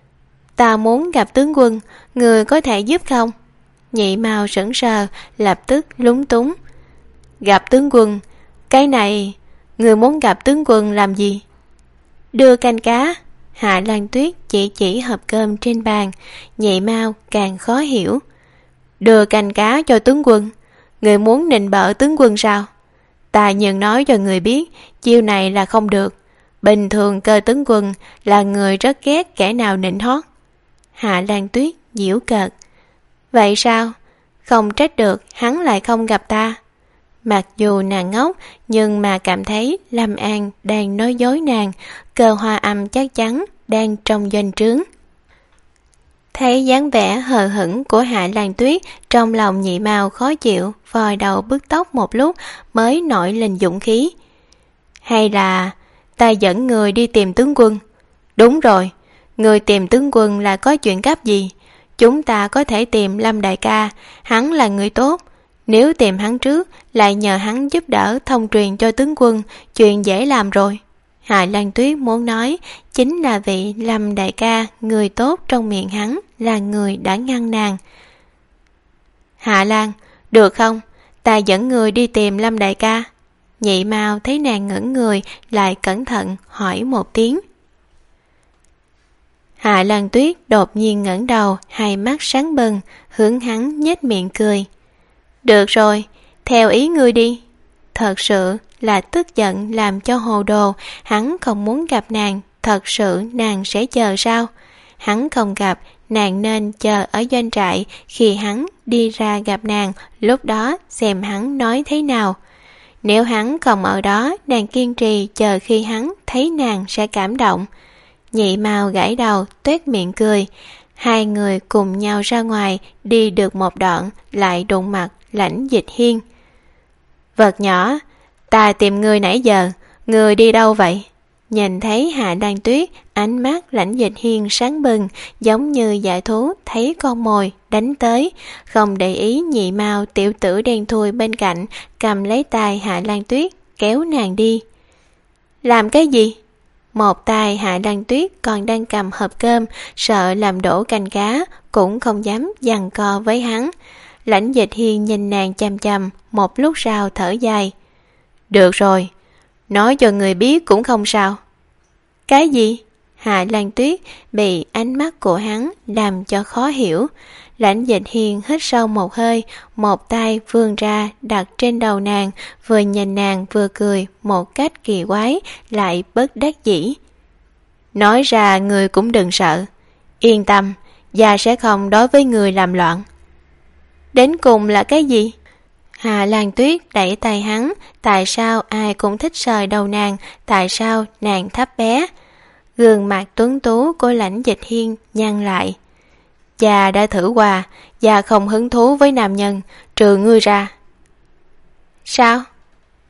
Ta muốn gặp tướng quân, ngươi có thể giúp không? Nhị Mao sững sờ, lập tức lúng túng. Gặp tướng quân? Cái này, ngươi muốn gặp tướng quân làm gì? Đưa canh cá. Hạ Lan Tuyết chỉ chỉ hộp cơm trên bàn. Nhị Mao càng khó hiểu. Đưa canh cá cho tướng quân? Ngươi muốn nịnh bợ tướng quân sao? Ta nhưng nói cho người biết, chiêu này là không được. Bình thường Cơ tướng quân là người rất ghét kẻ nào nịnh hót. Hạ Lan Tuyết giễu cợt. Vậy sao? Không trách được hắn lại không gặp ta. Mặc dù nàng ngốc, nhưng mà cảm thấy Lâm An đang nói dối nàng. Cơ Hoa Âm chắc chắn đang trong doanh trướng. Thấy dáng vẻ hờ hững của Hạ Lan Tuyết, trong lòng Nhị Mao khó chịu, vòi đầu bứt tóc một lúc mới nổi lên dũng khí. Hay là ta dẫn người đi tìm tướng quân? Đúng rồi, người tìm tướng quân là có chuyện gấp gì? Chúng ta có thể tìm Lâm đại ca, hắn là người tốt. Nếu tìm hắn trước, lại nhờ hắn giúp đỡ thông truyền cho tướng quân, chuyện dễ làm rồi. Hạ Lan Tuyết muốn nói chính là vị Lâm đại ca, người tốt trong miệng hắn là người đã ngăn nàng. Hạ Lan, được không? Ta dẫn người đi tìm Lâm đại ca. Nhị Mao thấy nàng ngẩn người, lại cẩn thận hỏi một tiếng. Hạ Lan Tuyết đột nhiên ngẩng đầu, hai mắt sáng bừng, hướng hắn nhếch miệng cười. Được rồi, theo ý ngươi đi. Thật sự là tức giận làm cho hồ đồ, hắn không muốn gặp nàng, thật sự nàng sẽ chờ sao? Hắn không gặp, nàng nên chờ ở doanh trại, khi hắn đi ra gặp nàng, lúc đó xem hắn nói thế nào. Nếu hắn không ở đó, nàng kiên trì chờ khi hắn thấy nàng sẽ cảm động. Nhị Mao gãi đầu, tuét miệng cười. Hai người cùng nhau ra ngoài, đi được một đoạn, lại đụng mặt Lãnh Dịch Hiên. Vật nhỏ, ta tìm ngươi nãy giờ, ngươi đi đâu vậy? Nhìn thấy Hạ Lan Tuyết, ánh mắt Lãnh Dịch Hiên sáng bừng, giống như dã thú thấy con mồi đánh tới, không để ý Nhị Mao tiểu tử đen thui bên cạnh, cầm lấy tay Hạ Lan Tuyết, kéo nàng đi. Làm cái gì? Một tay Hạ Lan Tuyết còn đang cầm hộp cơm, sợ làm đổ canh cá, cũng không dám giằng co với hắn. Lãnh Dịch Hiên nhìn nàng chằm chằm, một lúc sau thở dài. Được rồi, nói cho người biết cũng không sao. Cái gì? Hạ Lan Tuyết bị ánh mắt của hắn làm cho khó hiểu. Lãnh Dịch Hiên hít sâu một hơi, một tay vươn ra đặt trên đầu nàng, vừa nhìn nàng vừa cười một cách kỳ quái, lại bất đắc dĩ. Nói ra người cũng đừng sợ. Yên tâm, già sẽ không đối với người làm loạn. Đến cùng là cái gì? Hạ Lan Tuyết đẩy tay hắn. Tại sao ai cũng thích sờ đầu nàng? Tại sao nàng thấp bé? Gương mặt tuấn tú của Lãnh Dịch Hiên nhăn lại. Già đã thử qua, già không hứng thú với nam nhân, trừ ngươi ra. Sao?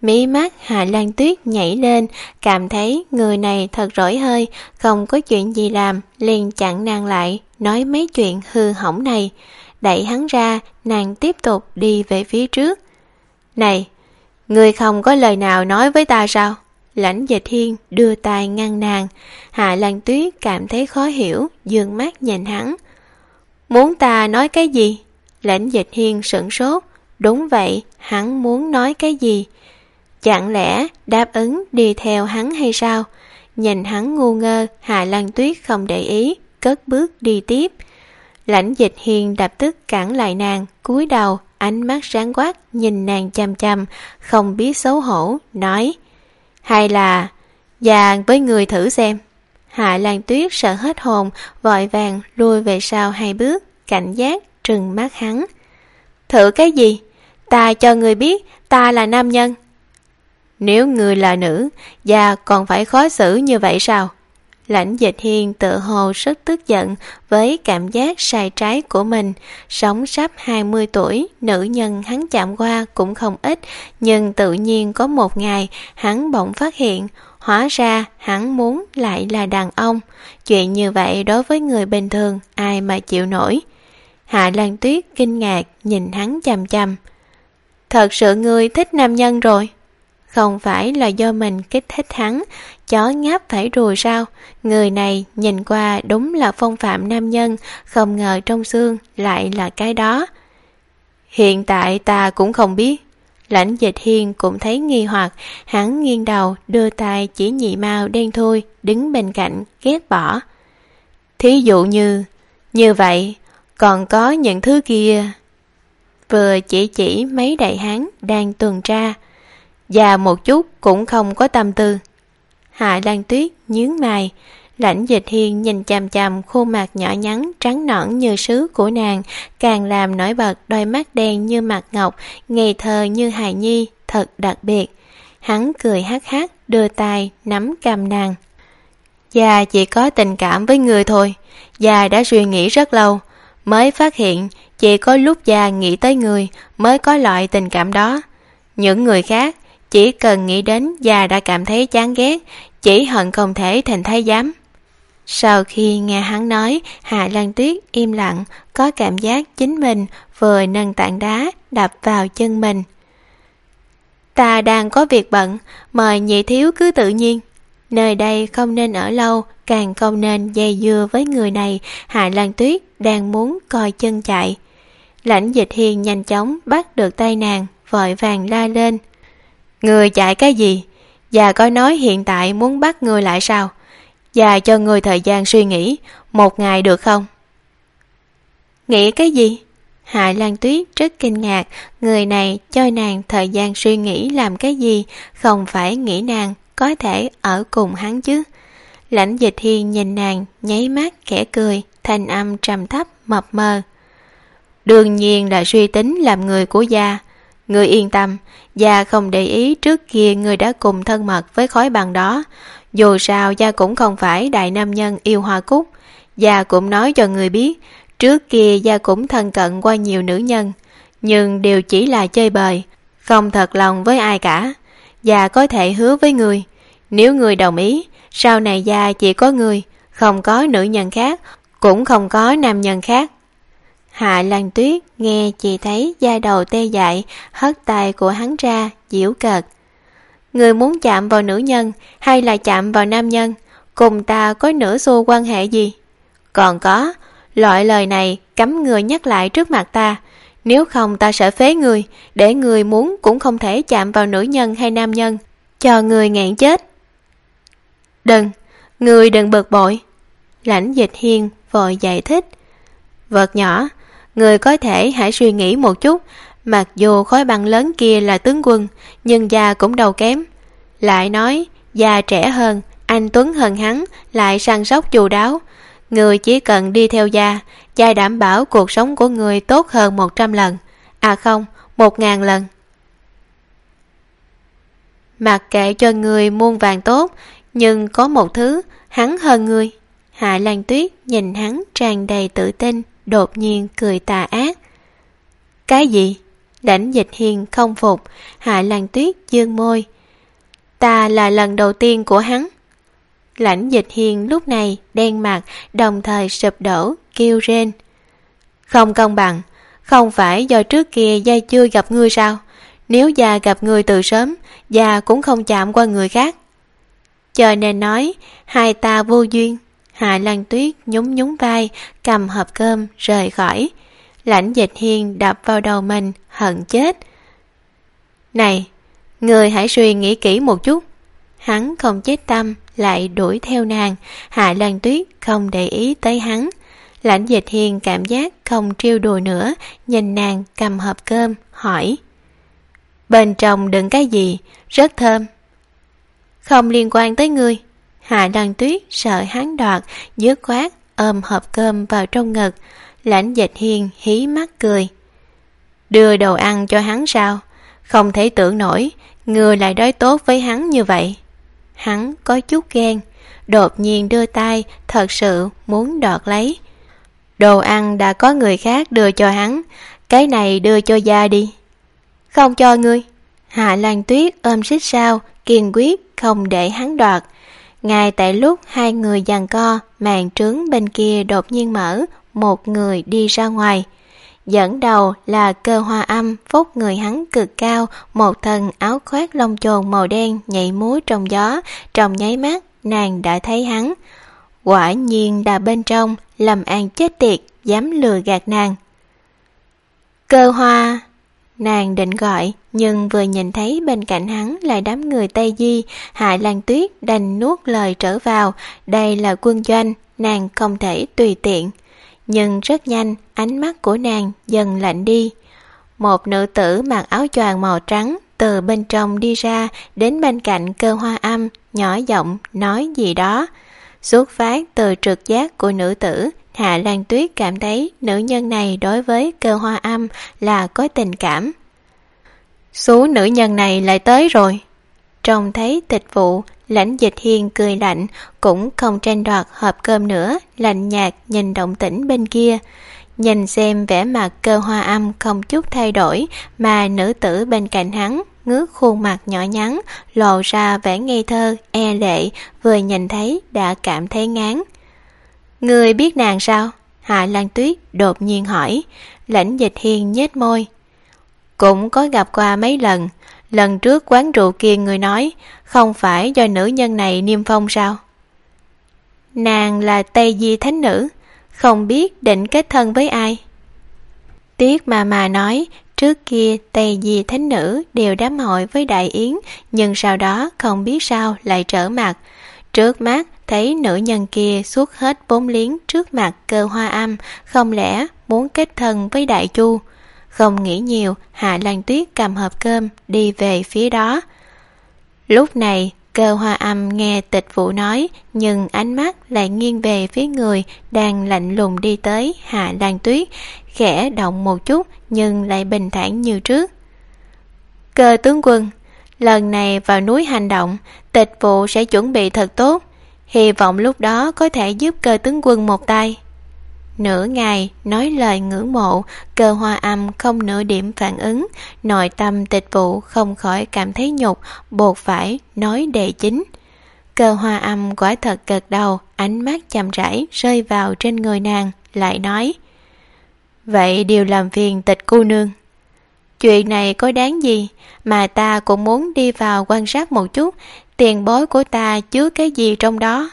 Mí mắt Hạ Lan Tuyết nhảy lên, cảm thấy người này thật rỗi hơi, không có chuyện gì làm, liền chặn nàng lại, nói mấy chuyện hư hỏng này. Đẩy hắn ra, nàng tiếp tục đi về phía trước. Này, ngươi không có lời nào nói với ta sao? Lãnh Dịch Hiên đưa tay ngăn nàng. Hạ Lan Tuyết cảm thấy khó hiểu, dương mắt nhìn hắn. Muốn ta nói cái gì? Lãnh Dịch Hiên sửng sốt. Đúng vậy, hắn muốn nói cái gì? Chẳng lẽ đáp ứng đi theo hắn hay sao? Nhìn hắn ngu ngơ, Hạ Lan Tuyết không để ý, cất bước đi tiếp. Lãnh Dịch Hiên lập tức cản lại nàng, cúi đầu, ánh mắt sáng quắc nhìn nàng chằm chằm, không biết xấu hổ, nói: hay là già với người thử xem. Hạ Lan Tuyết sợ hết hồn, vội vàng lui về sau hai bước, cảnh giác trừng mắt hắn. Thử cái gì? Ta cho người biết ta là nam nhân. Nếu người là nữ, già còn phải khó xử như vậy sao? Lãnh Dịch Hiên tự hồ rất tức giận với cảm giác sai trái của mình. Sống sắp hai mươi tuổi, nữ nhân hắn chạm qua cũng không ít, nhưng tự nhiên có một ngày hắn bỗng phát hiện, hóa ra hắn muốn lại là đàn ông. Chuyện như vậy đối với người bình thường ai mà chịu nổi. Hạ Lan Tuyết kinh ngạc nhìn hắn chằm chằm. Thật sự ngươi thích nam nhân rồi? Không phải là do mình kích thích hắn, chó ngáp phải ruồi sao? Người này nhìn qua đúng là phong phạm nam nhân, không ngờ trong xương lại là cái đó. Hiện tại ta cũng không biết. Lãnh Dịch Hiên cũng thấy nghi hoặc, hắn nghiêng đầu đưa tay chỉ nhị mao đen thui đứng bên cạnh ghét bỏ. Thí dụ như, như vậy, còn có những thứ kia. Vừa chỉ chỉ mấy đại hán đang tuần tra, già một chút cũng không có tâm tư. Hạ Lan Tuyết nhướng mày. Lãnh Dịch Hiên nhìn chằm chằm khuôn mặt nhỏ nhắn trắng nõn như sứ của nàng, càng làm nổi bật đôi mắt đen như mặt ngọc, ngây thơ như hài nhi, thật đặc biệt. Hắn cười hắc hắc, đưa tay nắm cầm nàng. Già chỉ có tình cảm với người thôi. Già đã suy nghĩ rất lâu, mới phát hiện chỉ có lúc già nghĩ tới người mới có loại tình cảm đó. Những người khác chỉ cần nghĩ đến già đã cảm thấy chán ghét, chỉ hận không thể thành thái giám. Sau khi nghe hắn nói, Hạ Lan Tuyết im lặng, có cảm giác chính mình vừa nâng tảng đá đập vào chân mình. Ta đang có việc bận, mời nhị thiếu cứ tự nhiên. Nơi đây không nên ở lâu, càng không nên dây dưa với người này. Hạ Lan Tuyết đang muốn coi chân chạy. Lãnh Dịch Hiên nhanh chóng bắt được tay nàng, vội vàng la lên. Người chạy cái gì? Già có nói hiện tại muốn bắt người lại sao? Già cho người thời gian suy nghĩ, một ngày được không? Nghĩ cái gì? Hạ Lan Tuyết rất kinh ngạc, người này cho nàng thời gian suy nghĩ làm cái gì, không phải nghĩ nàng có thể ở cùng hắn chứ. Lãnh Dịch Hiên nhìn nàng, nháy mắt khẽ cười, thanh âm trầm thấp mập mờ. Đương nhiên là suy tính làm người của gia. Người yên tâm, gia không để ý trước kia người đã cùng thân mật với khói bằng đó. Dù sao gia cũng không phải đại nam nhân yêu hoa cúc. Gia cũng nói cho người biết, trước kia gia cũng thân cận qua nhiều nữ nhân, nhưng đều chỉ là chơi bời, không thật lòng với ai cả. Gia có thể hứa với người, nếu người đồng ý, sau này gia chỉ có người, không có nữ nhân khác, cũng không có nam nhân khác. Hạ Lan Tuyết nghe chỉ thấy da đầu tê dại, hất tay của hắn ra, giễu cợt. Người muốn chạm vào nữ nhân hay là chạm vào nam nhân, cùng ta có nửa xu quan hệ gì? Còn có, loại lời này cấm người nhắc lại trước mặt ta, nếu không ta sẽ phế người, để người muốn cũng không thể chạm vào nữ nhân hay nam nhân, cho người nghẹn chết. Đừng, người đừng bực bội. Lãnh Dịch Hiên vội giải thích. Vật nhỏ, người có thể hãy suy nghĩ một chút, mặc dù khối băng lớn kia là tướng quân, nhưng già cũng đâu kém. Lại nói, già trẻ hơn, anh tuấn hơn hắn, lại săn sóc chu đáo. Người chỉ cần đi theo già, già đảm bảo cuộc sống của người tốt hơn một trăm lần. À không, một ngàn lần. Mặc kệ cho người muôn vàng tốt, nhưng có một thứ, hắn hơn người. Hạ Lan Tuyết nhìn hắn tràn đầy tự tin, đột nhiên cười tà ác. Cái gì? Lãnh Dịch Hiên không phục. Hạ Lan Tuyết dương môi. Ta là lần đầu tiên của hắn. Lãnh Dịch Hiên lúc này đen mặt, đồng thời sụp đổ, kêu rên. Không công bằng, không phải do trước kia gia chưa gặp ngươi sao? Nếu gia gặp ngươi từ sớm, gia cũng không chạm qua người khác. Cho nên nói, hai ta vô duyên. Hạ Lan Tuyết nhún nhún vai, cầm hộp cơm rời khỏi. Lãnh Dịch Hiên đập vào đầu mình, hận chết. Này, người hãy suy nghĩ kỹ một chút. Hắn không chết tâm, lại đuổi theo nàng. Hạ Lan Tuyết không để ý tới hắn. Lãnh Dịch Hiên cảm giác không trêu đùa nữa, nhìn nàng cầm hộp cơm, hỏi. Bên trong đựng cái gì? Rất thơm. Không liên quan tới ngươi. Hạ Lan Tuyết sợ hắn đoạt, dứt khoát ôm hộp cơm vào trong ngực. Lãnh Dịch Hiên hí mắt cười. Đưa đồ ăn cho hắn sao? Không thể tưởng nổi, ngươi lại đối tốt với hắn như vậy. Hắn có chút ghen, đột nhiên đưa tay, thật sự muốn đoạt lấy. Đồ ăn đã có người khác đưa cho hắn, cái này đưa cho gia đi. Không cho ngươi. Hạ Lan Tuyết ôm xích sao, kiên quyết không để hắn đoạt. Ngay tại lúc hai người giằng co, màn trướng bên kia đột nhiên mở, một người đi ra ngoài. Dẫn đầu là Cơ Hoa Âm, vóc người hắn cực cao, một thân áo khoác lông chồn màu đen nhảy múa trong gió, trong nháy mắt nàng đã thấy hắn. Quả nhiên là bên trong, Lâm An chết tiệt, dám lừa gạt nàng. Cơ Hoa... Nàng định gọi, nhưng vừa nhìn thấy bên cạnh hắn là đám người Tây Di, Hạ Lan Tuyết đành nuốt lời trở vào. Đây là quân doanh, nàng không thể tùy tiện. Nhưng rất nhanh, ánh mắt của nàng dần lạnh đi. Một nữ tử mặc áo choàng màu trắng từ bên trong đi ra, đến bên cạnh Cơ Hoa Âm, nhỏ giọng nói gì đó. Xuất phát từ trực giác của nữ tử, Hạ Lan Tuyết cảm thấy nữ nhân này đối với Cơ Hoa Âm là có tình cảm. Số nữ nhân này lại tới rồi. Trông thấy Tịch Vụ, Lãnh Dịch Hiên cười lạnh, cũng không tranh đoạt hộp cơm nữa, lạnh nhạt nhìn động tĩnh bên kia. Nhìn xem vẻ mặt Cơ Hoa Âm không chút thay đổi, mà nữ tử bên cạnh hắn ngước khuôn mặt nhỏ nhắn, lộ ra vẻ ngây thơ, e lệ, vừa nhìn thấy đã cảm thấy ngán. Người biết nàng sao? Hạ Lan Tuyết đột nhiên hỏi. Lãnh Dịch Hiên nhếch môi. Cũng có gặp qua mấy lần. Lần trước quán rượu kia người nói, không phải do nữ nhân này niêm phong sao? Nàng là Tây Di Thánh Nữ, không biết định kết thân với ai. Tiếc mà mà nói, trước kia Tây Di Thánh Nữ đều đám hội với Đại Yến, nhưng sau đó không biết sao lại trở mặt. Trước mắt thấy nữ nhân kia suốt hết vốn liếng trước mặt Cơ Hoa Âm, không lẽ muốn kết thân với Đại Chu? Không nghĩ nhiều, Hạ Lan Tuyết cầm hộp cơm đi về phía đó. Lúc này Cơ Hoa Âm nghe Tịch Vụ nói, nhưng ánh mắt lại nghiêng về phía người đang lạnh lùng đi tới Hạ Lan Tuyết, khẽ động một chút nhưng lại bình thản như trước. Cơ tướng quân, lần này vào núi hành động, Tịch Vụ sẽ chuẩn bị thật tốt, hy vọng lúc đó có thể giúp Cơ tướng quân một tay. Nửa ngày nói lời ngưỡng mộ, Cơ Hoa Âm không nửa điểm phản ứng, nội tâm Tịch Vụ không khỏi cảm thấy nhục, buộc phải nói đề chính. Cơ Hoa Âm quả thật gật đầu, ánh mắt chậm rãi rơi vào trên người nàng, lại nói: Vậy điều làm phiền Tịch cô nương. Chuyện này có đáng gì, mà ta cũng muốn đi vào quan sát một chút, tiền bối của ta chứa cái gì trong đó.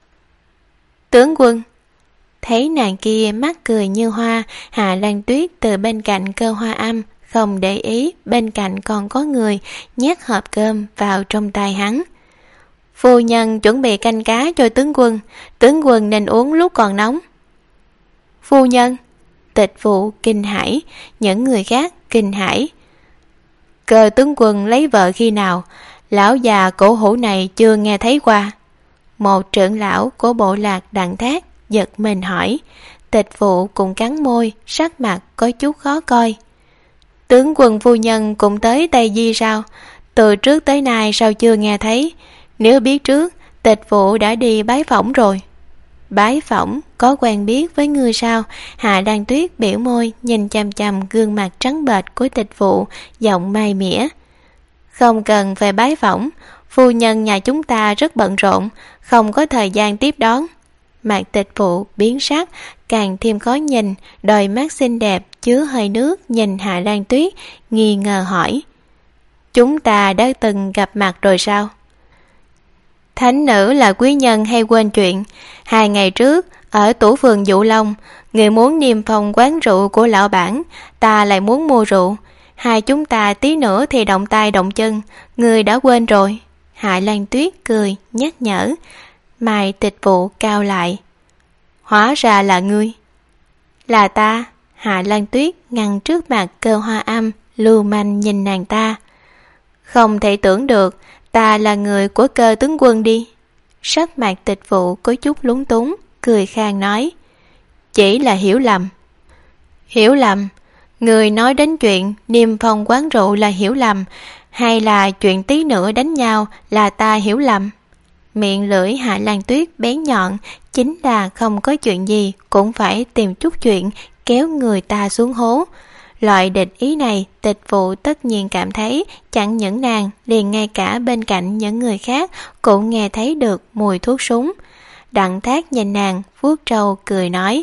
Tướng quân. Thấy nàng kia mắt cười như hoa, Hạ Lan Tuyết từ bên cạnh Cơ Hoa Âm không để ý bên cạnh còn có người, nhét hộp cơm vào trong tay hắn. Phu nhân chuẩn bị canh cá cho tướng quân, tướng quân nên uống lúc còn nóng. Phu nhân. Tịch Vụ kinh hãi, những người khác kinh hãi. Cơ tướng quân lấy vợ khi nào? Lão già cổ hủ này chưa nghe thấy qua. Một trưởng lão của bộ lạc Đặng Thác giật mình hỏi. Tịch Vụ cũng cắn môi, sắc mặt có chút khó coi. Tướng quân phu nhân cũng tới Tây Di sao? Từ trước tới nay sao chưa nghe thấy? Nếu biết trước, Tịch Vụ đã đi bái phỏng rồi. Bái phỏng, có quen biết với ngươi sao? Hạ Lan Tuyết biểu môi nhìn chằm chằm gương mặt trắng bệch của Tịch Phụ, giọng mai mỉa. Không cần phải bái phỏng, phu nhân nhà chúng ta rất bận rộn, không có thời gian tiếp đón. Mặt Tịch Phụ biến sắc, càng thêm khó nhìn, đôi mắt xinh đẹp chứa hơi nước nhìn Hạ Lan Tuyết, nghi ngờ hỏi. Chúng ta đã từng gặp mặt rồi sao? Thánh nữ là quý nhân hay quên chuyện? Hai ngày trước, ở tủ vườn Dụ Long, người muốn niêm phong quán rượu của lão bản, ta lại muốn mua rượu. Hai chúng ta tí nữa thì động tay động chân, người đã quên rồi. Hạ Lan Tuyết cười, nhắc nhở. Mày Tịch Phụ cao lại. Hóa ra là ngươi. Là ta. Hạ Lan Tuyết ngăn trước mặt Cơ Hoa Âm, lưu manh nhìn nàng ta. Không thể tưởng được, ta là người của Cơ tướng quân đi. Sắc mặt Tịch Phụ có chút lúng túng, cười khang nói. Chỉ là hiểu lầm. Hiểu lầm? Người nói đến chuyện niêm phong quán rượu là hiểu lầm, hay là chuyện tí nữa đánh nhau là ta hiểu lầm? Miệng lưỡi Hạ Lan Tuyết bén nhọn, chính là không có chuyện gì cũng phải tìm chút chuyện kéo người ta xuống hố. Loại địch ý này Tịch Phụ tất nhiên cảm thấy chẳng những nàng, liền ngay cả bên cạnh những người khác cũng nghe thấy được mùi thuốc súng. Đặng Thác nhìn nàng, vuốt trâu cười nói.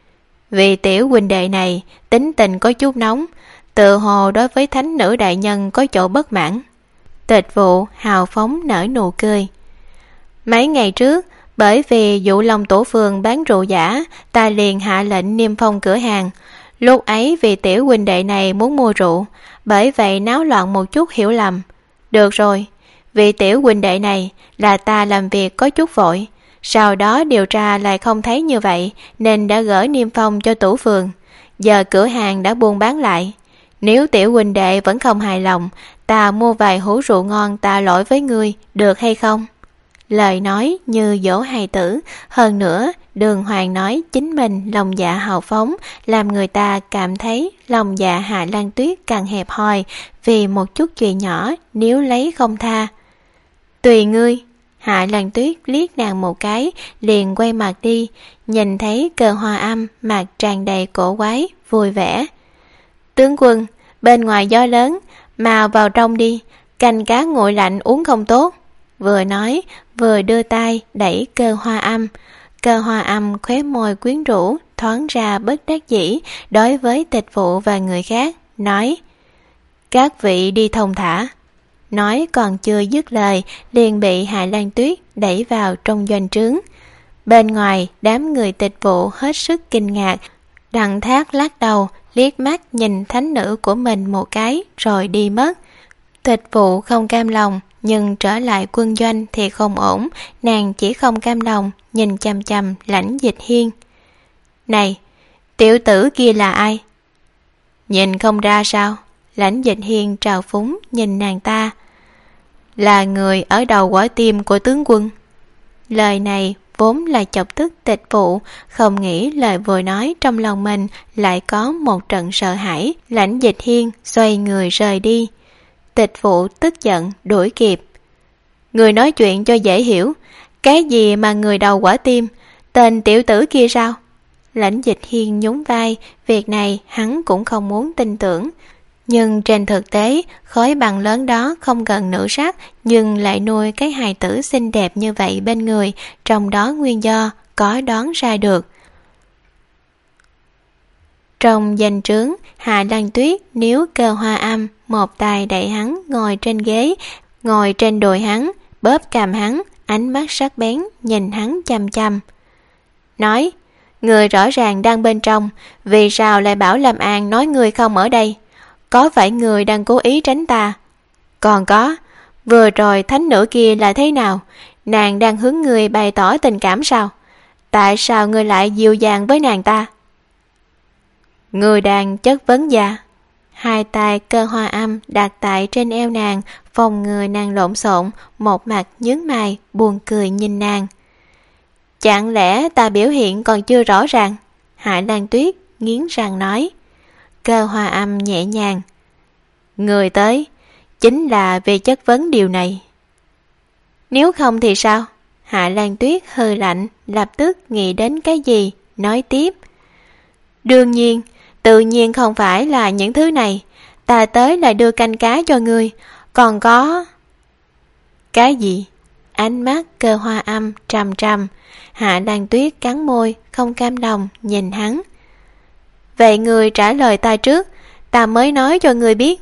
Vì tiểu huynh đệ này tính tình có chút nóng, tự hồ đối với thánh nữ đại nhân có chỗ bất mãn. Tịch Phụ hào phóng nở nụ cười. Mấy ngày trước, bởi vì Dụ Long tổ phường bán rượu giả, ta liền hạ lệnh niêm phong cửa hàng. Lúc ấy vì tiểu huynh đệ này muốn mua rượu, bởi vậy náo loạn một chút hiểu lầm. Được rồi, vì tiểu huynh đệ này là ta làm việc có chút vội, sau đó điều tra lại không thấy như vậy nên đã gửi niêm phong cho tủ phường. Giờ cửa hàng đã buôn bán lại. Nếu tiểu huynh đệ vẫn không hài lòng, ta mua vài hũ rượu ngon tạ lỗi với ngươi, được hay không? Lời nói như dỗ hài tử, hơn nữa Đường Hoàng nói chính mình lòng dạ hào phóng, làm người ta cảm thấy lòng dạ Hạ Lan Tuyết càng hẹp hòi, vì một chút chuyện nhỏ nếu lấy không tha. Tùy ngươi. Hạ Lan Tuyết liếc nàng một cái, liền quay mặt đi, nhìn thấy Cơ Hoa Âm mặt tràn đầy cổ quái, vui vẻ. Tướng quân, bên ngoài gió lớn, mau vào trong đi, canh cá nguội lạnh uống không tốt. Vừa nói, vừa đưa tay đẩy Cơ Hoa Âm. Cơ Hoa Âm khóe môi quyến rũ, thoáng ra bất đắc dĩ đối với Tịch Phụ và người khác, nói. Các vị đi thông thả. Nói còn chưa dứt lời, liền bị Hạ Lan Tuyết đẩy vào trong doanh trướng. Bên ngoài, đám người Tịch Phụ hết sức kinh ngạc. Đặng Thác lắc đầu, liếc mắt nhìn thánh nữ của mình một cái, rồi đi mất. Tịch Phụ không cam lòng, nhưng trở lại quân doanh thì không ổn, nàng chỉ không cam lòng, nhìn chằm chằm Lãnh Dịch Hiên. Này, tiểu tử kia là ai? Nhìn không ra sao? Lãnh Dịch Hiên trào phúng nhìn nàng ta. Là người ở đầu quả tim của tướng quân. Lời này vốn là chọc tức Tịch Phụ, không nghĩ lời vừa nói trong lòng mình lại có một trận sợ hãi. Lãnh Dịch Hiên xoay người rời đi. Tịch Phụ tức giận đuổi kịp. Người nói chuyện cho dễ hiểu, cái gì mà người đầu quả tim, tên tiểu tử kia sao? Lãnh Dịch Hiên nhún vai, việc này hắn cũng không muốn tin tưởng. Nhưng trên thực tế, khối bằng lớn đó không cần nữ sắc, nhưng lại nuôi cái hài tử xinh đẹp như vậy bên người, trong đó nguyên do có đoán ra được. Trong danh trướng, Hạ Lan Tuyết níu Cơ Hoa Âm, một tay đẩy hắn ngồi trên ghế, ngồi trên đùi hắn, bóp cằm hắn, ánh mắt sắc bén nhìn hắn chằm chằm. Nói, người rõ ràng đang bên trong, vì sao lại bảo Lâm An nói người không ở đây? Có phải người đang cố ý tránh ta? Còn có, vừa rồi thánh nữ kia là thế nào? Nàng đang hướng người bày tỏ tình cảm sao? Tại sao người lại dịu dàng với nàng ta? Người đang chất vấn dạ. Hai tay Cơ Hoa Âm đặt tại trên eo nàng, phòng người nàng lộn xộn, một mặt nhướng mày, buồn cười nhìn nàng. Chẳng lẽ ta biểu hiện còn chưa rõ ràng? Hạ Lan Tuyết nghiến răng nói. Cơ Hoa Âm nhẹ nhàng. Người tới, chính là vì chất vấn điều này. Nếu không thì sao? Hạ Lan Tuyết hừ lạnh, lập tức nghĩ đến cái gì, nói tiếp. Đương nhiên, tự nhiên không phải là những thứ này. Ta tới là đưa canh cá cho ngươi, còn có... Cái gì? Ánh mắt Cơ Hoa Âm trầm trầm. Hạ Lan Tuyết cắn môi, không cam lòng nhìn hắn. Vậy ngươi trả lời ta trước, ta mới nói cho ngươi biết.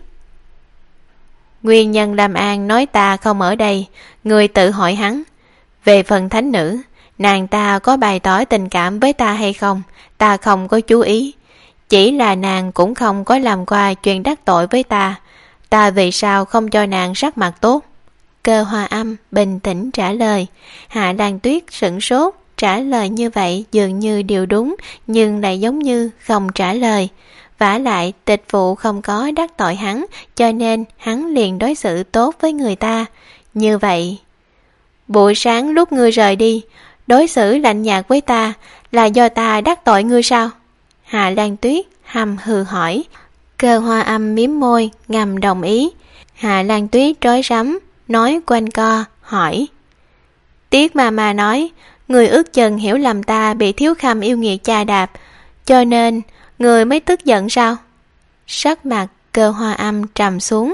Nguyên nhân Lam An nói ta không ở đây, ngươi tự hỏi hắn. Về phần thánh nữ, nàng ta có bày tỏ tình cảm với ta hay không, ta không có chú ý. Chỉ là nàng cũng không có làm qua chuyện đắc tội với ta. Ta vì sao không cho nàng sắc mặt tốt? Cơ Hoa Âm bình tĩnh trả lời. Hạ Lan Tuyết sửng sốt, trả lời như vậy dường như điều đúng, nhưng lại giống như không trả lời. Vả lại tịch vụ không có đắc tội hắn, cho nên hắn liền đối xử tốt với người ta. Như vậy, buổi sáng lúc ngươi rời đi, đối xử lạnh nhạt với ta là do ta đắc tội ngươi sao? Hạ Lan Tuyết hầm hừ hỏi. Cơ Hoa Âm mím môi, ngầm đồng ý. Hạ Lan Tuyết rối rắm, nói quanh co, hỏi. Tiết mà mà nói, người ước chừng hiểu lầm ta bị Thiếu Khâm yêu nghiệt chà đạp, cho nên người mới tức giận sao? Sắc mặt Cơ Hoa Âm trầm xuống.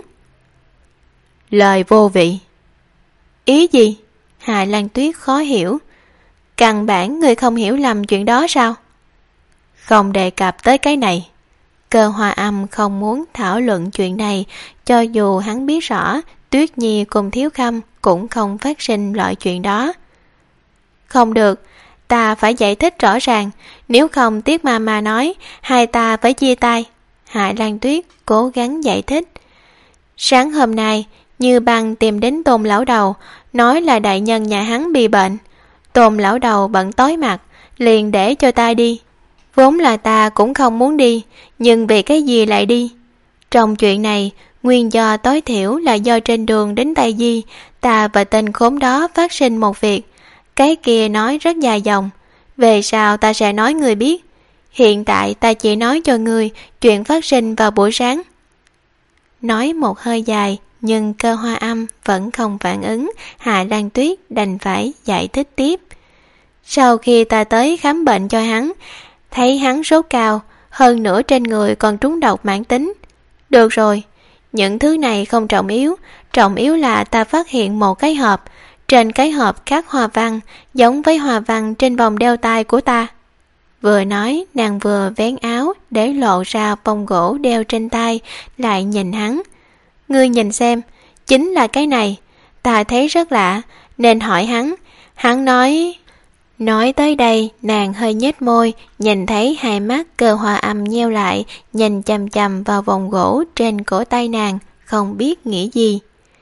Lời vô vị. Ý gì? Hạ Lan Tuyết khó hiểu. Căn bản người không hiểu lầm chuyện đó sao? Không đề cập tới cái này. Cơ Hoa Âm không muốn thảo luận chuyện này, cho dù hắn biết rõ Tuyết Nhi cùng Thiếu Khâm cũng không phát sinh loại chuyện đó. Không được, ta phải giải thích rõ ràng, nếu không Tiết Ma Ma nói hai ta phải chia tay. Hạ Lan Tuyết cố gắng giải thích. Sáng hôm nay, Như Băng tìm đến Tôn lão đầu, nói là đại nhân nhà hắn bị bệnh. Tôn lão đầu bận tối mặt, liền để cho ta đi. Vốn là ta cũng không muốn đi, nhưng vì cái gì lại đi? Trong chuyện này, nguyên do tối thiểu là do trên đường đến Tây Di, ta và tên khốn đó phát sinh một việc. Cái kia nói rất dài dòng, về sau ta sẽ nói người biết. Hiện tại ta chỉ nói cho người chuyện phát sinh vào buổi sáng. Nói một hơi dài, nhưng Cơ Hoa Âm vẫn không phản ứng. Hạ Lan Tuyết đành phải giải thích tiếp. Sau khi ta tới khám bệnh cho hắn, thấy hắn sốt cao, hơn nữa trên người còn trúng độc mãn tính. Được rồi, những thứ này không trọng yếu, trọng yếu là ta phát hiện một cái hộp. Trên cái hộp khắc hoa văn, giống với hoa văn trên vòng đeo tay của ta. Vừa nói, nàng vừa vén áo để lộ ra vòng gỗ đeo trên tay, lại nhìn hắn. Ngươi nhìn xem, chính là cái này. Ta thấy rất lạ, nên hỏi hắn. Hắn nói... Nói tới đây, nàng hơi nhếch môi, nhìn thấy hai mắt Cơ Hoa Âm nheo lại, nhìn chằm chằm vào vòng gỗ trên cổ tay nàng, không biết nghĩ gì.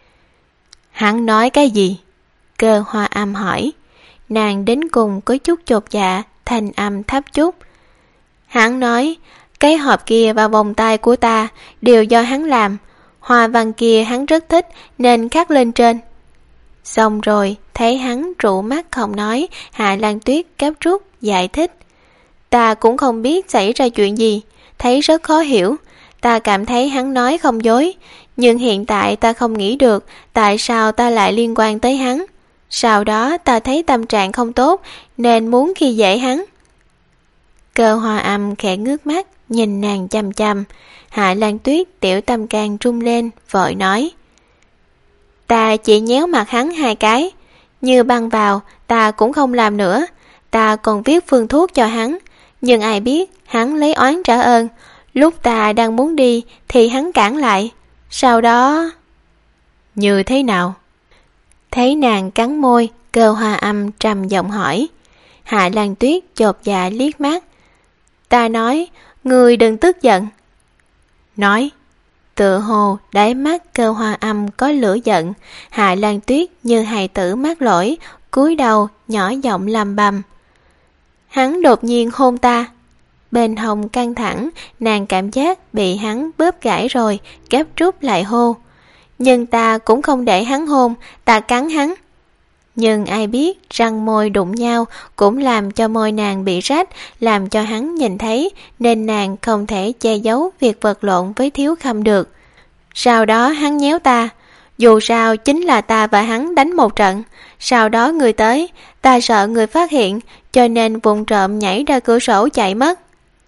Hắn nói cái gì? Cơ Hoa Âm hỏi. Nàng đến cùng có chút chột dạ, thanh âm thấp chút. Hắn nói, cái hộp kia và vòng tay của ta đều do hắn làm. Hoa văn kia hắn rất thích nên khắc lên trên. Xong rồi, thấy hắn trụ mắt không nói, Hạ Lan Tuyết gấp rút giải thích. Ta cũng không biết xảy ra chuyện gì, thấy rất khó hiểu. Ta cảm thấy hắn nói không dối, nhưng hiện tại ta không nghĩ được tại sao ta lại liên quan tới hắn. Sau đó ta thấy tâm trạng không tốt nên muốn khi dễ hắn. Cơ Hoa Âm khẽ ngước mắt, nhìn nàng chằm chằm. Hạ Lan Tuyết tiểu tâm can trung lên, vội nói. Ta chỉ nhéo mặt hắn hai cái. Như Băng vào, ta cũng không làm nữa. Ta còn viết phương thuốc cho hắn. Nhưng ai biết, hắn lấy oán trả ơn. Lúc ta đang muốn đi, thì hắn cản lại. Sau đó... Như thế nào? Thấy nàng cắn môi, Cơ Hoa Âm trầm giọng hỏi. Hạ Lan Tuyết chột dạ liếc mắt. Ta nói, ngươi đừng tức giận. Nói, tựa hồ đáy mắt Cơ Hoa Âm có lửa giận. Hạ Lan Tuyết như hài tử mắc lỗi, cúi đầu nhỏ giọng lầm bầm. Hắn đột nhiên hôn ta. Bên hông căng thẳng, nàng cảm giác bị hắn bóp gãy rồi, gấp rút lại hô. Nhưng ta cũng không để hắn hôn, ta cắn hắn. Nhưng ai biết răng môi đụng nhau cũng làm cho môi nàng bị rách, làm cho hắn nhìn thấy, nên nàng không thể che giấu việc vật lộn với Thiếu Khâm được. Sau đó hắn nhéo ta, Dù sao chính là ta và hắn đánh một trận. Sau đó người tới, ta sợ người phát hiện, cho nên vụng trộm nhảy ra cửa sổ chạy mất.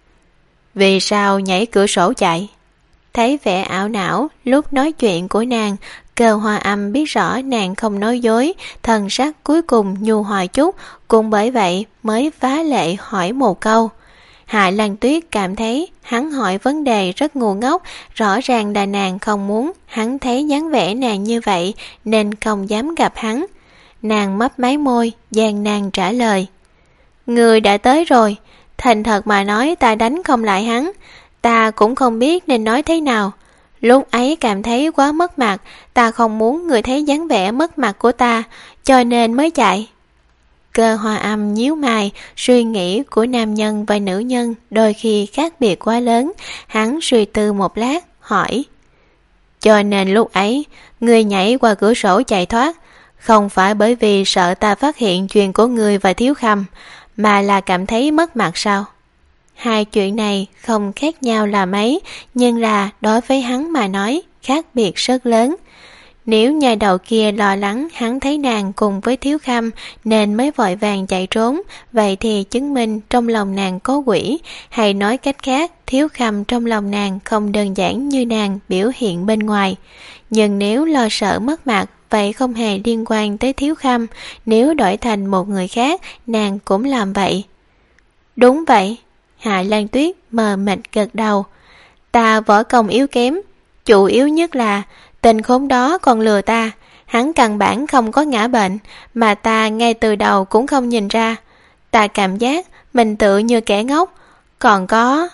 Vì sao nhảy cửa sổ chạy? Thấy vẻ ảo não lúc nói chuyện của nàng, Cơ Hoa Âm biết rõ nàng không nói dối, thần sắc cuối cùng nhu hòa chút, cũng bởi vậy mới phá lệ hỏi một câu. Hạ Lan Tuyết cảm thấy hắn hỏi vấn đề rất ngu ngốc, rõ ràng là nàng không muốn hắn thấy dáng vẻ nàng như vậy nên không dám gặp hắn. Nàng mấp máy môi, gian nan trả lời. Người đã tới rồi, thành thật mà nói ta đánh không lại hắn, ta cũng không biết nên nói thế nào. Lúc ấy cảm thấy quá mất mặt, ta không muốn người thấy dáng vẻ mất mặt của ta, cho nên mới chạy. Cơ Hoa Âm nhíu mày, suy nghĩ của nam nhân và nữ nhân đôi khi khác biệt quá lớn. Hắn suy tư một lát, hỏi. Cho nên lúc ấy, người nhảy qua cửa sổ chạy thoát, không phải bởi vì sợ ta phát hiện chuyện của người và Thiếu Khâm, mà là cảm thấy mất mặt sao? Hai chuyện này không khác nhau là mấy, nhưng là đối với hắn mà nói khác biệt rất lớn. Nếu nhà đầu kia lo lắng hắn thấy nàng cùng với Thiếu Khâm nên mới vội vàng chạy trốn, vậy thì chứng minh trong lòng nàng có quỷ, hay nói cách khác, Thiếu Khâm trong lòng nàng không đơn giản như nàng biểu hiện bên ngoài. Nhưng nếu lo sợ mất mặt, vậy không hề liên quan tới Thiếu Khâm, nếu đổi thành một người khác, nàng cũng làm vậy. Đúng vậy. Hạ Lan Tuyết mờ mịt gật đầu. Ta võ công yếu kém, chủ yếu nhất là tên khốn đó còn lừa ta. Hắn căn bản không có ngã bệnh, mà ta ngay từ đầu cũng không nhìn ra. Ta cảm giác mình tự như kẻ ngốc. Còn có...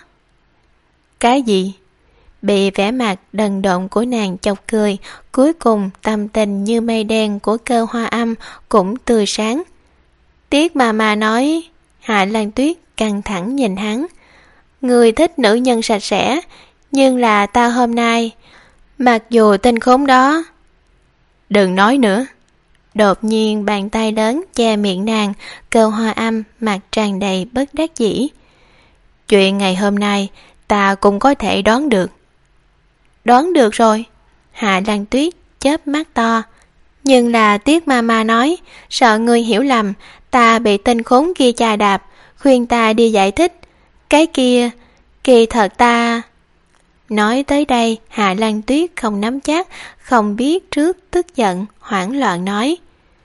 Cái gì? Bị vẻ mặt đần độn của nàng chọc cười, cuối cùng tâm tình như mây đen của Cơ Hoa Âm cũng tươi sáng. Tiếc mà mà nói... Hạ Lan Tuyết căng thẳng nhìn hắn. Người thích nữ nhân sạch sẽ, nhưng là ta hôm nay, mặc dù tên khốn đó... Đừng nói nữa. Đột nhiên bàn tay lớn che miệng nàng, Cơ Hoa Âm mặt tràn đầy bất đắc dĩ. Chuyện ngày hôm nay ta cũng có thể đoán được. Đoán được rồi. Hạ Lan Tuyết chớp mắt to. Nhưng là tiếc mama nói, sợ người hiểu lầm, ta bị tên khốn kia chà đạp, khuyên ta đi giải thích. Cái kia, kỳ thật ta... Nói tới đây, Hạ Lan Tuyết không nắm chắc, không biết trước tức giận, hoảng loạn nói.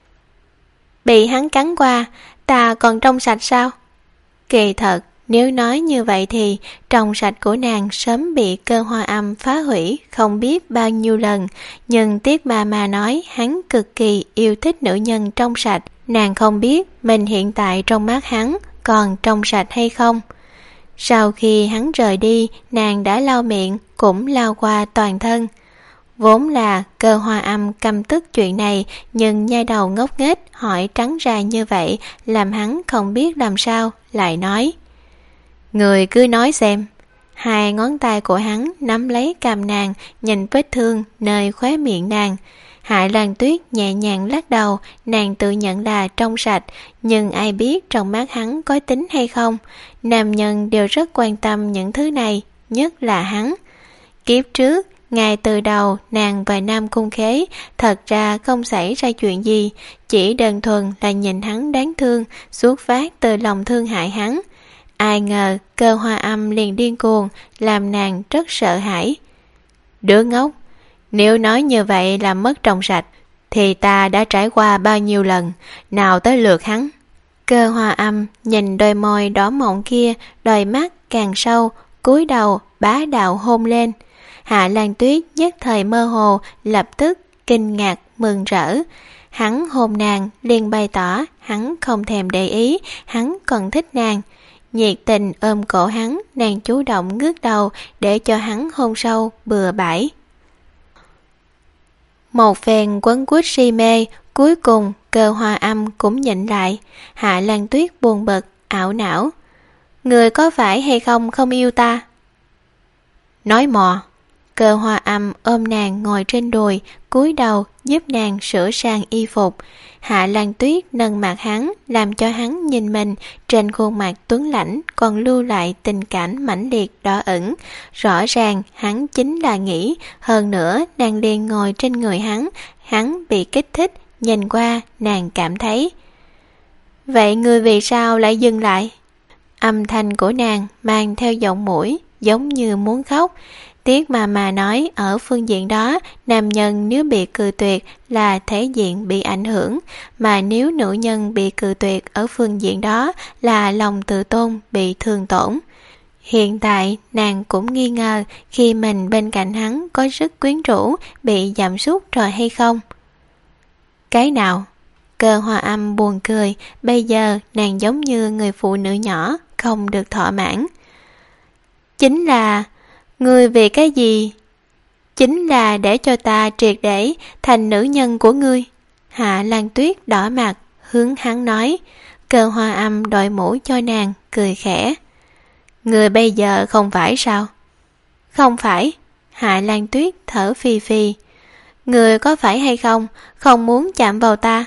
Bị hắn cắn qua, ta còn trong sạch sao? Kỳ thật, nếu nói như vậy thì trong sạch của nàng sớm bị Cơ Hoa Âm phá hủy không biết bao nhiêu lần, nhưng tiếc bà mà nói hắn cực kỳ yêu thích nữ nhân trong sạch, nàng không biết mình hiện tại trong mắt hắn còn trong sạch hay không. Sau khi hắn rời đi, nàng đã lau miệng, cũng lau qua toàn thân. Vốn là Cơ Hoa Âm căm tức chuyện này, nhưng nhai đầu ngốc nghếch hỏi trắng ra như vậy, làm hắn không biết làm sao, lại nói. Người cứ nói xem. Hai ngón tay của hắn nắm lấy cằm nàng, nhìn vết thương nơi khóe miệng nàng. Hạ Lan Tuyết nhẹ nhàng lắc đầu, nàng tự nhận là trong sạch, nhưng ai biết trong mắt hắn có tính hay không. Nam nhân đều rất quan tâm những thứ này, nhất là hắn. Kiếp trước, ngay từ đầu nàng và Nam Cung Khế thật ra không xảy ra chuyện gì, chỉ đơn thuần là nhìn hắn đáng thương, xuất phát từ lòng thương hại hắn. Ai ngờ Cơ Hoa Âm liền điên cuồng, làm nàng rất sợ hãi. Đứa ngốc, nếu nói như vậy là mất trong sạch, thì ta đã trải qua bao nhiêu lần, nào tới lượt hắn. Cơ Hoa Âm nhìn đôi môi đỏ mọng kia, đôi mắt càng sâu, cúi đầu bá đạo hôn lên. Hạ Lan Tuyết nhất thời mơ hồ, lập tức kinh ngạc mừng rỡ. Hắn hôn nàng liền bày tỏ hắn không thèm để ý, hắn còn thích nàng. Nhiệt tình ôm cổ hắn, nàng chủ động ngước đầu để cho hắn hôn sâu bừa bãi. Một phen quấn quýt si mê, cuối cùng Cơ Hoa Âm cũng nhịn lại. Hạ Lan Tuyết buồn bực, ảo não. Người có phải hay không không yêu ta? Nói mò. Cơ Hoa Âm ôm nàng ngồi trên đùi, cúi đầu giúp nàng sửa sang y phục. Hạ Lan Tuyết nâng mặt hắn, làm cho hắn nhìn mình. Trên khuôn mặt tuấn lãnh còn lưu lại tình cảm mãnh liệt đỏ ửng. Rõ ràng hắn chính là nghĩ. Hơn nữa nàng liền ngồi trên người hắn, hắn bị kích thích. Nhìn qua nàng cảm thấy. Vậy ngươi vì sao lại dừng lại? Âm thanh của nàng mang theo giọng mũi giống như muốn khóc. Tiếc mà mà nói, ở phương diện đó, nam nhân nếu bị cự tuyệt là thể diện bị ảnh hưởng, mà nếu nữ nhân bị cự tuyệt ở phương diện đó là lòng tự tôn bị thương tổn. Hiện tại nàng cũng nghi ngờ khi mình bên cạnh hắn có sức quyến rũ bị giảm sút rồi hay không. Cái nào? Cơ Hoa Âm buồn cười, bây giờ nàng giống như người phụ nữ nhỏ, không được thỏa mãn. Chính là... Ngươi vì cái gì? Chính là để cho ta triệt để thành nữ nhân của ngươi. Hạ Lan Tuyết đỏ mặt, hướng hắn nói. Cơ Hoa Âm đội mũ cho nàng, cười khẽ. Ngươi bây giờ không phải sao? Không phải. Hạ Lan Tuyết thở phì phì. Ngươi có phải hay không, không muốn chạm vào ta?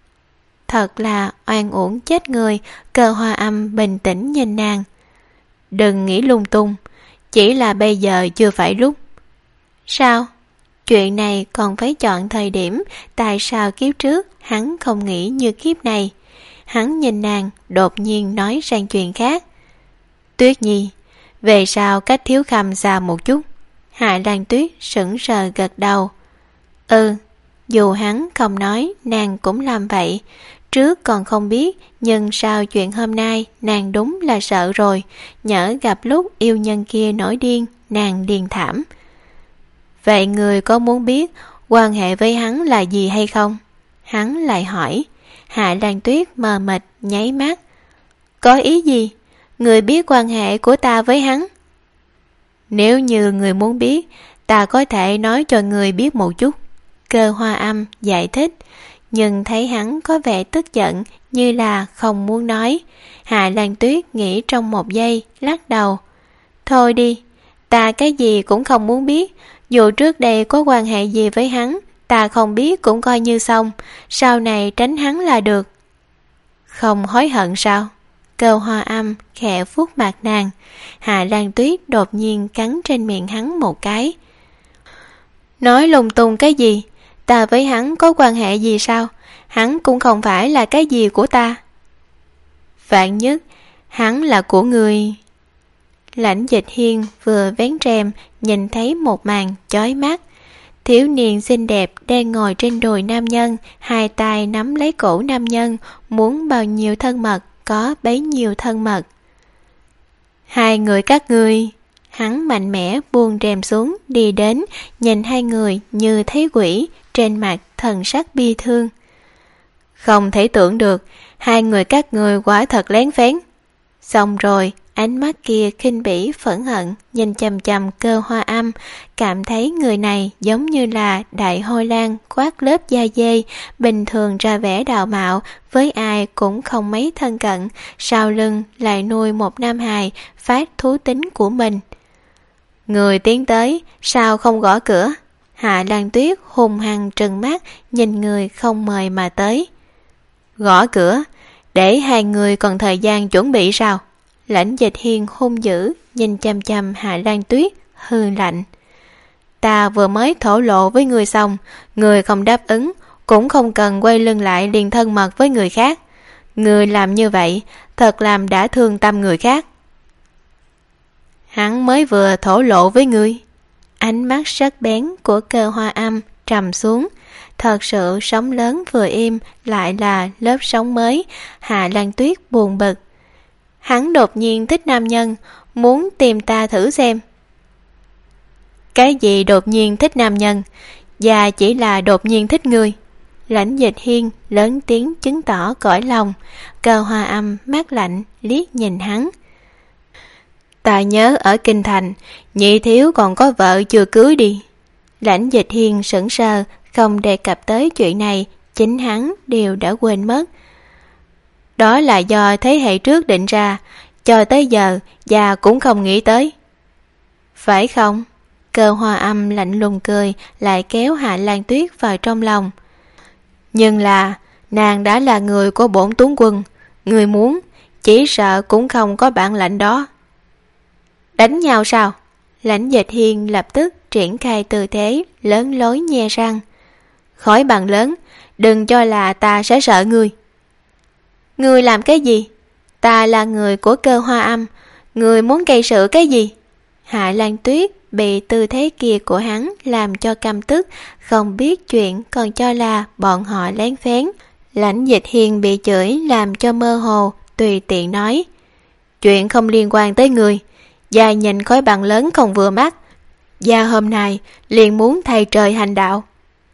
Thật là oan uổng chết người. Cơ Hoa Âm bình tĩnh nhìn nàng. Đừng nghĩ lung tung, chỉ là bây giờ chưa phải lúc. Sao? Chuyện này còn phải chọn thời điểm. Tại sao kiếp trước hắn không nghĩ như kiếp này? Hắn nhìn nàng, đột nhiên nói sang chuyện khác. Tuyết Nhi, về sau cách Thiếu Khâm xa một chút. Hạ Lan Tuyết sững sờ gật đầu. Ừ, dù hắn không nói, nàng cũng làm vậy. Trước còn không biết, nhưng sau chuyện hôm nay nàng đúng là sợ rồi. Nhỡ gặp lúc yêu nhân kia nổi điên, nàng điên thảm. Vậy người có muốn biết quan hệ với hắn là gì hay không? Hắn lại hỏi. Hạ Lan Tuyết mờ mịt nháy mắt. Có ý gì? Người biết quan hệ của ta với hắn? Nếu như người muốn biết, ta có thể nói cho người biết một chút. Cơ Hoa Âm giải thích. Nhưng thấy hắn có vẻ tức giận, như là không muốn nói. Hạ Lan Tuyết nghĩ trong một giây, lắc đầu. Thôi đi, ta cái gì cũng không muốn biết. Dù trước đây có quan hệ gì với hắn, ta không biết cũng coi như xong. Sau này tránh hắn là được. Không hối hận sao? Cơ Hoa Âm khẽ vuốt mặt nàng. Hạ Lan Tuyết đột nhiên cắn trên miệng hắn một cái. Nói lung tung cái gì? Ta với hắn có quan hệ gì sao? Hắn cũng không phải là cái gì của ta. Vạn nhất, hắn là của người. Lãnh Dịch Hiên vừa vén rèm, nhìn thấy một màn chói mắt. Thiếu niên xinh đẹp đang ngồi trên đùi nam nhân, hai tay nắm lấy cổ nam nhân, muốn bao nhiêu thân mật, có bấy nhiêu thân mật. Hai người các ngươi. Hắn mạnh mẽ buông rèm xuống, đi đến, nhìn hai người như thấy quỷ, trên mặt thần sắc bi thương. Không thể tưởng được, hai người các ngươi quả thật lén phén. Xong rồi, ánh mắt kia khinh bỉ phẫn hận, nhìn chằm chằm Cơ Hoa Âm, cảm thấy người này giống như là đại hôi lang khoác lớp da dê, bình thường ra vẻ đạo mạo, với ai cũng không mấy thân cận, sau lưng lại nuôi một nam hài, phát thú tính của mình. Người tiến tới, sao không gõ cửa? Hạ Lan Tuyết hùng hăng trừng mắt, nhìn người không mời mà tới. Gõ cửa? Để hai người còn thời gian chuẩn bị sao? Lãnh Dịch Hiên hung dữ, nhìn chằm chằm Hạ Lan Tuyết, hừ lạnh. Ta vừa mới thổ lộ với người xong, người không đáp ứng, cũng không cần quay lưng lại liền thân mật với người khác. Người làm như vậy, thật làm đã thương tâm người khác. Hắn mới vừa thổ lộ với ngươi. Ánh mắt sắc bén của Cơ Hoa Âm trầm xuống. Thật sự sóng lớn vừa im, lại là lớp sóng mới. Hạ Lan Tuyết buồn bực. Hắn đột nhiên thích nam nhân, muốn tìm ta thử xem. Cái gì đột nhiên thích nam nhân? Và chỉ là đột nhiên thích ngươi. Lãnh Dịch Hiên lớn tiếng chứng tỏ cõi lòng. Cơ Hoa Âm mắt lạnh liếc nhìn hắn. Ta nhớ ở Kinh Thành, nhị thiếu còn có vợ chưa cưới đi. Lãnh Dịch Hiên sững sờ, không đề cập tới chuyện này, chính hắn đều đã quên mất. Đó là do thế hệ trước định ra, cho tới giờ già cũng không nghĩ tới. Phải không? Cơ Hoa Âm lạnh lùng cười, lại kéo Hạ Lan Tuyết vào trong lòng. Nhưng là nàng đã là người của bổn tướng quân, người muốn chỉ sợ cũng không có bản lãnh đó. Đánh nhau sao? Lãnh Dịch Hiên lập tức triển khai tư thế lớn lối nhe răng. Khỏi bằng lớn, đừng cho là ta sẽ sợ ngươi. Ngươi làm cái gì? Ta là người của Cơ Hoa Âm, ngươi muốn gây sự cái gì? Hạ Lan Tuyết bị tư thế kia của hắn làm cho căm tức, không biết chuyện còn cho là bọn họ lén phén. Lãnh Dịch Hiên bị chửi làm cho mơ hồ, tùy tiện nói: chuyện không liên quan tới người, gia nhìn khói bằng lớn không vừa mắt, gia hôm nay liền muốn thay trời hành đạo.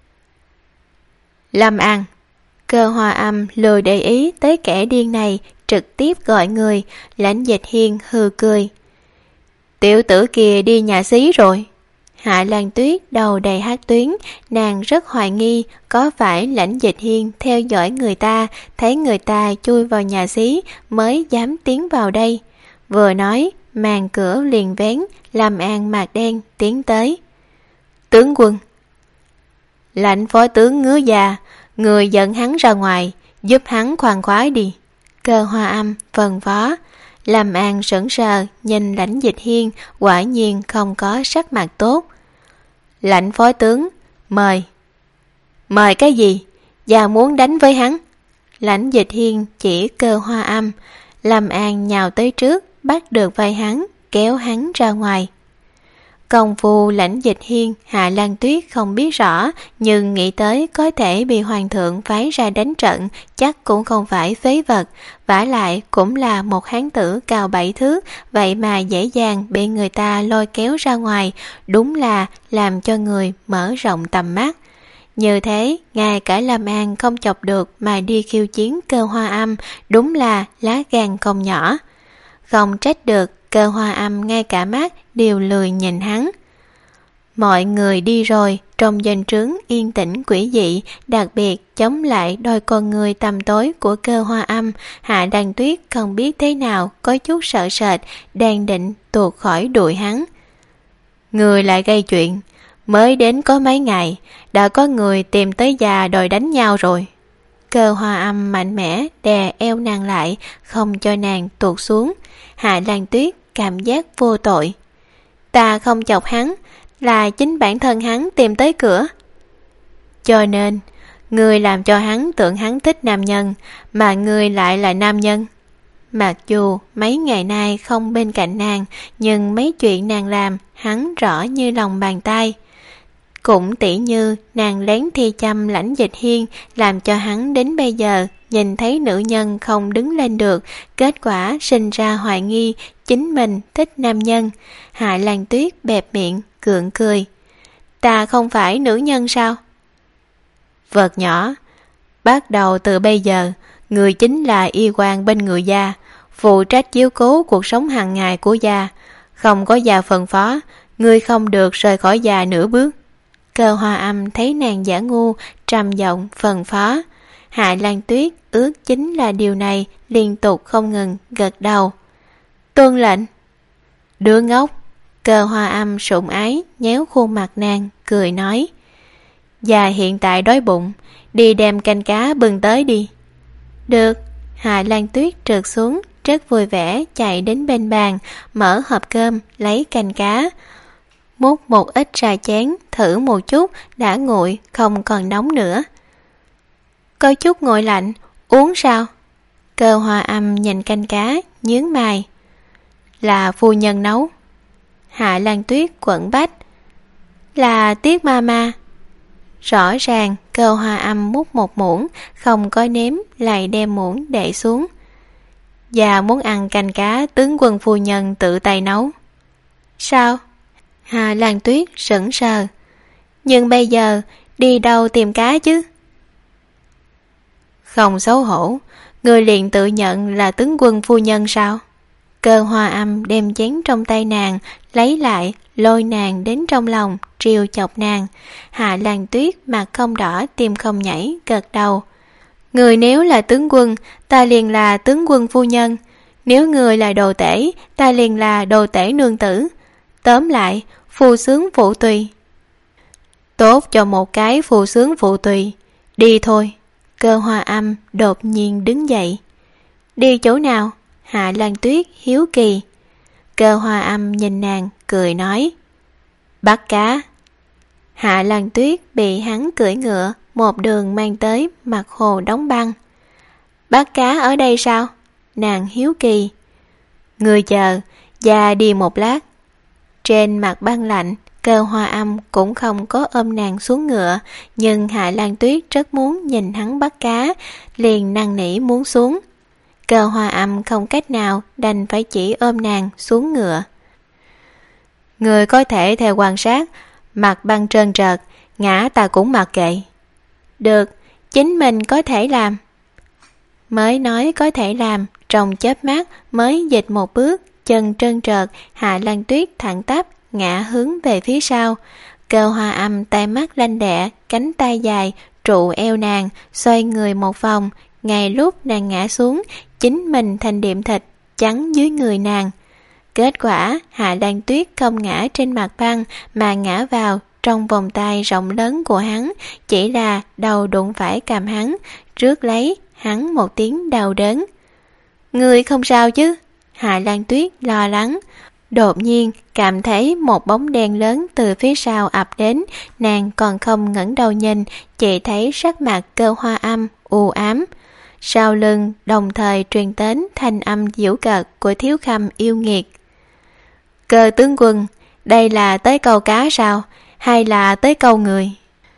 Lâm An. Cơ Hoa Âm lười để ý tới kẻ điên này, trực tiếp gọi người. Lãnh Dịch Hiên hừ cười: tiểu tử kia đi nhà xí rồi. Hạ Lan Tuyết đầu đầy hát tuyến, nàng rất hoài nghi có phải Lãnh Dịch Hiên theo dõi người ta, thấy người ta chui vào nhà xí mới dám tiến vào đây. Vừa nói, màn cửa liền vén, Lâm An mặt đen tiến tới. Tướng quân. Lãnh phó tướng ngứa già, người dẫn hắn ra ngoài, giúp hắn khoan khoái đi. Cơ Hoa Âm phân phó. Lâm An sững sờ nhìn Lãnh Dịch Hiên, quả nhiên không có sắc mặt tốt. Lãnh phó tướng, mời. Mời cái gì? Già muốn đánh với hắn. Lãnh Dịch Hiên chỉ Cơ Hoa Âm. Lâm An nhào tới trước, bắt được vai hắn, kéo hắn ra ngoài. Công phu Lãnh Dịch Hiên, Hạ Lan Tuyết không biết rõ, nhưng nghĩ tới có thể bị hoàng thượng phái ra đánh trận, chắc cũng không phải phế vật. Vả lại cũng là một hán tử cao bảy thước, vậy mà dễ dàng bị người ta lôi kéo ra ngoài, đúng là làm cho người mở rộng tầm mắt. Như thế, ngay cả Lâm An không chọc được mà đi khiêu chiến Cơ Hoa Âm, đúng là lá gan không nhỏ. Không trách được, Cơ Hoa Âm ngay cả mắt đều lười nhìn hắn. Mọi người đi rồi, trong doanh trướng yên tĩnh quỷ dị, đặc biệt chống lại đôi con người tăm tối của Cơ Hoa Âm. Hạ Lan Tuyết không biết thế nào, có chút sợ sệt, đang định tuột khỏi đuổi hắn. Người lại gây chuyện, mới đến có mấy ngày, đã có người tìm tới già đòi đánh nhau rồi. Cơ Hoa Âm mạnh mẽ đè eo nàng lại, không cho nàng tuột xuống. Hạ Lan Tuyết cảm giác vô tội. Ta không chọc hắn, là chính bản thân hắn tìm tới cửa. Cho nên, ngươi làm cho hắn tưởng hắn thích nam nhân, mà ngươi lại là nam nhân. Mặc dù mấy ngày nay không bên cạnh nàng, nhưng mấy chuyện nàng làm hắn rõ như lòng bàn tay. Cũng tỉ như nàng lén thi chăm Lãnh Dịch Hiên, làm cho hắn đến bây giờ nhìn thấy nữ nhân không đứng lên được, kết quả sinh ra hoài nghi chính mình thích nam nhân. Hạ Lan Tuyết bẹp miệng gượng cười. Ta không phải nữ nhân sao? Vật nhỏ, bắt đầu từ bây giờ, người chính là y quan bên người gia, phụ trách chiếu cố cuộc sống hàng ngày của gia. Không có gia phân phó, ngươi không được rời khỏi gia nửa bước. Cơ Hoa Âm thấy nàng giả ngu, trầm giọng phân phó. Hạ Lan Tuyết ước chính là điều này, liên tục không ngừng gật đầu. Tuân lệnh. Đứa ngốc. Cơ Hoa Âm sủng ái nhéo khuôn mặt nàng, cười nói. Già hiện tại đói bụng, đi đem canh cá bưng tới đi. Được. Hạ Lan Tuyết trượt xuống, rất vui vẻ chạy đến bên bàn, mở hộp cơm, lấy canh cá. Múc một ít ra chén, thử một chút, đã nguội, không còn nóng nữa. Có chút nguội lạnh, uống sao? Cơ Hoa Âm nhìn canh cá, nhướng mày. Là phu nhân nấu. Hạ Lan Tuyết quẩn bách. Là Tiết Mama. Rõ ràng, Cơ Hoa Âm múc một muỗng, không có nếm, lại đem muỗng để xuống. Già muốn ăn canh cá tướng quân phu nhân tự tay nấu. Sao? Hạ Lan Tuyết sững sờ. Nhưng bây giờ đi đâu tìm cá chứ? Không xấu hổ, người liền tự nhận là tướng quân phu nhân sao? Cơ Hoa Âm đem chén trong tay nàng, lấy lại, lôi nàng đến trong lòng, trêu chọc nàng. Hạ Lan Tuyết mặt không đỏ, tim không nhảy, gật đầu. Người nếu là tướng quân, ta liền là tướng quân phu nhân. Nếu người là đồ tể, ta liền là đồ tể nương tử. Tóm lại, phu sướng phụ tùy. Tốt cho một cái phu sướng phụ tùy. Đi thôi. Cơ Hoa Âm đột nhiên đứng dậy. Đi chỗ nào? Hạ Lan Tuyết hiếu kỳ. Cơ Hoa Âm nhìn nàng cười nói, bắt cá. Hạ Lan Tuyết bị hắn cưỡi ngựa một đường mang tới mặt hồ đóng băng. Bắt cá ở đây sao? Nàng hiếu kỳ. Người chờ, và đi một lát. Trên mặt băng lạnh, Cơ Hoa Âm cũng không có ôm nàng xuống ngựa, nhưng Hạ Lan Tuyết rất muốn nhìn hắn bắt cá, liền năn nỉ muốn xuống. Cơ Hoa Âm không cách nào, đành phải chỉ ôm nàng xuống ngựa. Người có thể theo quan sát, mặt băng trơn trượt, ngã ta cũng mặc kệ. Được, chính mình có thể làm. Mới nói có thể làm, trong chớp mắt mới dịch một bước, chân trơn trượt, Hạ Lan Tuyết thẳng tắp ngã hướng về phía sau. Cơ Hoa Âm tay mắt lanh lẹ, cánh tay dài trụ eo nàng, xoay người một vòng. Ngay lúc nàng ngã xuống, chính mình thành điểm thịt chắn dưới người nàng. Kết quả Hạ Lan Tuyết không ngã trên mặt băng mà ngã vào trong vòng tay rộng lớn của hắn, chỉ là đầu đụng phải cằm hắn, rước lấy hắn một tiếng đau đớn. Người không sao chứ? Hạ Lan Tuyết lo lắng. Đột nhiên cảm thấy một bóng đen lớn từ phía sau ập đến, nàng còn không ngẩng đầu nhìn, chỉ thấy sắc mặt Cơ Hoa Âm u ám. Sau lưng đồng thời truyền đến thanh âm giễu cợt của Thiếu Khâm yêu nghiệt. Cơ tướng quân, đây là tới câu cá sao, hay là tới câu người?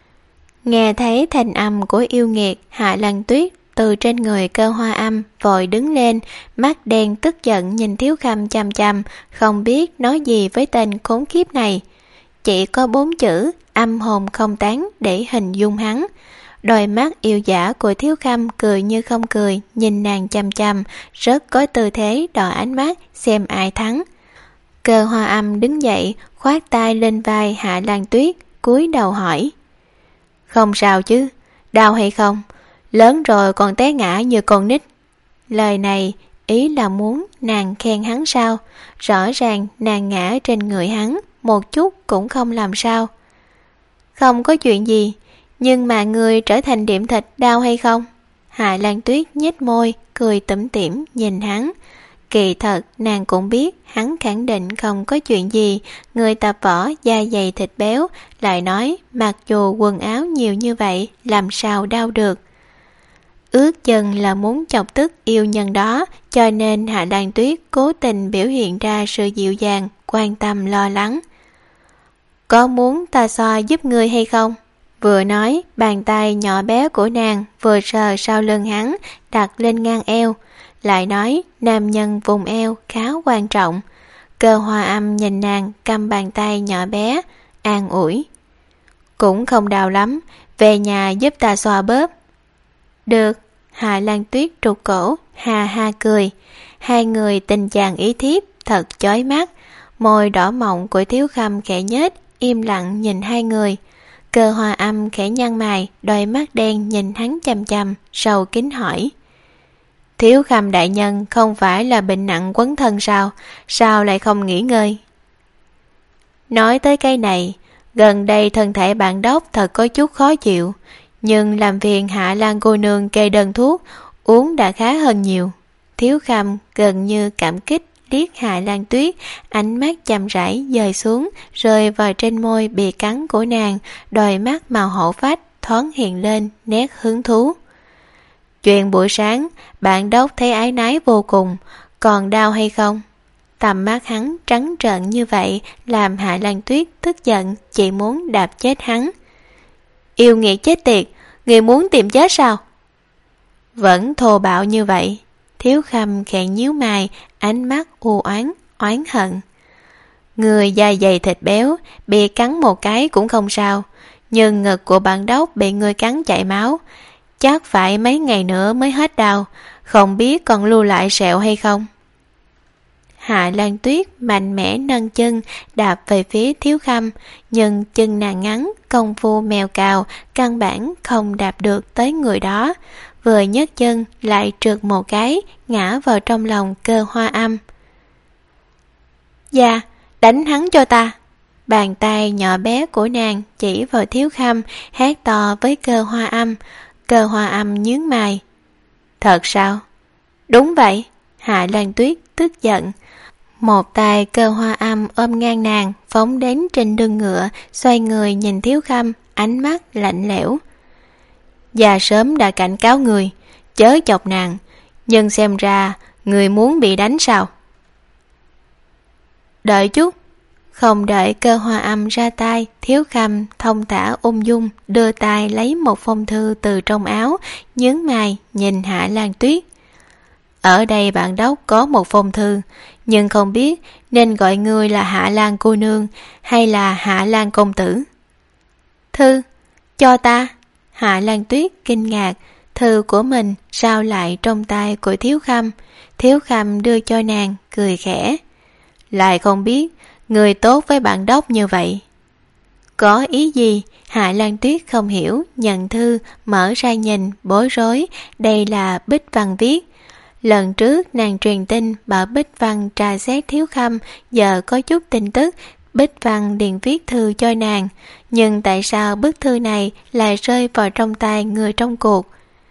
Nghe thấy thanh âm của yêu nghiệt, Hạ Lan Tuyết từ trên người Cơ Hoa Âm vội đứng lên, mắt đen tức giận nhìn Thiếu Khâm chằm chằm, không biết nói gì với tên khốn kiếp này. Chỉ có bốn chữ âm hồn không tán để hình dung hắn. Đôi mắt yêu dã của Thiếu Khâm cười như không cười, nhìn nàng chằm chằm, rất có tư thế đỏ ánh mắt xem ai thắng. Cơ Hoa Âm đứng dậy, khoát tay lên vai Hạ Lan Tuyết, cúi đầu hỏi. Không sao chứ, đau hay không? Lớn rồi còn té ngã như con nít. Lời này ý là muốn nàng khen hắn sao? Rõ ràng nàng ngã trên người hắn, một chút cũng không làm sao. Không có chuyện gì, nhưng mà người trở thành điểm thịt đau hay không? Hạ Lan Tuyết nhếch môi, cười tủm tỉm nhìn hắn. Kỳ thật nàng cũng biết hắn khẳng định không có chuyện gì, người tập võ da dày thịt béo, lại nói mặc dù quần áo nhiều như vậy làm sao đau được. Ước chừng là muốn chọc tức yêu nhân đó, cho nên Hạ Lan Tuyết cố tình biểu hiện ra sự dịu dàng, quan tâm lo lắng. Có muốn ta xoa giúp ngươi hay không? Vừa nói, bàn tay nhỏ bé của nàng vừa sờ sau lưng hắn, đặt lên ngang eo. Lại nói, nam nhân vùng eo khá quan trọng. Cơ Hoa Âm nhìn nàng cầm bàn tay nhỏ bé, an ủi. Cũng không đau lắm, về nhà giúp ta xoa bóp. Được. Hạ Lan Tuyết trục cổ, ha ha cười. Hai người tình chàng ý thiếp, thật chói mắt. Môi đỏ mọng của Thiếu Khâm khẽ nhếch, im lặng nhìn hai người. Cơ Hoa Âm khẽ nhăn mày, đôi mắt đen nhìn hắn chằm chằm, sầu kín hỏi. Thiếu Khâm đại nhân không phải là bệnh nặng quấn thân sao? Sao lại không nghỉ ngơi? Nói tới cái này, gần đây thân thể bạn đốc thật có chút khó chịu, nhưng làm phiền Hạ Lan cô nương kê đơn thuốc, uống đã khá hơn nhiều. Thiếu Khâm gần như cảm kích liếc Hạ Lan Tuyết, ánh mắt chậm rãi dời xuống, rơi vào trên môi bị cắn của nàng, đôi mắt màu hổ phách thoáng hiện lên nét hứng thú. Chuyện buổi sáng, bạn đốc thấy ái nái vô cùng, còn đau hay không? Tầm mắt hắn trắng trợn như vậy làm Hạ Lan Tuyết tức giận, chỉ muốn đạp chết hắn. Yêu nghiệt chết tiệt, người muốn tìm chết sao? Vẫn thô bạo như vậy. Thiếu Khâm khẽ nhíu mày, ánh mắt u oán, oán hận. Người da dày thịt béo, bị cắn một cái cũng không sao, nhưng ngực của bạn đốc bị người cắn chảy máu, chắc phải mấy ngày nữa mới hết đau, không biết còn lưu lại sẹo hay không. Hạ Lan Tuyết mạnh mẽ nâng chân đạp về phía Thiếu Khâm, nhưng chân nàng ngắn, công phu mèo cào, căn bản không đạp được tới người đó. Vừa nhấc chân lại trượt một cái, ngã vào trong lòng Cơ Hoa Âm. Dạ, đánh hắn cho ta. Bàn tay nhỏ bé của nàng chỉ vào Thiếu Khâm, hét to với Cơ Hoa Âm. Cơ Hoa Âm nhướng mày. Thật sao? Đúng vậy. Hạ Lan Tuyết tức giận. Một tay Cơ Hoa Âm ôm ngang nàng, phóng đến trên lưng ngựa, xoay người nhìn Thiếu Khâm, ánh mắt lạnh lẽo. Già sớm đã cảnh cáo người, chớ chọc nàng, nhưng xem ra người muốn bị đánh sao? Đợi chút. Không đợi Cơ Hoa Âm ra tay, Thiếu Khâm thông thả ung dung đưa tay lấy một phong thư từ trong áo, nhướng mày nhìn Hạ Lan Tuyết. Ở đây bản đốc có một phong thư, nhưng không biết nên gọi ngươi là Hạ Lan cô nương hay là Hạ Lan công tử. Thư? Cho ta? Hạ Lan Tuyết kinh ngạc, thư của mình sao lại trong tay của Thiếu Khâm. Thiếu Khâm đưa cho nàng, cười khẽ. Lại không biết người tốt với bản đốc như vậy. Có ý gì? Hạ Lan Tuyết không hiểu, nhận thư, mở ra nhìn, bối rối. Đây là Bích Văn viết. Lần trước nàng truyền tin bảo Bích Văn tra xét Thiếu Khâm, giờ có chút tin tức, Bích Văn liền viết thư cho nàng. Nhưng tại sao bức thư này lại rơi vào trong tay người trong cuộc?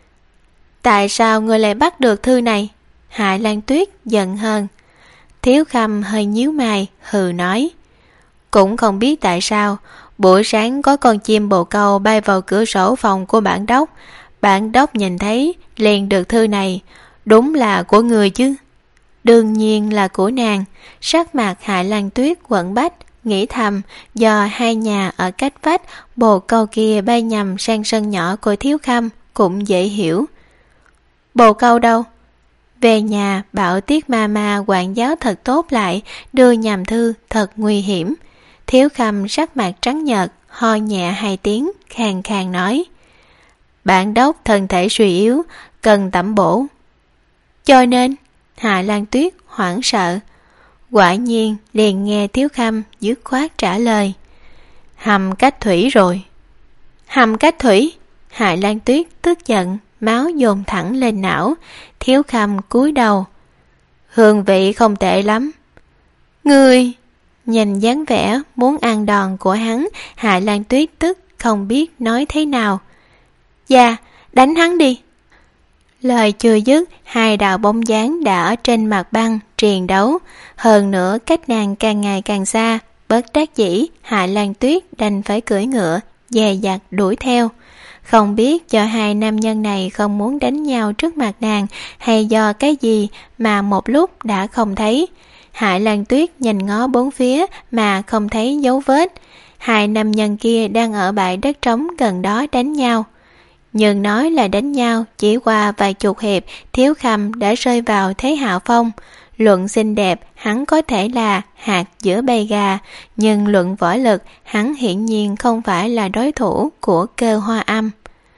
Tại sao người lại bắt được thư này? Hạ Lan Tuyết giận hơn. Thiếu Khâm hơi nhíu mày, hừ nói. Cũng không biết tại sao, buổi sáng có con chim bồ câu bay vào cửa sổ phòng của bản đốc. Bản đốc nhìn thấy, liền được thư này. Đúng là của người chứ? Đương nhiên là của nàng. Sắc mặt Hạ Lan Tuyết quặn bách, nghĩ thầm, do hai nhà ở cách vách, bồ câu kia bay nhầm sang sân nhỏ của Thiếu Khâm, cũng dễ hiểu. Bồ câu đâu? Về nhà bảo Tiết ma ma quản giáo thật tốt lại, đưa nhầm thư thật nguy hiểm. Thiếu Khâm sắc mặt trắng nhợt, ho nhẹ hai tiếng, khàn khàn nói. Bản đốc thân thể suy yếu, cần tẩm bổ. Cho nên, Hạ Lan Tuyết hoảng sợ. Quả nhiên liền nghe Thiếu Khâm dứt khoát trả lời. Hầm cách thủy rồi. Hầm cách thủy? Hạ Lan Tuyết tức giận, máu dồn thẳng lên não. Thiếu Khâm cúi đầu. Hương vị không tệ lắm. Ngươi! Nhìn dáng vẻ muốn ăn đòn của hắn, Hạ Lan Tuyết tức không biết nói thế nào. Dạ, đánh hắn đi. Lời chưa dứt, hai đạo bóng dáng đã ở trên mặt băng triền đấu. Hơn nữa cách nàng càng ngày càng xa, bất đắc dĩ Hạ Lan Tuyết đành phải cưỡi ngựa dè dặt đuổi theo. Không biết do hai nam nhân này không muốn đánh nhau trước mặt nàng, hay do cái gì mà một lúc đã không thấy. Hạ Lan Tuyết nhìn ngó bốn phía mà không thấy dấu vết. Hai nam nhân kia đang ở bãi đất trống gần đó đánh nhau. Nhưng nói là đánh nhau, chỉ qua vài chục hiệp, Thiếu Khâm đã rơi vào thế hạ phong. Luận xinh đẹp, hắn có thể là hạt giữa bầy gà, nhưng luận võ lực, hắn hiển nhiên không phải là đối thủ của Cơ Hoa Âm.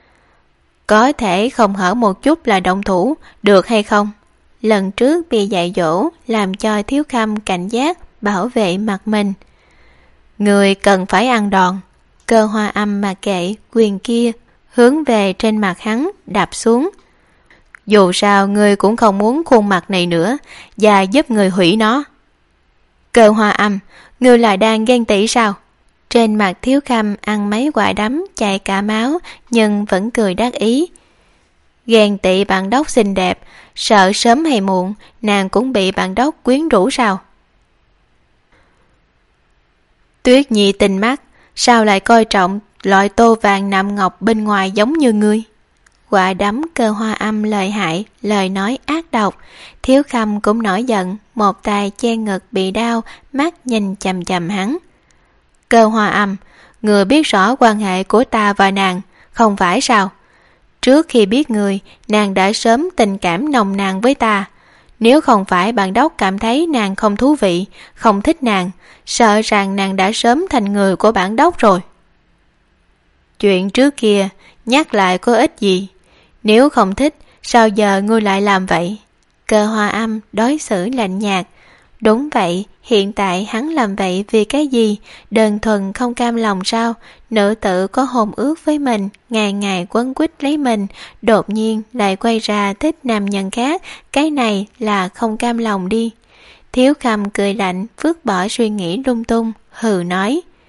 Có thể không hở một chút là động thủ, được hay không? Lần trước bị dạy dỗ, làm cho Thiếu Khâm cảnh giác, bảo vệ mặt mình. Người cần phải ăn đòn. Cơ Hoa Âm mà kệ, quyền kia hướng về trên mặt hắn đạp xuống. Dù sao người cũng không muốn khuôn mặt này nữa, và giúp người hủy nó. Cơ Hoa Âm, người là đang ghen tị sao? Trên mặt Thiếu Khâm ăn mấy quả đấm chảy cả máu, nhưng vẫn cười đắc ý. Ghen tị bạn đốc xinh đẹp, sợ sớm hay muộn nàng cũng bị bạn đốc quyến rũ sao? Tuyết Nhi tinh mắt, sao lại coi trọng loại tô vàng nạm ngọc bên ngoài giống như ngươi? Quả đấm Cơ Hoa Âm lợi hại, lời nói ác độc. Thiếu Khâm cũng nổi giận, một tay che ngực bị đau, mắt nhìn chằm chằm hắn. Cơ Hoa Âm, người biết rõ quan hệ của ta và nàng, không phải sao? Trước khi biết người, nàng đã sớm tình cảm nồng nàn với ta. Nếu không phải bạn đốc cảm thấy nàng không thú vị, không thích nàng, sợ rằng nàng đã sớm thành người của bản đốc rồi. Chuyện trước kia, nhắc lại có ích gì? Nếu không thích, sao giờ ngươi lại làm vậy? Cơ Hoa Âm đối xử lạnh nhạt. Đúng vậy, hiện tại hắn làm vậy vì cái gì? Đơn thuần không cam lòng sao? Nữ tử có hôn ước với mình, ngày ngày quấn quýt lấy mình, đột nhiên lại quay ra thích nam nhân khác, cái này là không cam lòng đi. Thiếu Khâm cười lạnh, vứt bỏ suy nghĩ lung tung, hừ nói.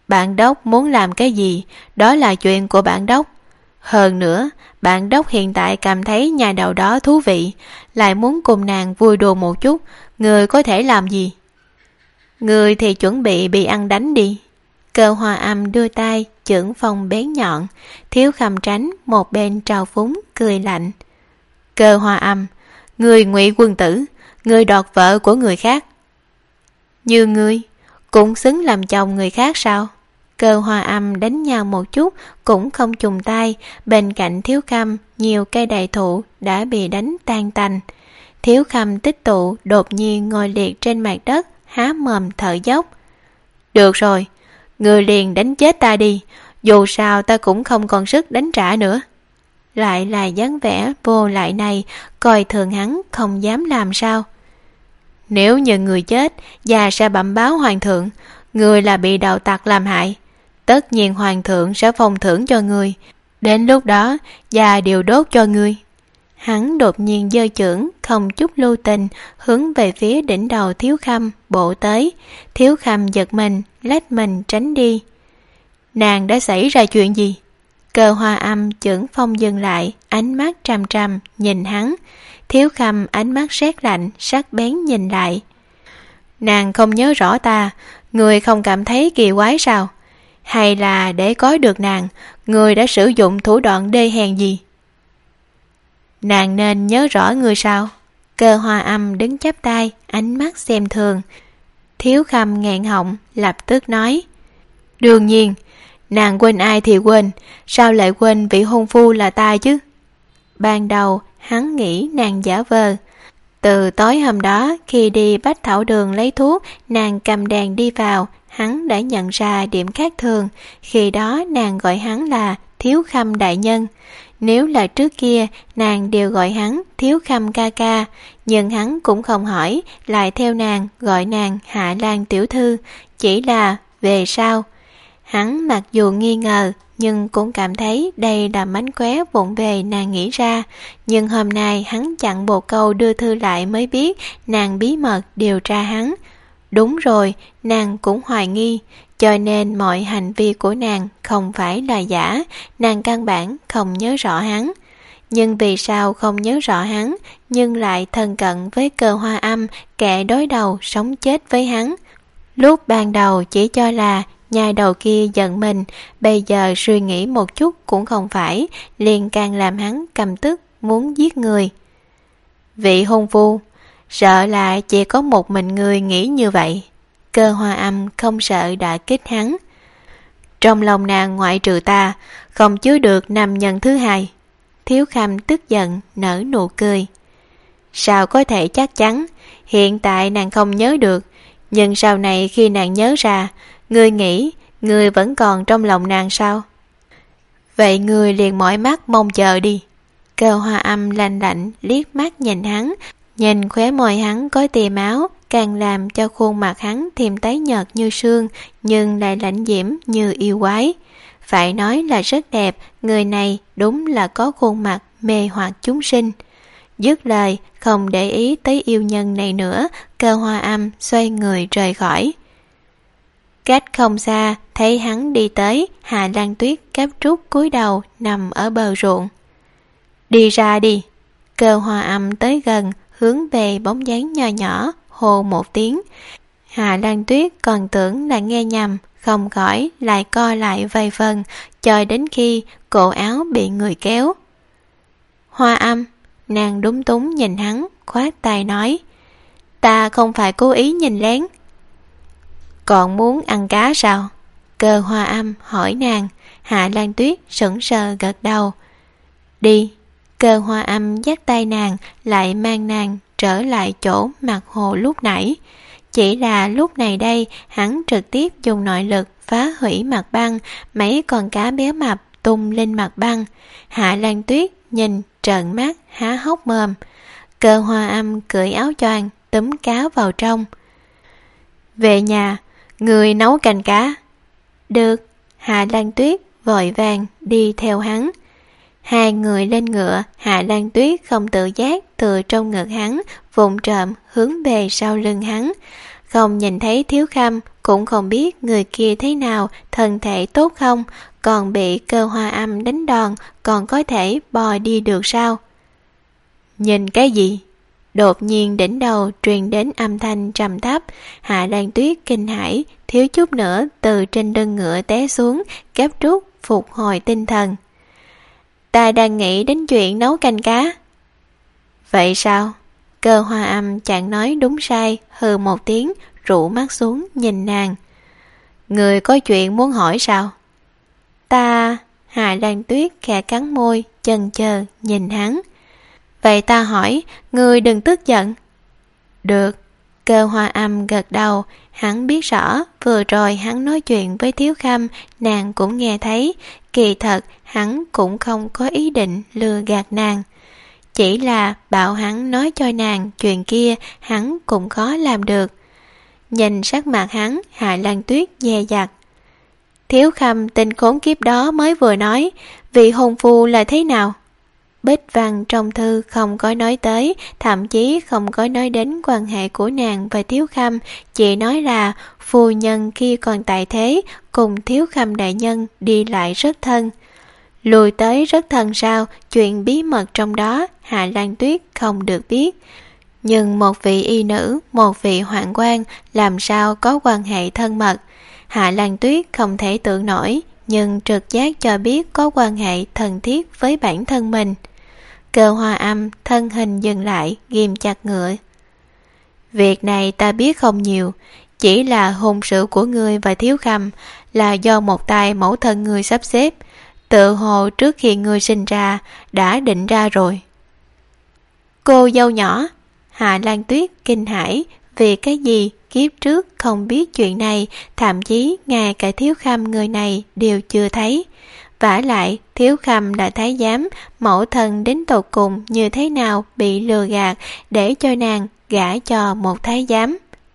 Bạn Đốc muốn làm cái gì, đó là chuyện của bạn Đốc. Hơn nữa, bạn Đốc hiện tại cảm thấy nhà đầu đó thú vị, lại muốn cùng nàng vui đùa một chút, người có thể làm gì? Người thì chuẩn bị bị ăn đánh đi. Cơ Hoa Âm đưa tay chưởng phong bén nhọn, Thiếu Khâm tránh một bên trào phúng cười lạnh. Cơ Hoa Âm, người ngụy quân tử, người đoạt vợ của người khác. Như ngươi cũng xứng làm chồng người khác sao? Cơ Hoa Âm đánh nhau một chút cũng không chùng tay. Bên cạnh Thiếu Khâm nhiều cây đại thụ đã bị đánh tan tành. Thiếu Khâm tích tụ đột nhiên ngồi liệt trên mặt đất, há mồm thở dốc. Được rồi, người liền đánh chết ta đi, dù sao ta cũng không còn sức đánh trả nữa. Lại là dáng vẻ vô lại này, coi thường hắn không dám làm sao. Nếu như người chết, già sẽ bẩm báo hoàng thượng, người là bị đạo tặc làm hại. Tất nhiên hoàng thượng sẽ phong thưởng cho người, đến lúc đó già đều đốt cho người. Hắn đột nhiên giơ chưởng không chút lưu tình hướng về phía đỉnh đầu Thiếu Khâm bổ tới. Thiếu Khâm giật mình, lách mình tránh đi. Nàng đã xảy ra chuyện gì? Cơ Hoa Âm chưởng phong dừng lại, ánh mắt trầm trầm nhìn hắn. Thiếu Khâm ánh mắt sét lạnh, sắc bén nhìn lại. Nàng không nhớ rõ ta, người không cảm thấy kỳ quái sao? Hay là để có được nàng, người đã sử dụng thủ đoạn đê hèn gì? Nàng nên nhớ rõ người sao? Cơ Hoa Âm đứng chắp tay, ánh mắt xem thường. Thiếu Khâm nghẹn họng, lập tức nói. Đương nhiên, nàng quên ai thì quên, sao lại quên vị hôn phu là ta chứ? Ban đầu, hắn nghĩ nàng giả vờ. Từ tối hôm đó, khi đi Bách Thảo Đường lấy thuốc, nàng cầm đèn đi vào, hắn đã nhận ra điểm khác thường. Khi đó nàng gọi hắn là Thiếu Khâm đại nhân. Nếu là trước kia, nàng đều gọi hắn Thiếu Khâm ca ca, nhưng hắn cũng không hỏi, lại theo nàng gọi nàng Hạ Lan tiểu thư, chỉ là về sau. Hắn mặc dù nghi ngờ, nhưng cũng cảm thấy đây là mánh khóe vụng về nàng nghĩ ra. Nhưng hôm nay hắn chặn một câu đưa thư lại mới biết nàng bí mật điều tra hắn. Đúng rồi, nàng cũng hoài nghi, cho nên mọi hành vi của nàng không phải là giả, nàng căn bản không nhớ rõ hắn. Nhưng vì sao không nhớ rõ hắn, nhưng lại thân cận với Cơ Hoa Âm, kẻ đối đầu sống chết với hắn? Lúc ban đầu chỉ cho là nhà đầu kia giận mình, bây giờ suy nghĩ một chút cũng không phải, liền càng làm hắn căm tức muốn giết người. Vị hôn phu, sợ là chỉ có một mình người nghĩ như vậy. Cơ Hoa Âm không sợ đã kích hắn. Trong lòng nàng ngoại trừ ta, không chứa được nam nhân thứ hai. Thiếu Khâm tức giận nở nụ cười. Sao có thể chắc chắn? Hiện tại nàng không nhớ được, nhưng sau này khi nàng nhớ ra, ngươi nghĩ ngươi vẫn còn trong lòng nàng sao? Vậy ngươi liền mỏi mắt mong chờ đi. Cơ Hoa Âm lạnh lạnh liếc mắt nhìn hắn, nhìn khóe môi hắn có tia máu, càng làm cho khuôn mặt hắn thêm tái nhợt như sương, nhưng lại lãnh diễm như yêu quái. Phải nói là rất đẹp, người này đúng là có khuôn mặt mê hoặc chúng sinh. Dứt lời, không để ý tới yêu nhân này nữa, Cơ Hoa Âm xoay người rời khỏi. Cách không xa, thấy hắn đi tới, Hạ Lan Tuyết cáp trúc cúi đầu nằm ở bờ ruộng. Đi ra đi. Cơ Hoa Âm tới gần, hướng về bóng dáng nho nhỏ, hô một tiếng. Hạ Lan Tuyết còn tưởng là nghe nhầm, không khỏi lại co lại vài phần, cho đến khi cổ áo bị người kéo. Hoa Âm, nàng đúng túng nhìn hắn, khoát tay nói. Ta không phải cố ý nhìn lén. Còn muốn ăn cá sao? Cơ Hoa Âm hỏi nàng. Hạ Lan Tuyết sững sờ gật đầu. Đi. Cơ Hoa Âm dắt tay nàng, lại mang nàng trở lại chỗ mặt hồ lúc nãy. Chỉ là lúc này đây, hắn trực tiếp dùng nội lực phá hủy mặt băng, mấy con cá béo mập tung lên mặt băng. Hạ Lan Tuyết nhìn trợn mắt há hốc mồm. Cơ Hoa Âm cởi áo choàng túm cá vào trong. Về nhà, người nấu canh cá. Được. Hạ Lan Tuyết vội vàng đi theo hắn. Hai người lên ngựa, Hạ Lan Tuyết không tự giác từ trong ngực hắn, vụng trộm hướng về sau lưng hắn. Không nhìn thấy Thiếu Khâm, cũng không biết người kia thế nào, thân thể tốt không, còn bị Cơ Hoa Âm đánh đòn, còn có thể bò đi được sao? Nhìn cái gì? Đột nhiên đỉnh đầu truyền đến âm thanh trầm thấp. Hạ Lan Tuyết kinh hãi, thiếu chút nữa từ trên lưng ngựa té xuống, gấp rút phục hồi tinh thần. Ta đang nghĩ đến chuyện nấu canh cá. Vậy sao? Cơ Hoa Âm chẳng nói đúng sai, hừ một tiếng, rũ mắt xuống nhìn nàng. Người có chuyện muốn hỏi sao? Ta... Hạ Lan Tuyết khẽ cắn môi, chần chờ nhìn hắn. Vậy ta hỏi, ngươi đừng tức giận. Được. Cơ Hoa Âm gật đầu. Hắn biết rõ vừa rồi hắn nói chuyện với Thiếu Khâm, nàng cũng nghe thấy. Kỳ thật hắn cũng không có ý định lừa gạt nàng, chỉ là bảo hắn nói cho nàng chuyện kia hắn cũng khó làm được. Nhìn sắc mặt hắn, Hạ Lan Tuyết dè dặt. Thiếu Khâm tên khốn kiếp đó mới vừa nói, vị hôn phu là thế nào? Bích Văn trong thư không có nói tới, thậm chí không có nói đến quan hệ của nàng và Thiếu Khâm, chỉ nói là phu nhân khi còn tại thế cùng Thiếu Khâm đại nhân đi lại rất thân. Lùi tới rất thân sao, chuyện bí mật trong đó Hạ Lan Tuyết không được biết. Nhưng một vị y nữ, một vị hoạn quan làm sao có quan hệ thân mật? Hạ Lan Tuyết không thể tưởng nổi, nhưng trực giác cho biết có quan hệ thân thiết với bản thân mình. Cơ Hoa Âm thân hình dừng lại, ghim chặt ngựa. Việc này ta biết không nhiều, chỉ là hôn sự của ngươi và Thiếu Khâm là do một tay mẫu thân ngươi sắp xếp, tự hồ trước khi ngươi sinh ra đã định ra rồi. Cô dâu nhỏ. Hạ Lan Tuyết kinh hãi, vì cái gì kiếp trước không biết chuyện này, thậm chí ngay cả Thiếu Khâm người này đều chưa thấy. Vả lại Thiếu Khâm là thái giám, mẫu thân đến tột cùng như thế nào bị lừa gạt để cho nàng gả cho một thái giám.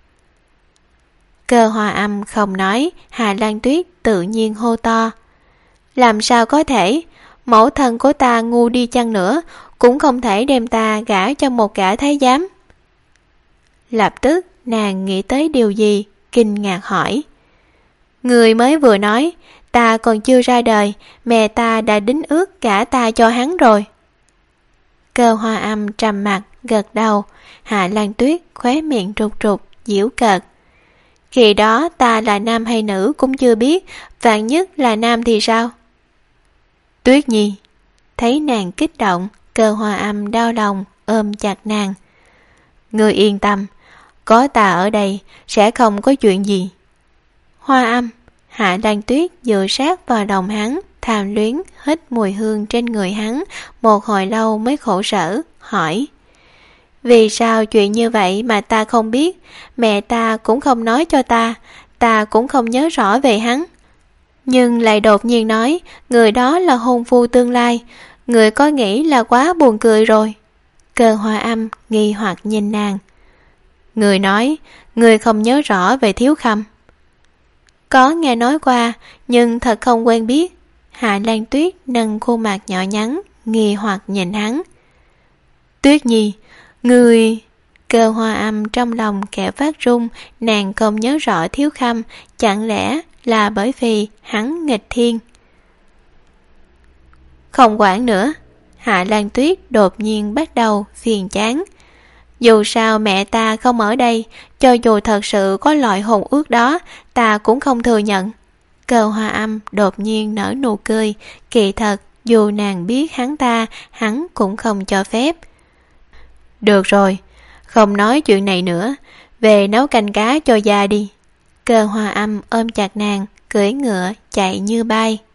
Cơ Hoa Âm không nói, Hạ Lan Tuyết tự nhiên hô to. Làm sao có thể? Mẫu thân của ta ngu đi chăng nữa cũng không thể đem ta gả cho một gã thái giám. Lập tức nàng nghĩ tới điều gì, kinh ngạc hỏi. Người mới vừa nói, ta còn chưa ra đời, mẹ ta đã đính ước gả ta cho hắn rồi. Cơ Hoa Âm trầm mặt, gật đầu. Hạ Lan Tuyết khóe miệng trục trục, giễu cợt. Khi đó ta là nam hay nữ cũng chưa biết, vạn nhất là nam thì sao? Tuyết Nhi. Thấy nàng kích động, Cơ Hoa Âm đau lòng, ôm chặt nàng. Ngươi yên tâm, có ta ở đây sẽ không có chuyện gì. Hoa Âm. Hạ Lan Tuyết dựa sát vào lòng hắn, tham luyến hít mùi hương trên người hắn, một hồi lâu mới khổ sở, hỏi. Vì sao chuyện như vậy mà ta không biết, mẹ ta cũng không nói cho ta, ta cũng không nhớ rõ về hắn. Nhưng lại đột nhiên nói, người đó là hôn phu tương lai, người có nghĩ là quá buồn cười rồi. Cơ Hoa Âm nghi hoặc nhìn nàng. Người nói, người không nhớ rõ về Thiếu Khâm. Có nghe nói qua, nhưng thật không quen biết. Hạ Lan Tuyết nâng khuôn mặt nhỏ nhắn, nghi hoặc nhìn hắn. Tuyết Nhi, người... Cơ Hoa Âm trong lòng kẻ phát run, nàng không nhớ rõ Thiếu Khâm, chẳng lẽ là bởi vì hắn nghịch thiên? Không quản nữa. Hạ Lan Tuyết đột nhiên bắt đầu phiền chán. Dù sao mẹ ta không ở đây, cho dù thật sự có loại hôn ước đó, ta cũng không thừa nhận. Cơ Hoa Âm đột nhiên nở nụ cười, kỳ thật dù nàng biết hắn ta, hắn cũng không cho phép. Được rồi, không nói chuyện này nữa, về nấu canh cá cho già đi. Cơ Hoa Âm ôm chặt nàng, cưỡi ngựa chạy như bay.